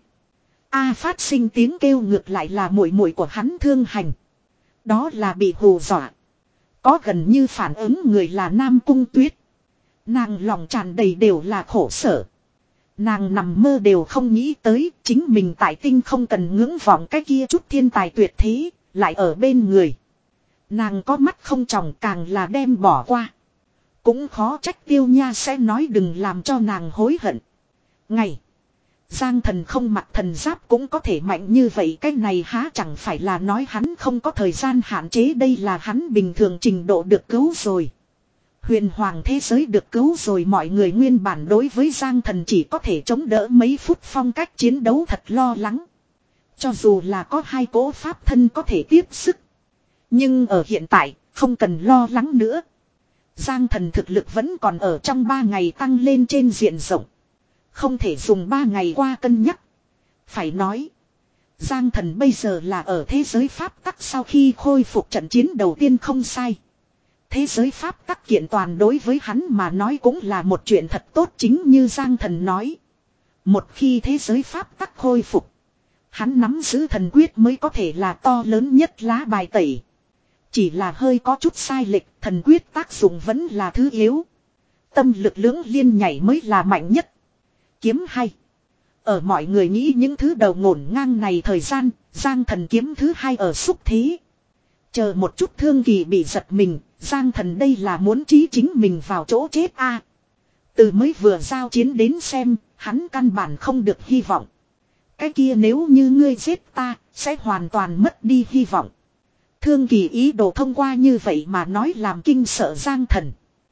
A phát sinh tiếng kêu ngược lại là muội muội của hắn Thương Hành. Đó là bị hù dọa. Có gần như phản ứng người là Nam Cung Tuyết. Nàng lòng tràn đầy đều là khổ sở. Nàng nằm mơ đều không nghĩ tới chính mình tại tinh không cần ngưỡng vọng cái kia chút thiên tài tuyệt thế, lại ở bên người. Nàng có mắt không tròng càng là đem bỏ qua. Cũng khó trách Tiêu Nha sẽ nói đừng làm cho nàng hối hận. Ngày. Giang Thần không mặc thần giáp cũng có thể mạnh như vậy, cái này há chẳng phải là nói hắn không có thời gian hạn chế, đây là hắn bình thường trình độ được cứu rồi. Huyền hoàng thế giới được cứu rồi, mọi người nguyên bản đối với Giang Thần chỉ có thể chống đỡ mấy phút phong cách chiến đấu thật lo lắng. Cho dù là có hai cỗ pháp thân có thể tiếp sức. Nhưng ở hiện tại, không cần lo lắng nữa. Giang Thần thực lực vẫn còn ở trong ba ngày tăng lên trên diện rộng. Không thể dùng ba ngày qua cân nhắc. Phải nói, Giang Thần bây giờ là ở thế giới pháp tắc sau khi khôi phục trận chiến đầu tiên không sai. Thế giới pháp tắc kiện toàn đối với hắn mà nói cũng là một chuyện thật tốt, chính như Giang Thần nói. Một khi thế giới pháp tắc khôi phục, hắn nắm giữ thần quyết mới có thể là to lớn nhất lá bài tẩy. Chỉ là hơi có chút sai lệch, thần quyết tác dụng vẫn là thứ yếu. Tâm lực lưỡng liên nhảy mới là mạnh nhất. Kiếm hay. Ở mọi người nghĩ những thứ đầu ngổn ngang này thời gian, Giang Thần kiếm thứ hai ở xúc thế. Chờ một chút Thương Kỳ bị giật mình, Giang Thần đây là muốn chí chính mình vào chỗ chết a. Từ mới vừa giao chiến đến xem, hắn căn bản không được hy vọng. Cái kia nếu như ngươi giết ta, sẽ hoàn toàn mất đi hy vọng. Thương Kỳ ý đồ thông qua như vậy mà nói làm kinh sợ Giang Thần.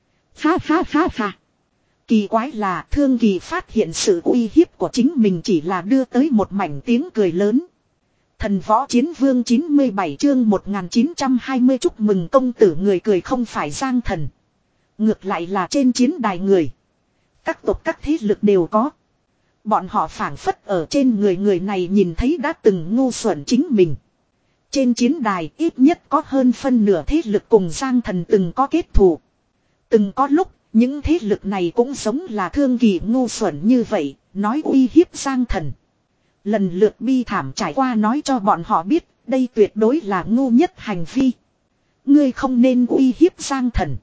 Ha ha ha ha. Kỳ quái là Thương Kỳ phát hiện sự uy hiếp của chính mình chỉ là đưa tới một mảnh tiếng cười lớn. Thần Võ Chiến Vương chín mươi bảy chương một nghìn chín trăm hai mươi chúc mừng công tử, người cười không phải Giang Thần. Ngược lại là trên chiến đài người. Các tộc các thế lực đều có. Bọn họ phảng phất ở trên người người này nhìn thấy đã từng ngu xuẩn chính mình. Trên chiến đài ít nhất có hơn phân nửa thế lực cùng Giang Thần từng có kết thù. Từng có lúc, những thế lực này cũng giống là Thương Kỳ ngu xuẩn như vậy, nói uy hiếp Giang Thần. Lần lượt bi thảm trải qua nói cho bọn họ biết, đây tuyệt đối là ngu nhất hành vi. Ngươi không nên uy hiếp Giang Thần.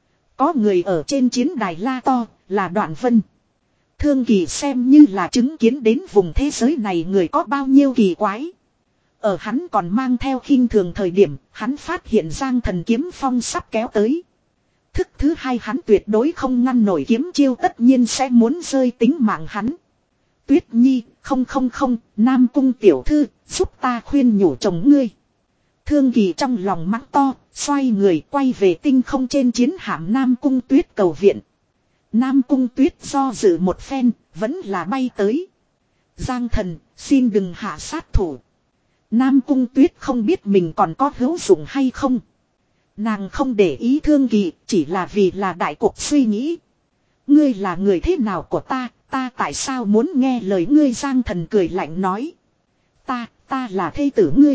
Có người ở trên chiến đài la to, là Đoạn Vân. Thương Kỳ xem như là chứng kiến đến vùng thế giới này người có bao nhiêu kỳ quái. Ở hắn còn mang theo khinh thường thời điểm, hắn phát hiện Giang Thần kiếm phong sắp kéo tới. Thức thứ hai hắn tuyệt đối không ngăn nổi kiếm chiêu, tất nhiên sẽ muốn rơi tính mạng hắn. Tuyết Nhi, không không không, Nam Cung tiểu thư, giúp ta khuyên nhủ chồng ngươi. Thương Kỳ trong lòng mắng to, xoay người quay về tinh không trên chiến hạm Nam Cung Tuyết cầu viện. Nam Cung Tuyết do dự một phen, vẫn là bay tới. Giang Thần, xin đừng hạ sát thủ. Nam Cung Tuyết không biết mình còn có hữu dụng hay không. Nàng không để ý Thương Kỳ, chỉ là vì là đại cục suy nghĩ. Ngươi là người thế nào của ta, ta tại sao muốn nghe lời ngươi? Giang Thần cười lạnh nói. Ta, ta là thê tử ngươi.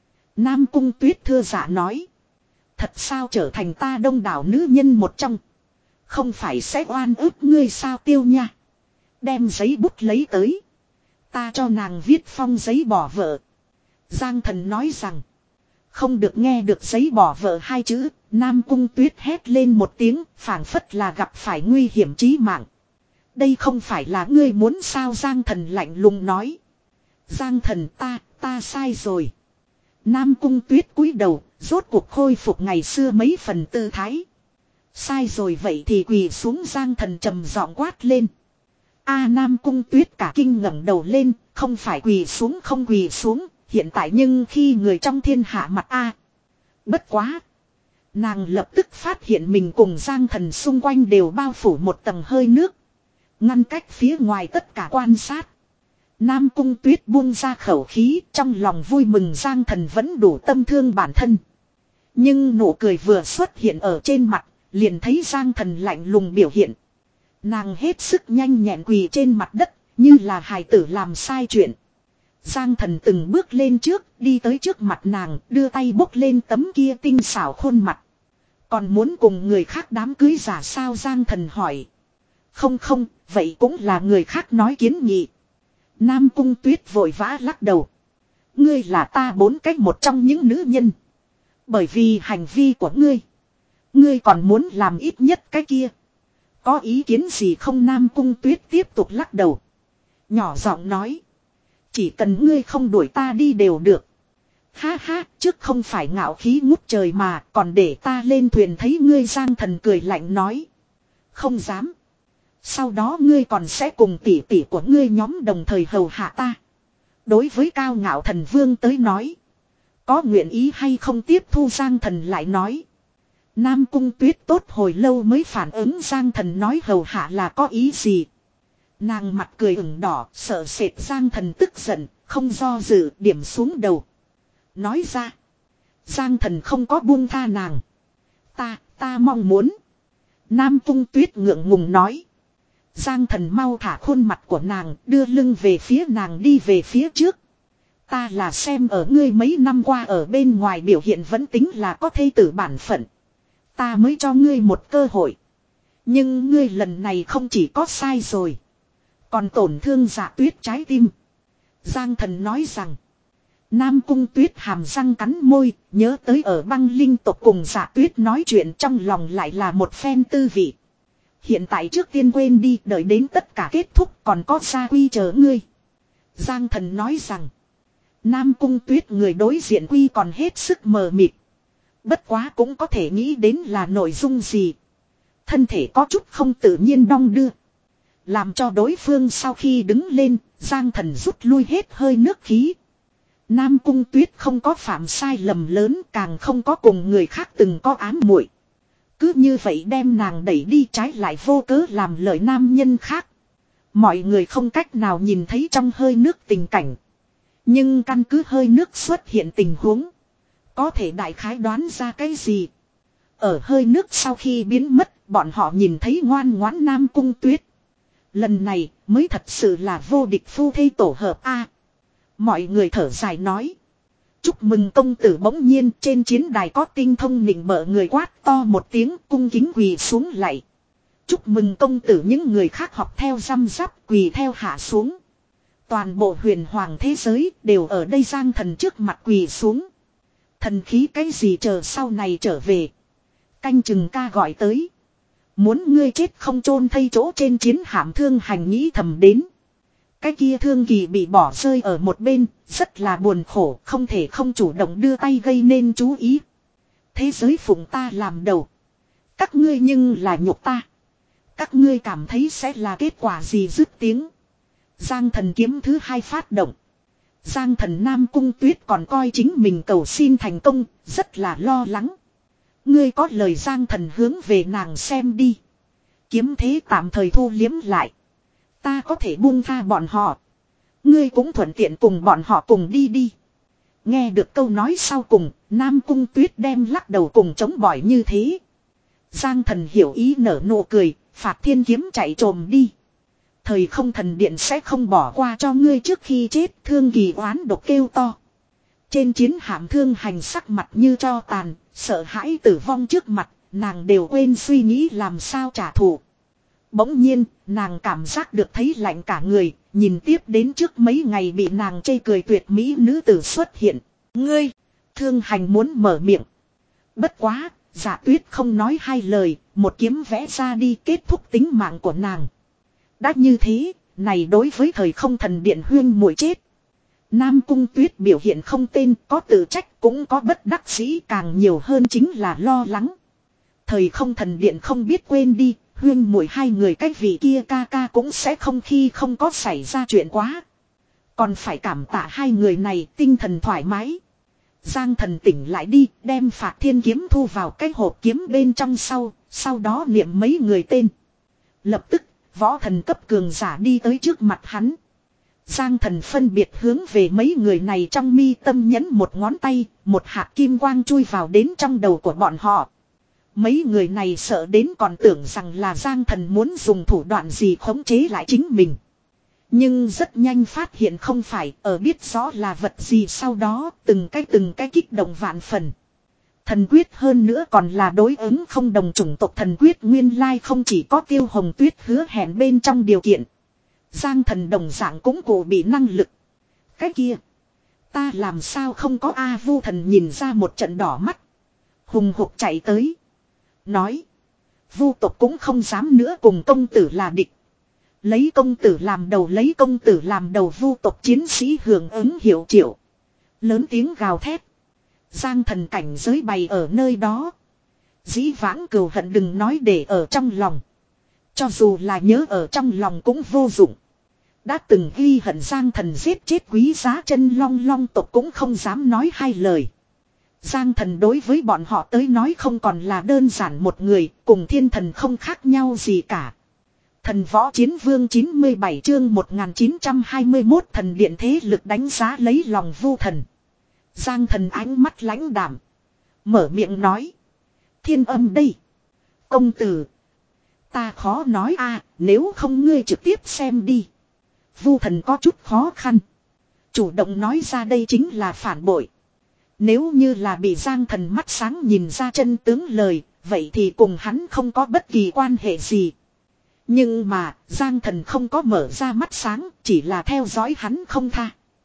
Nam Cung Tuyết thưa dạ nói. Thật sao trở thành ta đông đảo nữ nhân một trong. Không phải sẽ oan ức ngươi sao? Tiêu Nha. Đem giấy bút lấy tới. Ta cho nàng viết phong giấy bỏ vợ. Giang Thần nói rằng. Không được nghe được giấy bỏ vợ hai chữ, Nam Cung Tuyết hét lên một tiếng, phảng phất là gặp phải nguy hiểm chí mạng. Đây không phải là ngươi muốn sao? Giang Thần lạnh lùng nói. Giang Thần, ta, ta sai rồi. Nam Cung Tuyết cúi đầu, rốt cuộc khôi phục ngày xưa mấy phần tư thái. Sai rồi vậy thì quỳ xuống. Giang Thần trầm giọng quát lên. A Nam Cung Tuyết cả kinh ngẩng đầu lên, không phải quỳ xuống không quỳ xuống. Hiện tại nhưng khi người trong thiên hạ mặt a. Bất quá. Nàng lập tức phát hiện mình cùng Giang Thần xung quanh đều bao phủ một tầng hơi nước. Ngăn cách phía ngoài tất cả quan sát. Nam Cung Tuyết buông ra khẩu khí, trong lòng vui mừng Giang Thần vẫn đủ tâm thương bản thân. Nhưng nụ cười vừa xuất hiện ở trên mặt, liền thấy Giang Thần lạnh lùng biểu hiện. Nàng hết sức nhanh nhẹn quỳ trên mặt đất, như là hài tử làm sai chuyện. Giang Thần từng bước lên trước, đi tới trước mặt nàng, đưa tay bốc lên tấm kia tinh xảo khuôn mặt. Còn muốn cùng người khác đám cưới giả sao? Giang Thần hỏi. Không không, vậy cũng là người khác nói kiến nghị. Nam Cung Tuyết vội vã lắc đầu. Ngươi là ta bốn cách một trong những nữ nhân. Bởi vì hành vi của ngươi, ngươi còn muốn làm ít nhất cái kia. Có ý kiến gì không? Nam Cung Tuyết tiếp tục lắc đầu. Nhỏ giọng nói. Chỉ cần ngươi không đuổi ta đi đều được. Ha ha, trước không phải ngạo khí ngút trời mà, còn để ta lên thuyền thấy ngươi. Giang Thần cười lạnh nói. Không dám. Sau đó ngươi còn sẽ cùng tỷ tỷ của ngươi nhóm đồng thời hầu hạ ta. Đối với Cao Ngạo Thần Vương tới nói. Có nguyện ý hay không tiếp thu? Giang Thần lại nói. Nam Cung Tuyết tốt hồi lâu mới phản ứng Giang Thần nói hầu hạ là có ý gì. Nàng mặt cười ửng đỏ, sợ sệt. Giang Thần tức giận, không do dự, điểm xuống đầu. Nói ra. Giang Thần không có buông tha nàng. Ta, ta mong muốn. Nam Cung Tuyết ngượng ngùng nói. Giang Thần mau thả khuôn mặt của nàng, đưa lưng về phía nàng đi về phía trước. Ta là xem ở ngươi mấy năm qua ở bên ngoài biểu hiện vẫn tính là có thê tử bản phận. Ta mới cho ngươi một cơ hội. Nhưng ngươi lần này không chỉ có sai rồi. Còn tổn thương Dạ Tuyết trái tim. Giang Thần nói rằng. Nam Cung Tuyết hàm răng cắn môi. Nhớ tới ở băng linh tộc cùng Dạ Tuyết nói chuyện trong lòng lại là một phen tư vị. Hiện tại trước tiên quên đi, đợi đến tất cả kết thúc còn có gia quy chờ ngươi. Giang Thần nói rằng. Nam Cung Tuyết người đối diện quy còn hết sức mờ mịt. Bất quá cũng có thể nghĩ đến là nội dung gì. Thân thể có chút không tự nhiên đong đưa. Làm cho đối phương sau khi đứng lên, Giang Thần rút lui hết hơi nước khí. Nam Cung Tuyết không có phạm sai lầm lớn, càng không có cùng người khác từng có ám muội. Cứ như vậy đem nàng đẩy đi, trái lại vô cớ làm lợi nam nhân khác. Mọi người không cách nào nhìn thấy trong hơi nước tình cảnh. Nhưng căn cứ hơi nước xuất hiện tình huống, có thể đại khái đoán ra cái gì. Ở hơi nước sau khi biến mất, bọn họ nhìn thấy ngoan ngoãn Nam Cung Tuyết. Lần này mới thật sự là vô địch phu thê tổ hợp a. Mọi người thở dài nói. Chúc mừng công tử. Bỗng nhiên trên chiến đài có tinh thông nịnh bợ người quát to một tiếng, cung kính quỳ xuống lạy. Chúc mừng công tử. Những người khác học theo răm rắp quỳ theo hạ xuống. Toàn bộ huyền hoàng thế giới đều ở đây Giang Thần trước mặt quỳ xuống. Thần khí cái gì chờ sau này trở về. Canh chừng ca gọi tới. Muốn ngươi chết không chôn thây chỗ trên chiến hạm Thương Hành nghĩ thầm đến. Cái kia Thương Kỳ bị bỏ rơi ở một bên, rất là buồn khổ, không thể không chủ động đưa tay gây nên chú ý. Thế giới phụng ta làm đầu. Các ngươi nhưng là nhục ta. Các ngươi cảm thấy sẽ là kết quả gì? Dứt tiếng. Giang Thần kiếm thứ hai phát động. Giang Thần Nam Cung Tuyết còn coi chính mình cầu xin thành công, rất là lo lắng. Ngươi có lời. Giang Thần hướng về nàng xem đi. Kiếm thế tạm thời thu liếm lại. Ta có thể buông tha bọn họ. Ngươi cũng thuận tiện cùng bọn họ cùng đi đi. Nghe được câu nói sau cùng, Nam Cung Tuyết đem lắc đầu cùng chống bỏi như thế. Giang Thần hiểu ý nở nụ cười, phạt thiên kiếm chạy trồm đi. Thời không thần điện sẽ không bỏ qua cho ngươi. Trước khi chết, Thương Kỳ oán độc kêu to. Trên chiến hạm Thương Hành sắc mặt như tro tàn, sợ hãi tử vong trước mặt, nàng đều quên suy nghĩ làm sao trả thù. Bỗng nhiên, nàng cảm giác được thấy lạnh cả người, nhìn tiếp đến trước mấy ngày bị nàng chê cười tuyệt mỹ nữ tử xuất hiện. Ngươi, Thương Hành muốn mở miệng. Bất quá, Dạ Tuyết không nói hai lời, một kiếm vẽ ra đi kết thúc tính mạng của nàng. Đã như thế, này đối với thời không thần điện huyên muội chết. Nam Cung Tuyết biểu hiện không tên, có tự trách cũng có bất đắc dĩ, càng nhiều hơn chính là lo lắng. Thời không thần điện không biết quên đi, huyên muội hai người cái vị kia ca ca cũng sẽ không khi không có xảy ra chuyện quá. Còn phải cảm tạ hai người này tinh thần thoải mái. Giang Thần tỉnh lại đi, đem phạt thiên kiếm thu vào cái hộp kiếm bên trong sau, sau đó niệm mấy người tên. Lập tức, võ thần cấp cường giả đi tới trước mặt hắn. Giang Thần phân biệt hướng về mấy người này trong mi tâm nhấn một ngón tay, một hạt kim quang chui vào đến trong đầu của bọn họ. Mấy người này sợ đến còn tưởng rằng là Giang Thần muốn dùng thủ đoạn gì khống chế lại chính mình. Nhưng rất nhanh phát hiện không phải, ở biết rõ là vật gì sau đó, từng cái từng cái kích động vạn phần. Thần quyết hơn nữa còn là đối ứng không đồng chủng tộc thần quyết nguyên lai không chỉ có Tiêu Hồng Tuyết hứa hẹn bên trong điều kiện. Giang Thần đồng dạng cũng cụ bị năng lực. Cái kia, ta làm sao không có A Vu Thần nhìn ra một trận đỏ mắt. Hùng hục chạy tới. Nói, Vu tộc cũng không dám nữa cùng công tử là địch. Lấy công tử làm đầu, lấy công tử làm đầu, vu tộc chiến sĩ hưởng ứng hiệu triệu. Lớn tiếng gào thét. Giang thần cảnh giới bày ở nơi đó. Dĩ vãng cừu hận đừng nói để ở trong lòng. Cho dù là nhớ ở trong lòng cũng vô dụng. Đã từng ghi hận Giang thần giết chết quý giá chân long, long tộc cũng không dám nói hai lời. Giang thần đối với bọn họ tới nói không còn là đơn giản một người, cùng thiên thần không khác nhau gì cả. Thần võ chiến vương chín mươi bảy chương một nghìn chín trăm hai mươi mốt thần điện thế lực đánh giá lấy lòng Vu thần. Giang thần ánh mắt lãnh đạm. Mở miệng nói. Thiên âm đây. Công tử. Ta khó nói a, nếu không ngươi trực tiếp xem đi. Vu thần có chút khó khăn. Chủ động nói ra đây chính là phản bội. Nếu như là bị Giang thần mắt sáng nhìn ra chân tướng lời, vậy thì cùng hắn không có bất kỳ quan hệ gì. Nhưng mà, Giang thần không có mở ra mắt sáng, chỉ là theo dõi hắn không tha.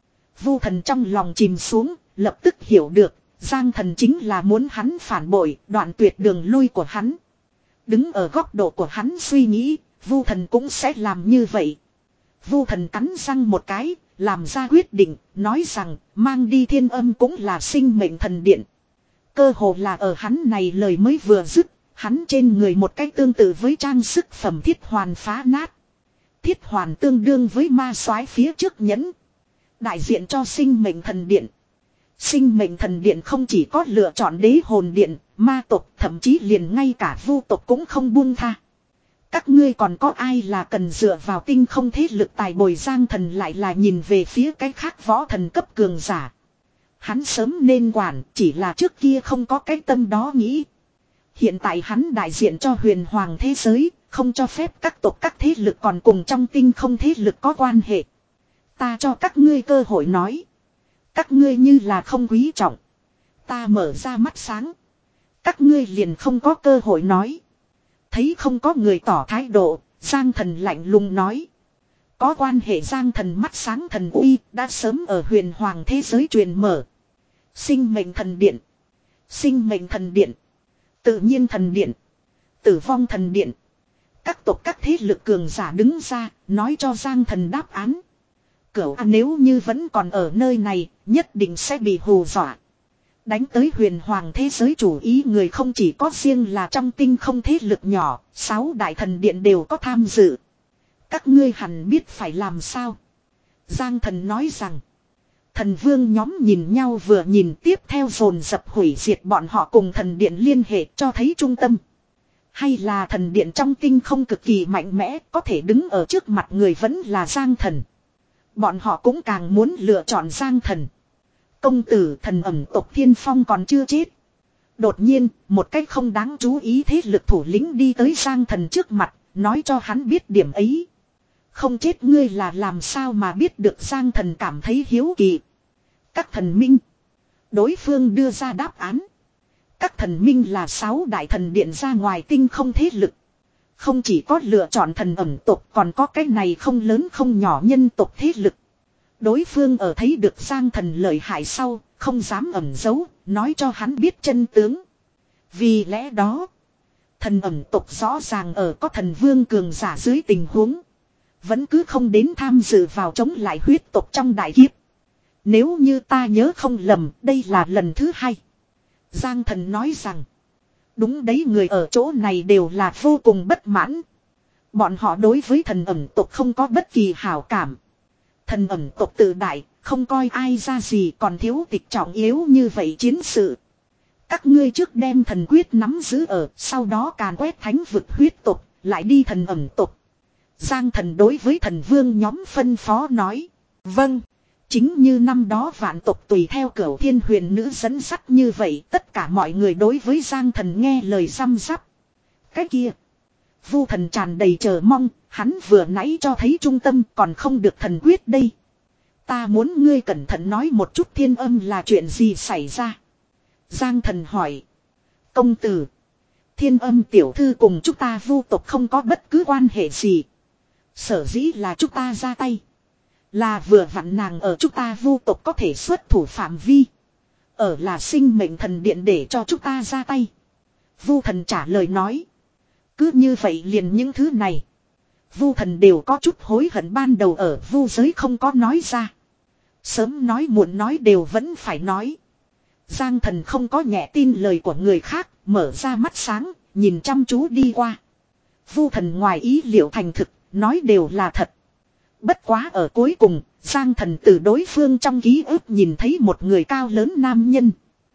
Vu thần trong lòng chìm xuống, lập tức hiểu được, Giang thần chính là muốn hắn phản bội, đoạn tuyệt đường lui của hắn. Đứng ở góc độ của hắn suy nghĩ, Vu thần cũng sẽ làm như vậy. Vu thần cắn răng một cái, làm ra quyết định, nói rằng mang đi thiên âm cũng là sinh mệnh thần điện. Cơ hồ là ở hắn này lời mới vừa dứt, hắn trên người một cách tương tự với trang sức phẩm thiết hoàn phá nát. Thiết hoàn tương đương với ma soái phía trước nhẫn. Đại diện cho sinh mệnh thần điện. Sinh mệnh thần điện không chỉ có lựa chọn đế hồn điện, ma tộc, thậm chí liền ngay cả vu tộc cũng không buông tha. Các ngươi còn có ai là cần dựa vào tinh không thế lực tài bồi? Giang thần lại là nhìn về phía cái khác võ thần cấp cường giả. Hắn sớm nên quản, chỉ là trước kia không có cái tâm đó nghĩ. Hiện tại hắn đại diện cho huyền hoàng thế giới, không cho phép các tộc các thế lực còn cùng trong tinh không thế lực có quan hệ. Ta cho các ngươi cơ hội nói. Các ngươi như là không quý trọng. Ta mở ra mắt sáng. Các ngươi liền không có cơ hội nói. Thấy không có người tỏ thái độ, Giang thần lạnh lùng nói. Có quan hệ. Giang thần mắt sáng thần uy đã sớm ở huyền hoàng thế giới truyền mở. Sinh mệnh thần điện. Sinh mệnh thần điện. Tự nhiên thần điện. Tử vong thần điện. Các tộc các thế lực cường giả đứng ra, nói cho Giang thần đáp án. Cửu à, nếu như vẫn còn ở nơi này, nhất định sẽ bị hù dọa. Đánh tới huyền hoàng thế giới chủ ý người không chỉ có riêng là trong tinh không thế lực nhỏ, sáu đại thần điện đều có tham dự. Các ngươi hẳn biết phải làm sao. Giang thần nói rằng. Thần vương nhóm nhìn nhau vừa nhìn, tiếp theo dồn dập hủy diệt bọn họ cùng thần điện liên hệ, cho thấy trung tâm. Hay là thần điện trong tinh không cực kỳ mạnh mẽ, có thể đứng ở trước mặt người vẫn là Giang thần. Bọn họ cũng càng muốn lựa chọn Giang thần. Công tử, thần ẩm tộc Thiên Phong còn chưa chết. Đột nhiên, một cách không đáng chú ý thế lực thủ lĩnh đi tới Giang thần trước mặt, nói cho hắn biết điểm ấy. Không chết ngươi là làm sao mà biết được? Giang thần cảm thấy hiếu kỳ. Các thần minh. Đối phương đưa ra đáp án. Các thần minh là sáu đại thần điện ra ngoài tinh không thế lực. Không chỉ có lựa chọn thần ẩm tộc, còn có cái này không lớn không nhỏ nhân tộc thế lực. Đối phương ở thấy được Giang thần lợi hại sau, không dám ẩn giấu, nói cho hắn biết chân tướng. Vì lẽ đó, thần ẩm tộc rõ ràng ở có thần vương cường giả dưới tình huống, vẫn cứ không đến tham dự vào chống lại huyết tộc trong đại kiếp. Nếu như ta nhớ không lầm, đây là lần thứ hai. Giang thần nói rằng, đúng đấy, người ở chỗ này đều là vô cùng bất mãn. Bọn họ đối với thần ẩm tộc không có bất kỳ hảo cảm. Thần ẩm tộc tự đại, không coi ai ra gì, còn thiếu tịch trọng yếu như vậy chiến sự. Các ngươi trước đem thần quyết nắm giữ ở, sau đó càn quét thánh vực huyết tộc, lại đi thần ẩm tộc. Giang thần đối với thần vương nhóm phân phó nói. Vâng, chính như năm đó vạn tộc tùy theo Cửu Thiên Huyền Nữ dẫn dắt như vậy, tất cả mọi người đối với Giang thần nghe lời răm rắp. Cái kia, Vu thần tràn đầy chờ mong, hắn vừa nãy cho thấy trung tâm còn không được thần quyết đây. Ta muốn ngươi cẩn thận nói một chút thiên âm là chuyện gì xảy ra. Giang thần hỏi. Công tử, thiên âm tiểu thư cùng chúng ta Vu tộc không có bất cứ quan hệ gì. Sở dĩ là chúng ta ra tay, là vừa vặn nàng ở chúng ta Vu tộc có thể xuất thủ phạm vi. Ở là sinh mệnh thần điện để cho chúng ta ra tay. Vu thần trả lời nói. Cứ như vậy liền những thứ này. Vu thần đều có chút hối hận ban đầu ở vu giới không có nói ra. Sớm nói muộn nói đều vẫn phải nói. Giang thần không có nhẹ tin lời của người khác, mở ra mắt sáng, nhìn chăm chú đi qua. Vu thần ngoài ý liệu thành thực, nói đều là thật. Bất quá ở cuối cùng, Giang thần từ đối phương trong ký ức nhìn thấy một người cao lớn nam nhân.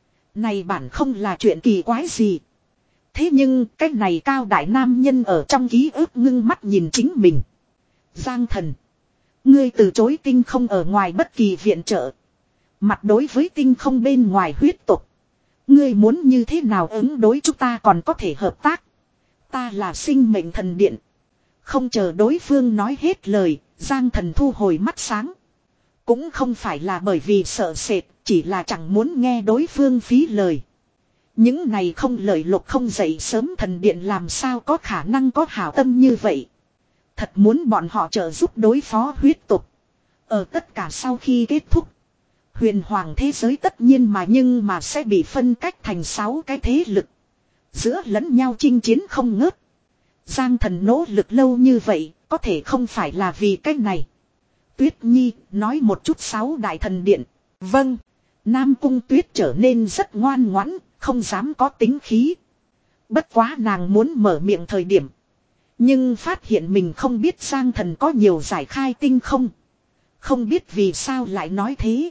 Này bản không là chuyện kỳ quái gì. Thế nhưng cái này cao đại nam nhân ở trong ký ức ngưng mắt nhìn chính mình. Giang thần. Ngươi từ chối tinh không ở ngoài bất kỳ viện trợ. Mặt đối với tinh không bên ngoài huyết tục. Ngươi muốn như thế nào ứng đối chúng ta còn có thể hợp tác. Ta là sinh mệnh thần điện. Không chờ đối phương nói hết lời, Giang thần thu hồi mắt sáng. Cũng không phải là bởi vì sợ sệt, chỉ là chẳng muốn nghe đối phương phí lời. Những này không lời lục không dậy sớm thần điện làm sao có khả năng có hảo tâm như vậy. Thật muốn bọn họ trợ giúp đối phó huyết tục. Ở tất cả sau khi kết thúc. Huyền hoàng thế giới tất nhiên mà nhưng mà sẽ bị phân cách thành sáu cái thế lực. Giữa lẫn nhau chinh chiến không ngớt. Giang thần nỗ lực lâu như vậy, có thể không phải là vì cái này. Tuyết Nhi, nói một chút sáu đại thần điện. Vâng. Nam Cung Tuyết trở nên rất ngoan ngoãn, không dám có tính khí. Bất quá nàng muốn mở miệng thời điểm. Nhưng phát hiện mình không biết Giang thần có nhiều giải khai tinh không. Không biết vì sao lại nói thế.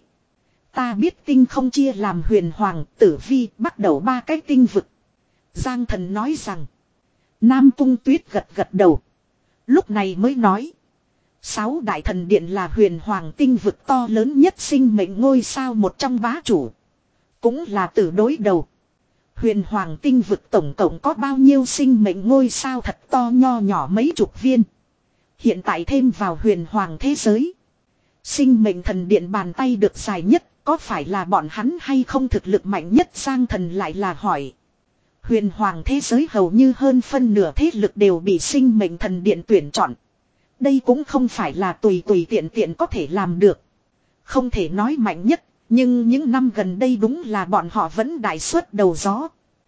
Ta biết tinh không chia làm huyền hoàng, tử vi, bắt đầu ba cái tinh vực. Giang thần nói rằng. Nam Cung Tuyết gật gật đầu. Lúc này mới nói. Sáu đại thần điện là huyền hoàng tinh vực to lớn nhất sinh mệnh ngôi sao một trong bá chủ. Cũng là tử đối đầu. Huyền hoàng tinh vực tổng cộng có bao nhiêu sinh mệnh ngôi sao thật to nho nhỏ mấy chục viên. Hiện tại thêm vào huyền hoàng thế giới. Sinh mệnh thần điện bàn tay được dài nhất, có phải là bọn hắn hay không thực lực mạnh nhất? Giang thần lại là hỏi. Huyền hoàng thế giới hầu như hơn phân nửa thế lực đều bị sinh mệnh thần điện tuyển chọn. Đây cũng không phải là tùy tùy tiện tiện có thể làm được. Không thể nói mạnh nhất, nhưng những năm gần đây đúng là bọn họ vẫn đại suất đầu gió.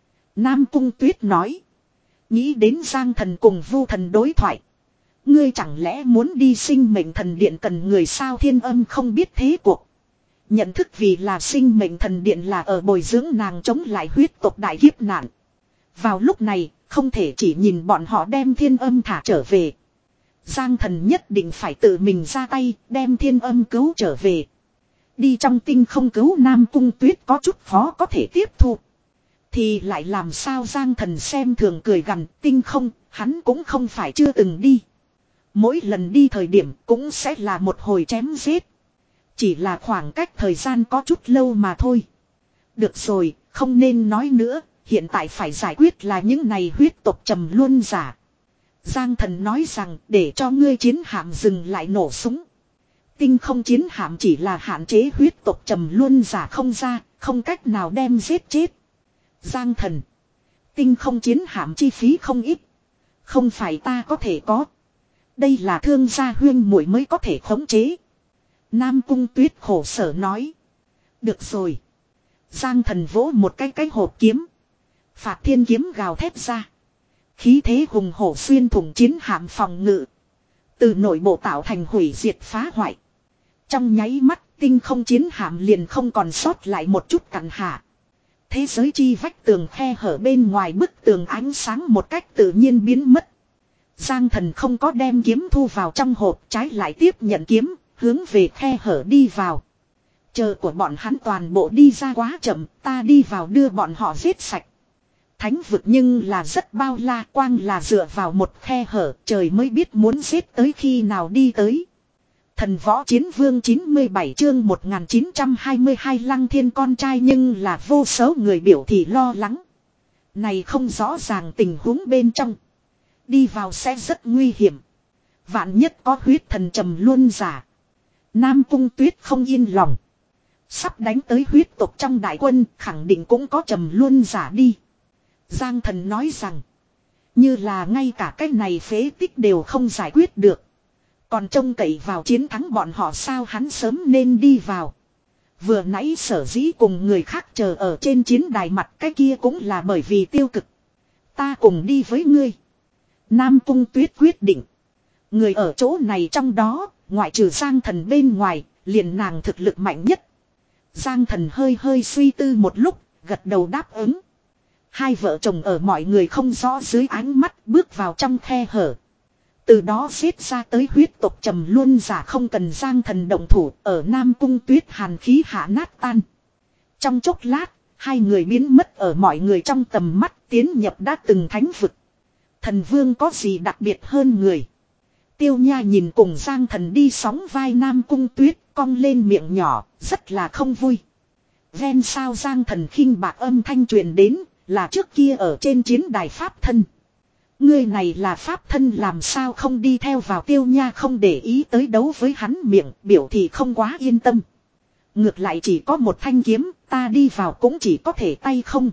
Nam Cung Tuyết nói. Nghĩ đến Giang thần cùng Vu thần đối thoại. Ngươi chẳng lẽ muốn đi sinh mệnh thần điện cần người sao? Thiên Âm không biết thế cuộc. Nhận thức vì là sinh mệnh thần điện là ở bồi dưỡng nàng chống lại huyết tộc đại kiếp nạn. Vào lúc này, không thể chỉ nhìn bọn họ đem Thiên Âm thả trở về. Giang thần nhất định phải tự mình ra tay, đem Thiên Âm cứu trở về. Đi trong tinh không cứu Nam Cung Tuyết có chút khó có thể tiếp thu. Thì lại làm sao? Giang thần xem thường cười gằn, tinh không, hắn cũng không phải chưa từng đi. Mỗi lần đi thời điểm cũng sẽ là một hồi chém giết. Chỉ là khoảng cách thời gian có chút lâu mà thôi. Được rồi, không nên nói nữa, hiện tại phải giải quyết là những này huyết tộc trầm luân giả. Giang thần nói rằng để cho ngươi chiến hạm dừng lại nổ súng. Tinh không chiến hạm chỉ là hạn chế huyết tộc trầm luân giả không ra, không cách nào đem giết chết. Giang thần. Tinh không chiến hạm chi phí không ít. Không phải ta có thể có. Đây là thương gia huyên muội mới có thể khống chế. Nam Cung Tuyết khổ sở nói. Được rồi. Giang thần vỗ một cái cái hộp kiếm. Phạt thiên kiếm gào thét ra. Khí thế hùng hổ xuyên thủng chiến hạm phòng ngự. Từ nội bộ tạo thành hủy diệt phá hoại. Trong nháy mắt tinh không chiến hạm liền không còn sót lại một chút cặn hạ. Thế giới chi vách tường khe hở bên ngoài bức tường ánh sáng một cách tự nhiên biến mất. Giang thần không có đem kiếm thu vào trong hộp, trái lại tiếp nhận kiếm, hướng về khe hở đi vào. Chờ của bọn hắn toàn bộ đi ra quá chậm, ta đi vào đưa bọn họ giết sạch. Thánh vực nhưng là rất bao la, quang là dựa vào một khe hở, trời mới biết muốn giết tới khi nào đi tới. Thần võ chiến vương chín mươi bảy chương một nghìn chín trăm hai mươi hai Lăng Thiên con trai, nhưng là vô số người biểu thị lo lắng. Này không rõ ràng tình huống bên trong. Đi vào sẽ rất nguy hiểm. Vạn nhất có huyết thần trầm luân giả. Nam Cung Tuyết không yên lòng. Sắp đánh tới huyết tộc trong đại quân, khẳng định cũng có trầm luân giả đi. Giang thần nói rằng. Như là ngay cả cái này phế tích đều không giải quyết được. Còn trông cậy vào chiến thắng bọn họ sao? Hắn sớm nên đi vào. Vừa nãy sở dĩ cùng người khác chờ ở trên chiến đài mặt, cái kia cũng là bởi vì tiêu cực. Ta cùng đi với ngươi. Nam Cung Tuyết quyết định. Người ở chỗ này trong đó, ngoại trừ Giang Thần bên ngoài, liền nàng thực lực mạnh nhất. Giang Thần hơi hơi suy tư một lúc, gật đầu đáp ứng. Hai vợ chồng ở mọi người không rõ dưới ánh mắt bước vào trong khe hở. Từ đó xếp ra tới huyết tộc trầm luôn giả không cần Giang Thần động thủ ở Nam Cung Tuyết hàn khí hạ nát tan. Trong chốc lát, hai người biến mất ở mọi người trong tầm mắt tiến nhập đã từng thánh vực. Thần vương có gì đặc biệt hơn người. Tiêu Nha nhìn cùng Giang Thần đi sóng vai Nam Cung Tuyết cong lên miệng nhỏ, rất là không vui. Ven sao Giang Thần khinh bạc âm thanh truyền đến, là trước kia ở trên chiến đài pháp thân. Người này là pháp thân làm sao không đi theo vào. Tiêu Nha không để ý tới đấu với hắn miệng, biểu thì không quá yên tâm. Ngược lại chỉ có một thanh kiếm, ta đi vào cũng chỉ có thể tay không.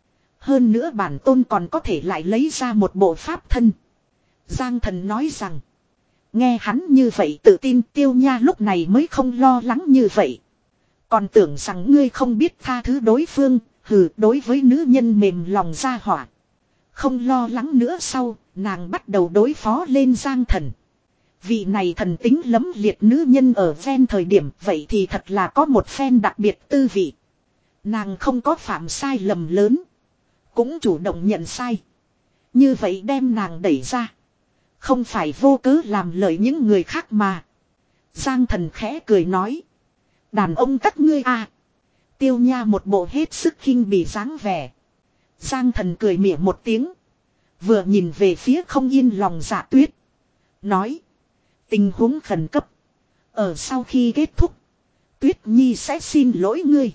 Hơn nữa bản tôn còn có thể lại lấy ra một bộ pháp thân. Giang Thần nói rằng. Nghe hắn như vậy tự tin, Tiêu Nha lúc này mới không lo lắng như vậy. Còn tưởng rằng ngươi không biết tha thứ đối phương, hừ, đối với nữ nhân mềm lòng ra hỏa. Không lo lắng nữa sau, nàng bắt đầu đối phó lên Giang Thần. Vị này thần tính lấm liệt nữ nhân ở ven thời điểm, vậy thì thật là có một phen đặc biệt tư vị. Nàng không có phạm sai lầm lớn, cũng chủ động nhận sai. Như vậy đem nàng đẩy ra, không phải vô cớ làm lợi những người khác mà. Giang Thần khẽ cười nói. Đàn ông các ngươi à. Tiêu Nha một bộ hết sức khinh bỉ dáng vẻ. Giang Thần cười mỉa một tiếng. Vừa nhìn về phía không yên lòng Dạ Tuyết. Nói. Tình huống khẩn cấp. Ở sau khi kết thúc, Tuyết Nhi sẽ xin lỗi ngươi.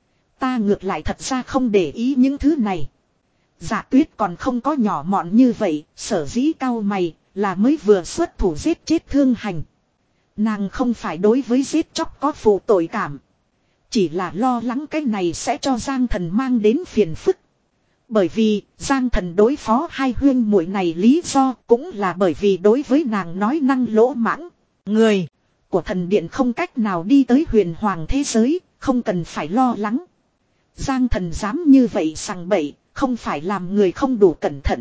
Ta ngược lại thật ra không để ý những thứ này. Dạ Tuyết còn không có nhỏ mọn như vậy, sở dĩ cau mày là mới vừa xuất thủ giết chết Thương Hành. Nàng không phải đối với giết chóc có phụ tội cảm, chỉ là lo lắng cái này sẽ cho Giang Thần mang đến phiền phức. Bởi vì Giang Thần đối phó hai huyên muội này lý do cũng là bởi vì đối với nàng nói năng lỗ mãng. Người của thần điện không cách nào đi tới huyền hoàng thế giới, không cần phải lo lắng. Giang Thần dám như vậy sằng bậy, không phải làm người không đủ cẩn thận,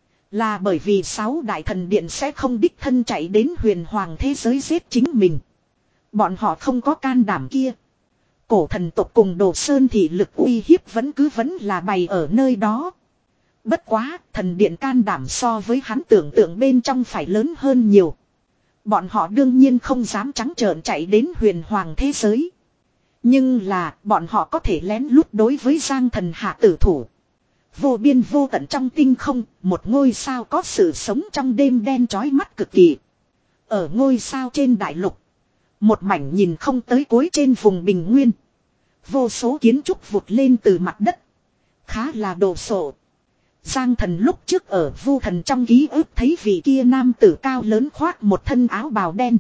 là bởi vì sáu đại thần điện sẽ không đích thân chạy đến huyền hoàng thế giới giết chính mình. Bọn họ không có can đảm kia. Cổ thần tộc cùng Đồ Sơn thì lực uy hiếp vẫn cứ vẫn là bày ở nơi đó. Bất quá, thần điện can đảm so với hắn tưởng tượng bên trong phải lớn hơn nhiều. Bọn họ đương nhiên không dám trắng trợn chạy đến huyền hoàng thế giới. Nhưng là, bọn họ có thể lén lút đối với Giang Thần hạ tử thủ. Vô biên vô tận trong tinh không, một ngôi sao có sự sống trong đêm đen chói mắt cực kỳ. Ở ngôi sao trên đại lục, một mảnh nhìn không tới cuối trên vùng bình nguyên. Vô số kiến trúc vụt lên từ mặt đất, khá là đồ sộ. Giang Thần lúc trước ở Vu Thần trong ký ức thấy vị kia nam tử cao lớn khoác một thân áo bào đen.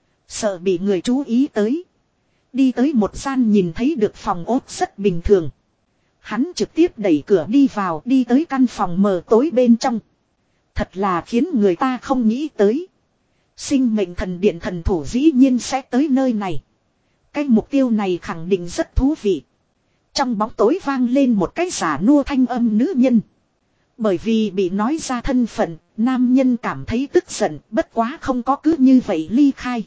Sợ bị người chú ý tới. Đi tới một gian nhìn thấy được phòng ốt rất bình thường. Hắn trực tiếp đẩy cửa đi vào, đi tới căn phòng mờ tối bên trong. Thật là khiến người ta không nghĩ tới. Sinh mệnh thần điện thần thủ dĩ nhiên sẽ tới nơi này. Cái mục tiêu này khẳng định rất thú vị. Trong bóng tối vang lên một cái giả nua thanh âm nữ nhân. Bởi vì bị nói ra thân phận, nam nhân cảm thấy tức giận, bất quá không có cứ như vậy ly khai.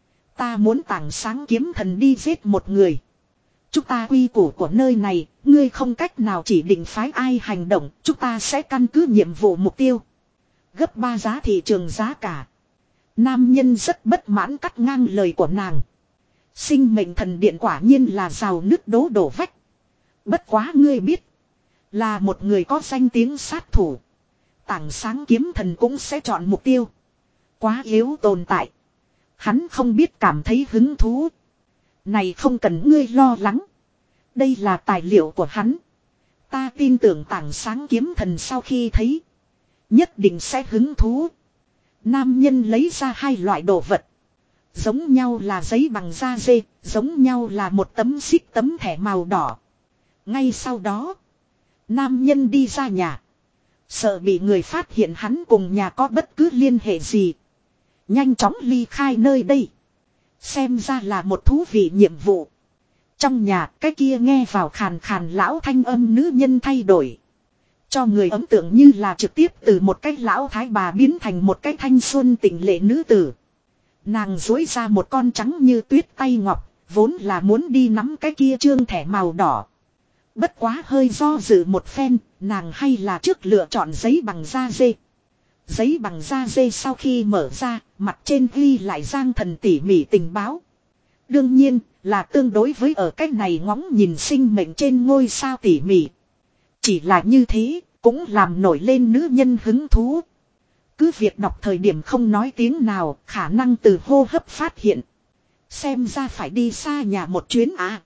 Ta muốn tảng sáng kiếm thần đi giết một người. Chúng ta quy củ của nơi này, ngươi không cách nào chỉ định phái ai hành động, chúng ta sẽ căn cứ nhiệm vụ mục tiêu. Gấp ba giá thị trường giá cả. Nam nhân rất bất mãn cắt ngang lời của nàng. Sinh mệnh thần điện quả nhiên là rào nứt đố đổ vách. Bất quá ngươi biết, là một người có danh tiếng sát thủ, tảng sáng kiếm thần cũng sẽ chọn mục tiêu. Quá yếu tồn tại, hắn không biết cảm thấy hứng thú. Này không cần ngươi lo lắng. Đây là tài liệu của hắn. Ta tin tưởng tảng sáng kiếm thần sau khi thấy, nhất định sẽ hứng thú. Nam nhân lấy ra hai loại đồ vật. Giống nhau là giấy bằng da dê, giống nhau là một tấm xích tấm thẻ màu đỏ. Ngay sau đó, nam nhân đi ra nhà. Sợ bị người phát hiện hắn cùng nhà có bất cứ liên hệ gì, nhanh chóng ly khai nơi đây. Xem ra là một thú vị nhiệm vụ. Trong nhà cái kia nghe vào khàn khàn lão thanh âm nữ nhân thay đổi. Cho người ấn tượng như là trực tiếp từ một cái lão thái bà biến thành một cái thanh xuân tỉnh lệ nữ tử. Nàng dối ra một con trắng như tuyết tay ngọc, vốn là muốn đi nắm cái kia trương thẻ màu đỏ. Bất quá hơi do dự một phen, nàng hay là trước lựa chọn giấy bằng da dê. Giấy bằng da dê sau khi mở ra, mặt trên ghi lại Giang Thần tỉ mỉ tình báo. Đương nhiên, là tương đối với ở cách này ngóng nhìn sinh mệnh trên ngôi sao tỉ mỉ. Chỉ là như thế, cũng làm nổi lên nữ nhân hứng thú. Cứ việc đọc thời điểm không nói tiếng nào, khả năng từ hô hấp phát hiện. Xem ra phải đi xa nhà một chuyến à.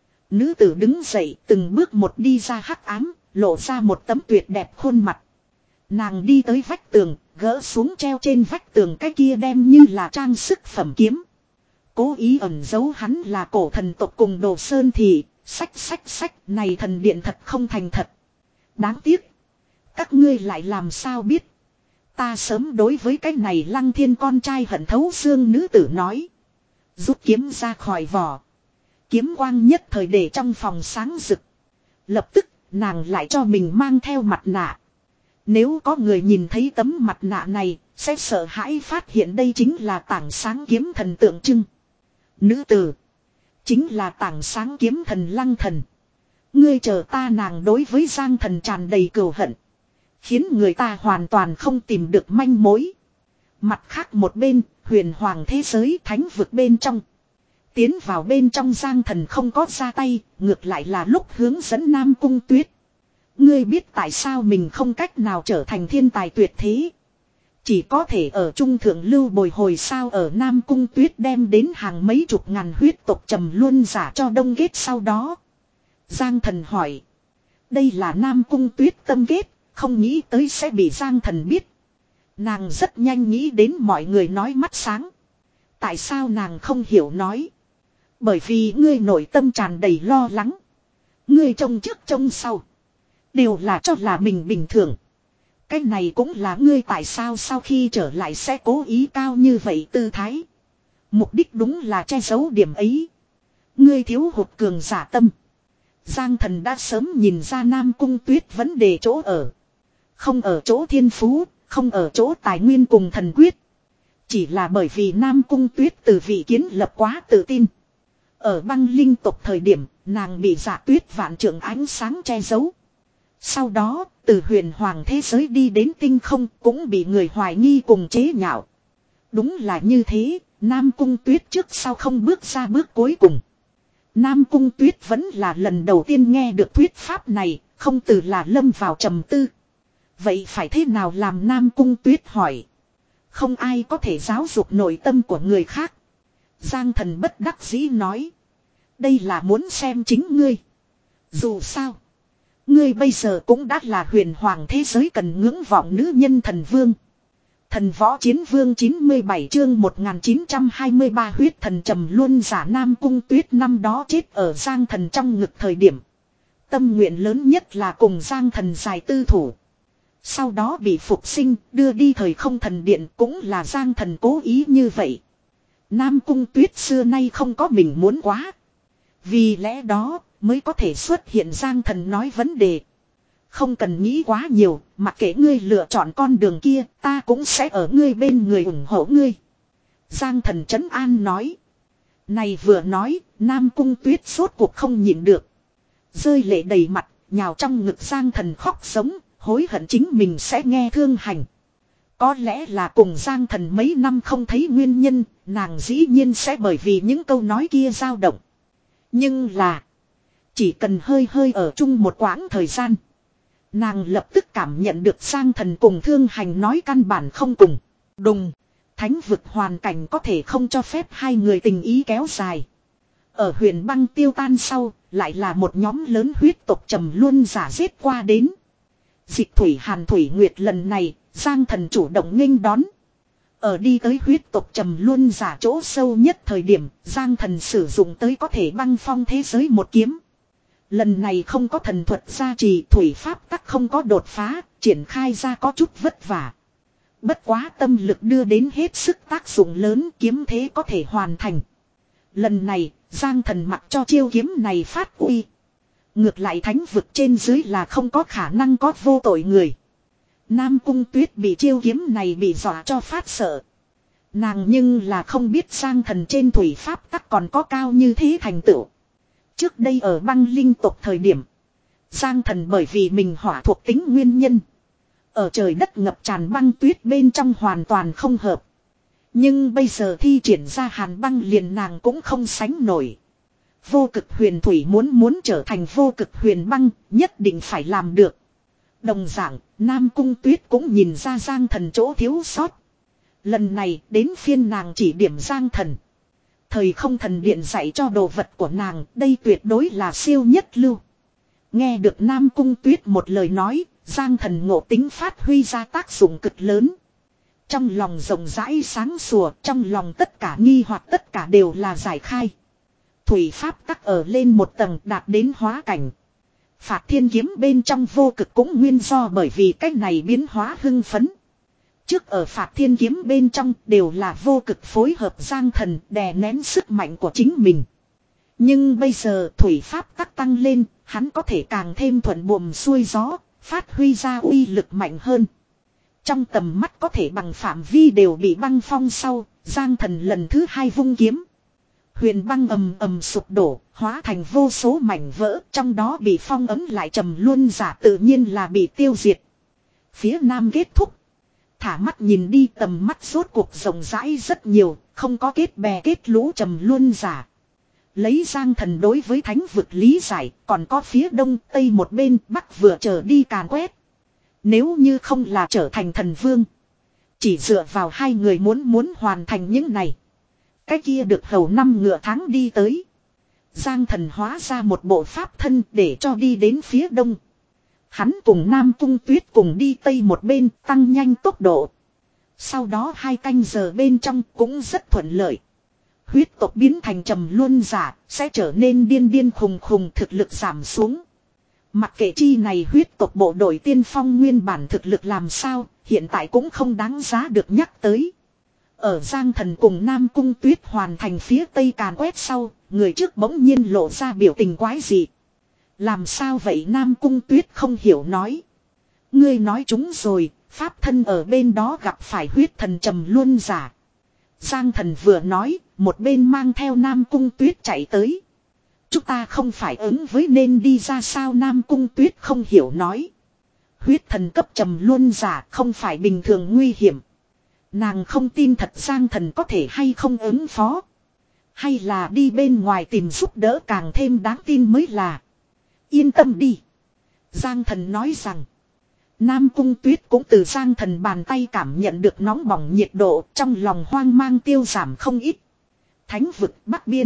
Nữ tử đứng dậy, từng bước một đi ra hắc ám, lộ ra một tấm tuyệt đẹp khuôn mặt. Nàng đi tới vách tường, gỡ xuống treo trên vách tường cái kia đem như là trang sức phẩm kiếm. Cố ý ẩn giấu hắn là cổ thần tộc cùng Đồ Sơn Thị, sách sách sách này thần điện thật không thành thật. Đáng tiếc. Các ngươi lại làm sao biết. Ta sớm đối với cái này Lăng Thiên con trai hận thấu xương, nữ tử nói. Rút kiếm ra khỏi vỏ. Kiếm quang nhất thời để trong phòng sáng rực. Lập tức nàng lại cho mình mang theo mặt nạ. Nếu có người nhìn thấy tấm mặt nạ này, sẽ sợ hãi phát hiện đây chính là tảng sáng kiếm thần tượng trưng. Nữ tử. Chính là tảng sáng kiếm thần Lăng Thần. Ngươi chờ ta, nàng đối với Giang Thần tràn đầy cừu hận. Khiến người ta hoàn toàn không tìm được manh mối. Mặt khác một bên, huyền hoàng thế giới thánh vực bên trong. Tiến vào bên trong Giang Thần không có ra tay, ngược lại là lúc hướng dẫn Nam Cung Tuyết. Ngươi biết tại sao mình không cách nào trở thành thiên tài tuyệt thế. Chỉ có thể ở trung thượng lưu bồi hồi sao. Ở Nam Cung Tuyết đem đến hàng mấy chục ngàn huyết tộc trầm luân giả cho đông ghét sau đó. Giang Thần hỏi. Đây là Nam Cung Tuyết tâm ghét, không nghĩ tới sẽ bị Giang Thần biết. Nàng rất nhanh nghĩ đến mọi người nói mắt sáng. Tại sao nàng không hiểu nói. Bởi vì ngươi nội tâm tràn đầy lo lắng. Ngươi trông trước trông sau. Đều là cho là mình bình thường. Cái này cũng là ngươi tại sao sau khi trở lại sẽ cố ý cao như vậy tư thái. Mục đích đúng là che giấu điểm ấy. Ngươi thiếu hụt cường giả tâm. Giang Thần đã sớm nhìn ra Nam Cung Tuyết vấn đề chỗ ở. Không ở chỗ thiên phú, không ở chỗ tài nguyên cùng thần quyết. Chỉ là bởi vì Nam Cung Tuyết từ vị kiến lập quá tự tin. Ở băng linh tộc thời điểm, nàng bị Dạ Tuyết vạn trượng ánh sáng che giấu. Sau đó, từ huyền hoàng thế giới đi đến tinh không cũng bị người hoài nghi cùng chế nhạo. Đúng là như thế, Nam Cung Tuyết trước sau không bước ra bước cuối cùng. Nam Cung Tuyết vẫn là lần đầu tiên nghe được thuyết pháp này, không từ là lâm vào trầm tư. Vậy phải thế nào làm? Nam Cung Tuyết hỏi. Không ai có thể giáo dục nội tâm của người khác. Giang Thần bất đắc dĩ nói. Đây là muốn xem chính ngươi. Dù sao, ngươi bây giờ cũng đã là huyền hoàng thế giới cần ngưỡng vọng nữ nhân thần vương. Thần võ chiến vương chín mươi bảy chương một nghìn chín trăm hai mươi ba huyết thần trầm luân giả. Nam Cung Tuyết năm đó chết ở Giang Thần trong ngực thời điểm. Tâm nguyện lớn nhất là cùng Giang Thần giải tư thủ. Sau đó bị phục sinh, đưa đi thời không thần điện, cũng là Giang Thần cố ý như vậy. Nam Cung Tuyết xưa nay không có mình muốn quá. Vì lẽ đó, mới có thể xuất hiện Giang Thần nói vấn đề. Không cần nghĩ quá nhiều, mặc kệ ngươi lựa chọn con đường kia, ta cũng sẽ ở ngươi bên người ủng hộ ngươi. Giang Thần trấn an nói. Này vừa nói, Nam Cung Tuyết sốt cuộc không nhịn được. Rơi lệ đầy mặt, nhào trong ngực Giang Thần khóc sống, hối hận chính mình sẽ nghe thương hành. Có lẽ là cùng Giang Thần mấy năm không thấy nguyên nhân, nàng dĩ nhiên sẽ bởi vì những câu nói kia dao động. Nhưng là, chỉ cần hơi hơi ở chung một quãng thời gian, nàng lập tức cảm nhận được Giang Thần cùng thương hành nói căn bản không cùng. Đùng, thánh vực hoàn cảnh có thể không cho phép hai người tình ý kéo dài. Ở huyền băng tiêu tan sau, lại là một nhóm lớn huyết tộc trầm luân giả giết qua đến. Dịch thủy hàn thủy nguyệt lần này, Giang Thần chủ động nghênh đón. Ở đi tới huyết tộc trầm luân giả chỗ sâu nhất thời điểm, Giang Thần sử dụng tới có thể băng phong thế giới một kiếm. Lần này không có thần thuật gia trì, thủy pháp tắc không có đột phá, triển khai ra có chút vất vả. Bất quá tâm lực đưa đến hết sức tác dụng lớn, kiếm thế có thể hoàn thành. Lần này, Giang Thần mặc cho chiêu kiếm này phát uy. Ngược lại thánh vực trên dưới là không có khả năng có vô tội người. Nam Cung Tuyết bị chiêu kiếm này bị dọa cho phát sợ. Nàng nhưng là không biết Giang Thần trên thủy pháp tắc còn có cao như thế thành tựu. Trước đây ở băng linh tộc thời điểm, Giang Thần bởi vì mình hỏa thuộc tính nguyên nhân, ở trời đất ngập tràn băng tuyết bên trong hoàn toàn không hợp. Nhưng bây giờ thi triển ra hàn băng liền nàng cũng không sánh nổi. Vô cực huyền thủy muốn muốn trở thành vô cực huyền băng, nhất định phải làm được. Đồng dạng, Nam Cung Tuyết cũng nhìn ra Giang Thần chỗ thiếu sót. Lần này đến phiên nàng chỉ điểm Giang Thần. Thời không thần điện dạy cho đồ vật của nàng, đây tuyệt đối là siêu nhất lưu. Nghe được Nam Cung Tuyết một lời nói, Giang Thần ngộ tính phát huy ra tác dụng cực lớn. Trong lòng rộng rãi sáng sủa, trong lòng tất cả nghi hoặc tất cả đều là giải khai. Thủy pháp tắc ở lên một tầng đạt đến hóa cảnh. Phạt thiên kiếm bên trong vô cực cũng nguyên do bởi vì cách này biến hóa hưng phấn. Trước ở phạt thiên kiếm bên trong đều là vô cực phối hợp Giang Thần đè nén sức mạnh của chính mình. Nhưng bây giờ thủy pháp tắc tăng lên, hắn có thể càng thêm thuận buồm xuôi gió, phát huy ra uy lực mạnh hơn. Trong tầm mắt có thể bằng phạm vi đều bị băng phong sau, Giang Thần lần thứ hai vung kiếm. Huyền băng ầm ầm sụp đổ, hóa thành vô số mảnh vỡ, trong đó bị phong ấm lại trầm luân giả tự nhiên là bị tiêu diệt. Phía nam kết thúc. Thả mắt nhìn đi tầm mắt rốt cuộc rộng rãi rất nhiều, không có kết bè kết lũ trầm luân giả. Lấy Giang Thần đối với thánh vực lý giải, còn có phía đông tây một bên bắc vừa trở đi càn quét. Nếu như không là trở thành thần vương, chỉ dựa vào hai người muốn muốn hoàn thành những này. Cái kia được hầu năm ngựa tháng đi tới. Giang Thần hóa ra một bộ pháp thân để cho đi đến phía đông. Hắn cùng Nam Cung Tuyết cùng đi tây một bên tăng nhanh tốc độ. Sau đó hai canh giờ bên trong cũng rất thuận lợi. Huyết tộc biến thành trầm luân giả sẽ trở nên điên điên khùng khùng thực lực giảm xuống. Mặc kệ chi này huyết tộc bộ đội tiên phong nguyên bản thực lực làm sao, hiện tại cũng không đáng giá được nhắc tới. Ở Giang Thần cùng Nam Cung Tuyết hoàn thành phía tây càn quét sau, người trước bỗng nhiên lộ ra biểu tình quái dị. Làm sao vậy Nam Cung Tuyết không hiểu nói. Ngươi nói chúng rồi, pháp thân ở bên đó gặp phải huyết thần trầm luân giả. Giang Thần vừa nói, một bên mang theo Nam Cung Tuyết chạy tới. Chúng ta không phải ứng với nên đi ra sao Nam Cung Tuyết không hiểu nói. Huyết thần cấp trầm luân giả không phải bình thường nguy hiểm. Nàng không tin thật Giang Thần có thể hay không ứng phó. Hay là đi bên ngoài tìm giúp đỡ càng thêm đáng tin mới là. Yên tâm đi. Giang Thần nói rằng. Nam Cung Tuyết cũng từ Giang Thần bàn tay cảm nhận được nóng bỏng nhiệt độ trong lòng hoang mang tiêu giảm không ít. Thánh vực Bắc Biên.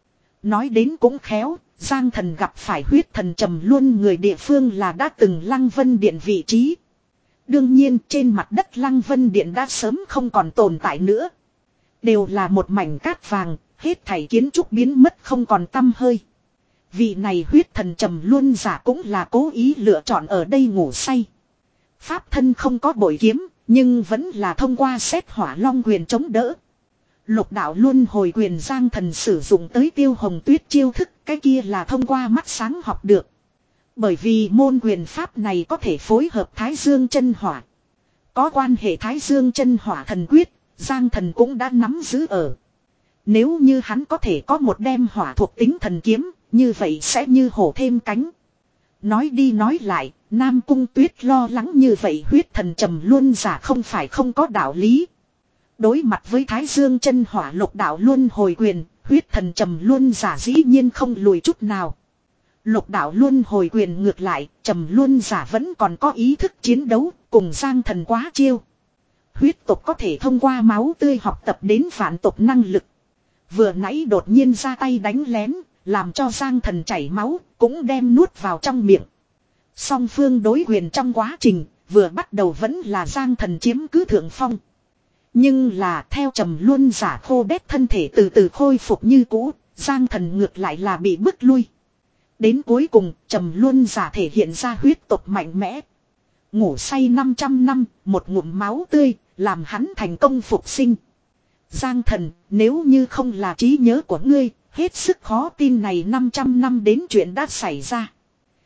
Nói đến cũng khéo, Giang Thần gặp phải huyết thần trầm luân người địa phương là đã từng Lăng Vân Điện vị trí. Đương nhiên trên mặt đất Lăng Vân Điện đã sớm không còn tồn tại nữa. Đều là một mảnh cát vàng, hết thảy kiến trúc biến mất không còn tăm hơi. Vị này huyết thần trầm luân giả cũng là cố ý lựa chọn ở đây ngủ say. Pháp thân không có bội kiếm, nhưng vẫn là thông qua xét hỏa long quyền chống đỡ. Lục đạo luân hồi quyền Giang Thần sử dụng tới Tiêu Hồng Tuyết chiêu thức, cái kia là thông qua mắt sáng học được. Bởi vì môn quyền pháp này có thể phối hợp Thái Dương chân hỏa. Có quan hệ Thái Dương chân hỏa thần quyết, Giang Thần cũng đã nắm giữ ở. Nếu như hắn có thể có một đem hỏa thuộc tính thần kiếm, như vậy sẽ như hổ thêm cánh. Nói đi nói lại, Nam Cung Tuyết lo lắng như vậy huyết thần trầm luân giả không phải không có đạo lý. Đối mặt với Thái Dương chân hỏa lục đạo luân hồi quyền, huyết thần trầm luân giả dĩ nhiên không lùi chút nào. Lục đạo luân hồi quyền ngược lại, trầm luân giả vẫn còn có ý thức chiến đấu, cùng Giang Thần quá chiêu. Huyết tộc có thể thông qua máu tươi học tập đến phản tộc năng lực. Vừa nãy đột nhiên ra tay đánh lén, làm cho Giang Thần chảy máu, cũng đem nuốt vào trong miệng. Song phương đối quyền trong quá trình, vừa bắt đầu vẫn là Giang Thần chiếm cứ thượng phong. Nhưng là theo trầm luân giả khô đét thân thể từ từ khôi phục như cũ, Giang Thần ngược lại là bị bức lui. Đến cuối cùng, trầm luân giả thể hiện ra huyết tộc mạnh mẽ. Ngủ say năm trăm năm, một ngụm máu tươi, làm hắn thành công phục sinh. Giang Thần, nếu như không là trí nhớ của ngươi, hết sức khó tin này năm trăm năm đến chuyện đã xảy ra.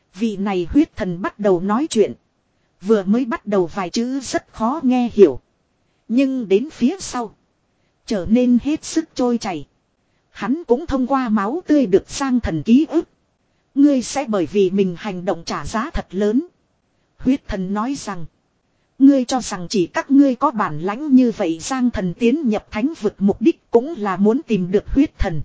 Vị này huyết thần bắt đầu nói chuyện. Vừa mới bắt đầu vài chữ rất khó nghe hiểu. Nhưng đến phía sau. Trở nên hết sức trôi chảy. Hắn cũng thông qua máu tươi được Giang Thần ký ức. Ngươi sẽ bởi vì mình hành động trả giá thật lớn. Huyết thần nói rằng. Ngươi cho rằng chỉ các ngươi có bản lãnh như vậy. Giang Thần tiến nhập thánh vực mục đích cũng là muốn tìm được huyết thần.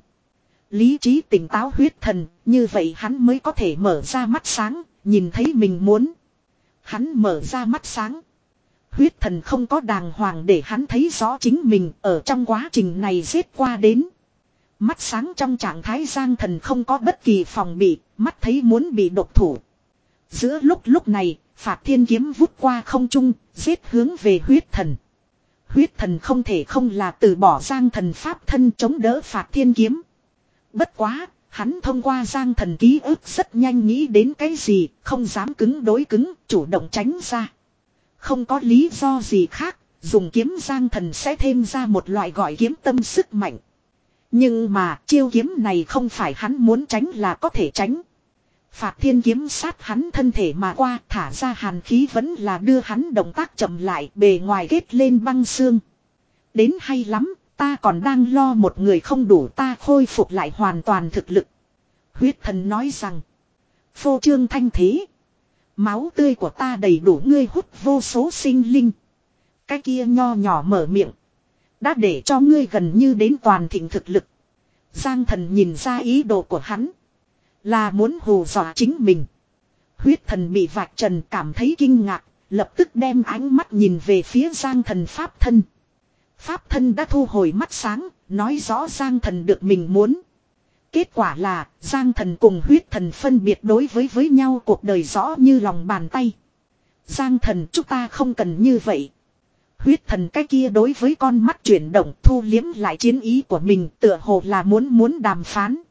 Lý trí tỉnh táo huyết thần. Như vậy hắn mới có thể mở ra mắt sáng. Nhìn thấy mình muốn. Hắn mở ra mắt sáng. Huyết thần không có đàng hoàng để hắn thấy rõ chính mình ở trong quá trình này giết qua đến. Mắt sáng trong trạng thái Giang Thần không có bất kỳ phòng bị, mắt thấy muốn bị độc thủ. Giữa lúc lúc này, Phạt Thiên Kiếm vút qua không trung, giết hướng về huyết thần. Huyết thần không thể không là từ bỏ Giang Thần pháp thân chống đỡ Phạt Thiên Kiếm. Bất quá, hắn thông qua Giang Thần ký ức rất nhanh nghĩ đến cái gì, không dám cứng đối cứng, chủ động tránh ra. Không có lý do gì khác, dùng kiếm Giang Thần sẽ thêm ra một loại gọi kiếm tâm sức mạnh. Nhưng mà chiêu kiếm này không phải hắn muốn tránh là có thể tránh. Phạt Thiên Kiếm sát hắn thân thể mà qua, thả ra hàn khí vẫn là đưa hắn động tác chậm lại, bề ngoài kết lên băng xương. Đến hay lắm, ta còn đang lo một người không đủ, ta khôi phục lại hoàn toàn thực lực. Huyết thần nói rằng, phô trương thanh thế. Máu tươi của ta đầy đủ ngươi hút vô số sinh linh. Cái kia nho nhỏ mở miệng. Đã để cho ngươi gần như đến toàn thịnh thực lực. Giang Thần nhìn ra ý đồ của hắn. Là muốn hù dọa chính mình. Huyết thần bị vạch trần cảm thấy kinh ngạc. Lập tức đem ánh mắt nhìn về phía Giang Thần pháp thân. Pháp thân đã thu hồi mắt sáng. Nói rõ Giang Thần được mình muốn. Kết quả là Giang Thần cùng huyết thần phân biệt đối với với nhau cuộc đời rõ như lòng bàn tay. Giang Thần chúng ta không cần như vậy. Huyết thần cái kia đối với con mắt chuyển động thu liếm lại chiến ý của mình tựa hồ là muốn muốn đàm phán.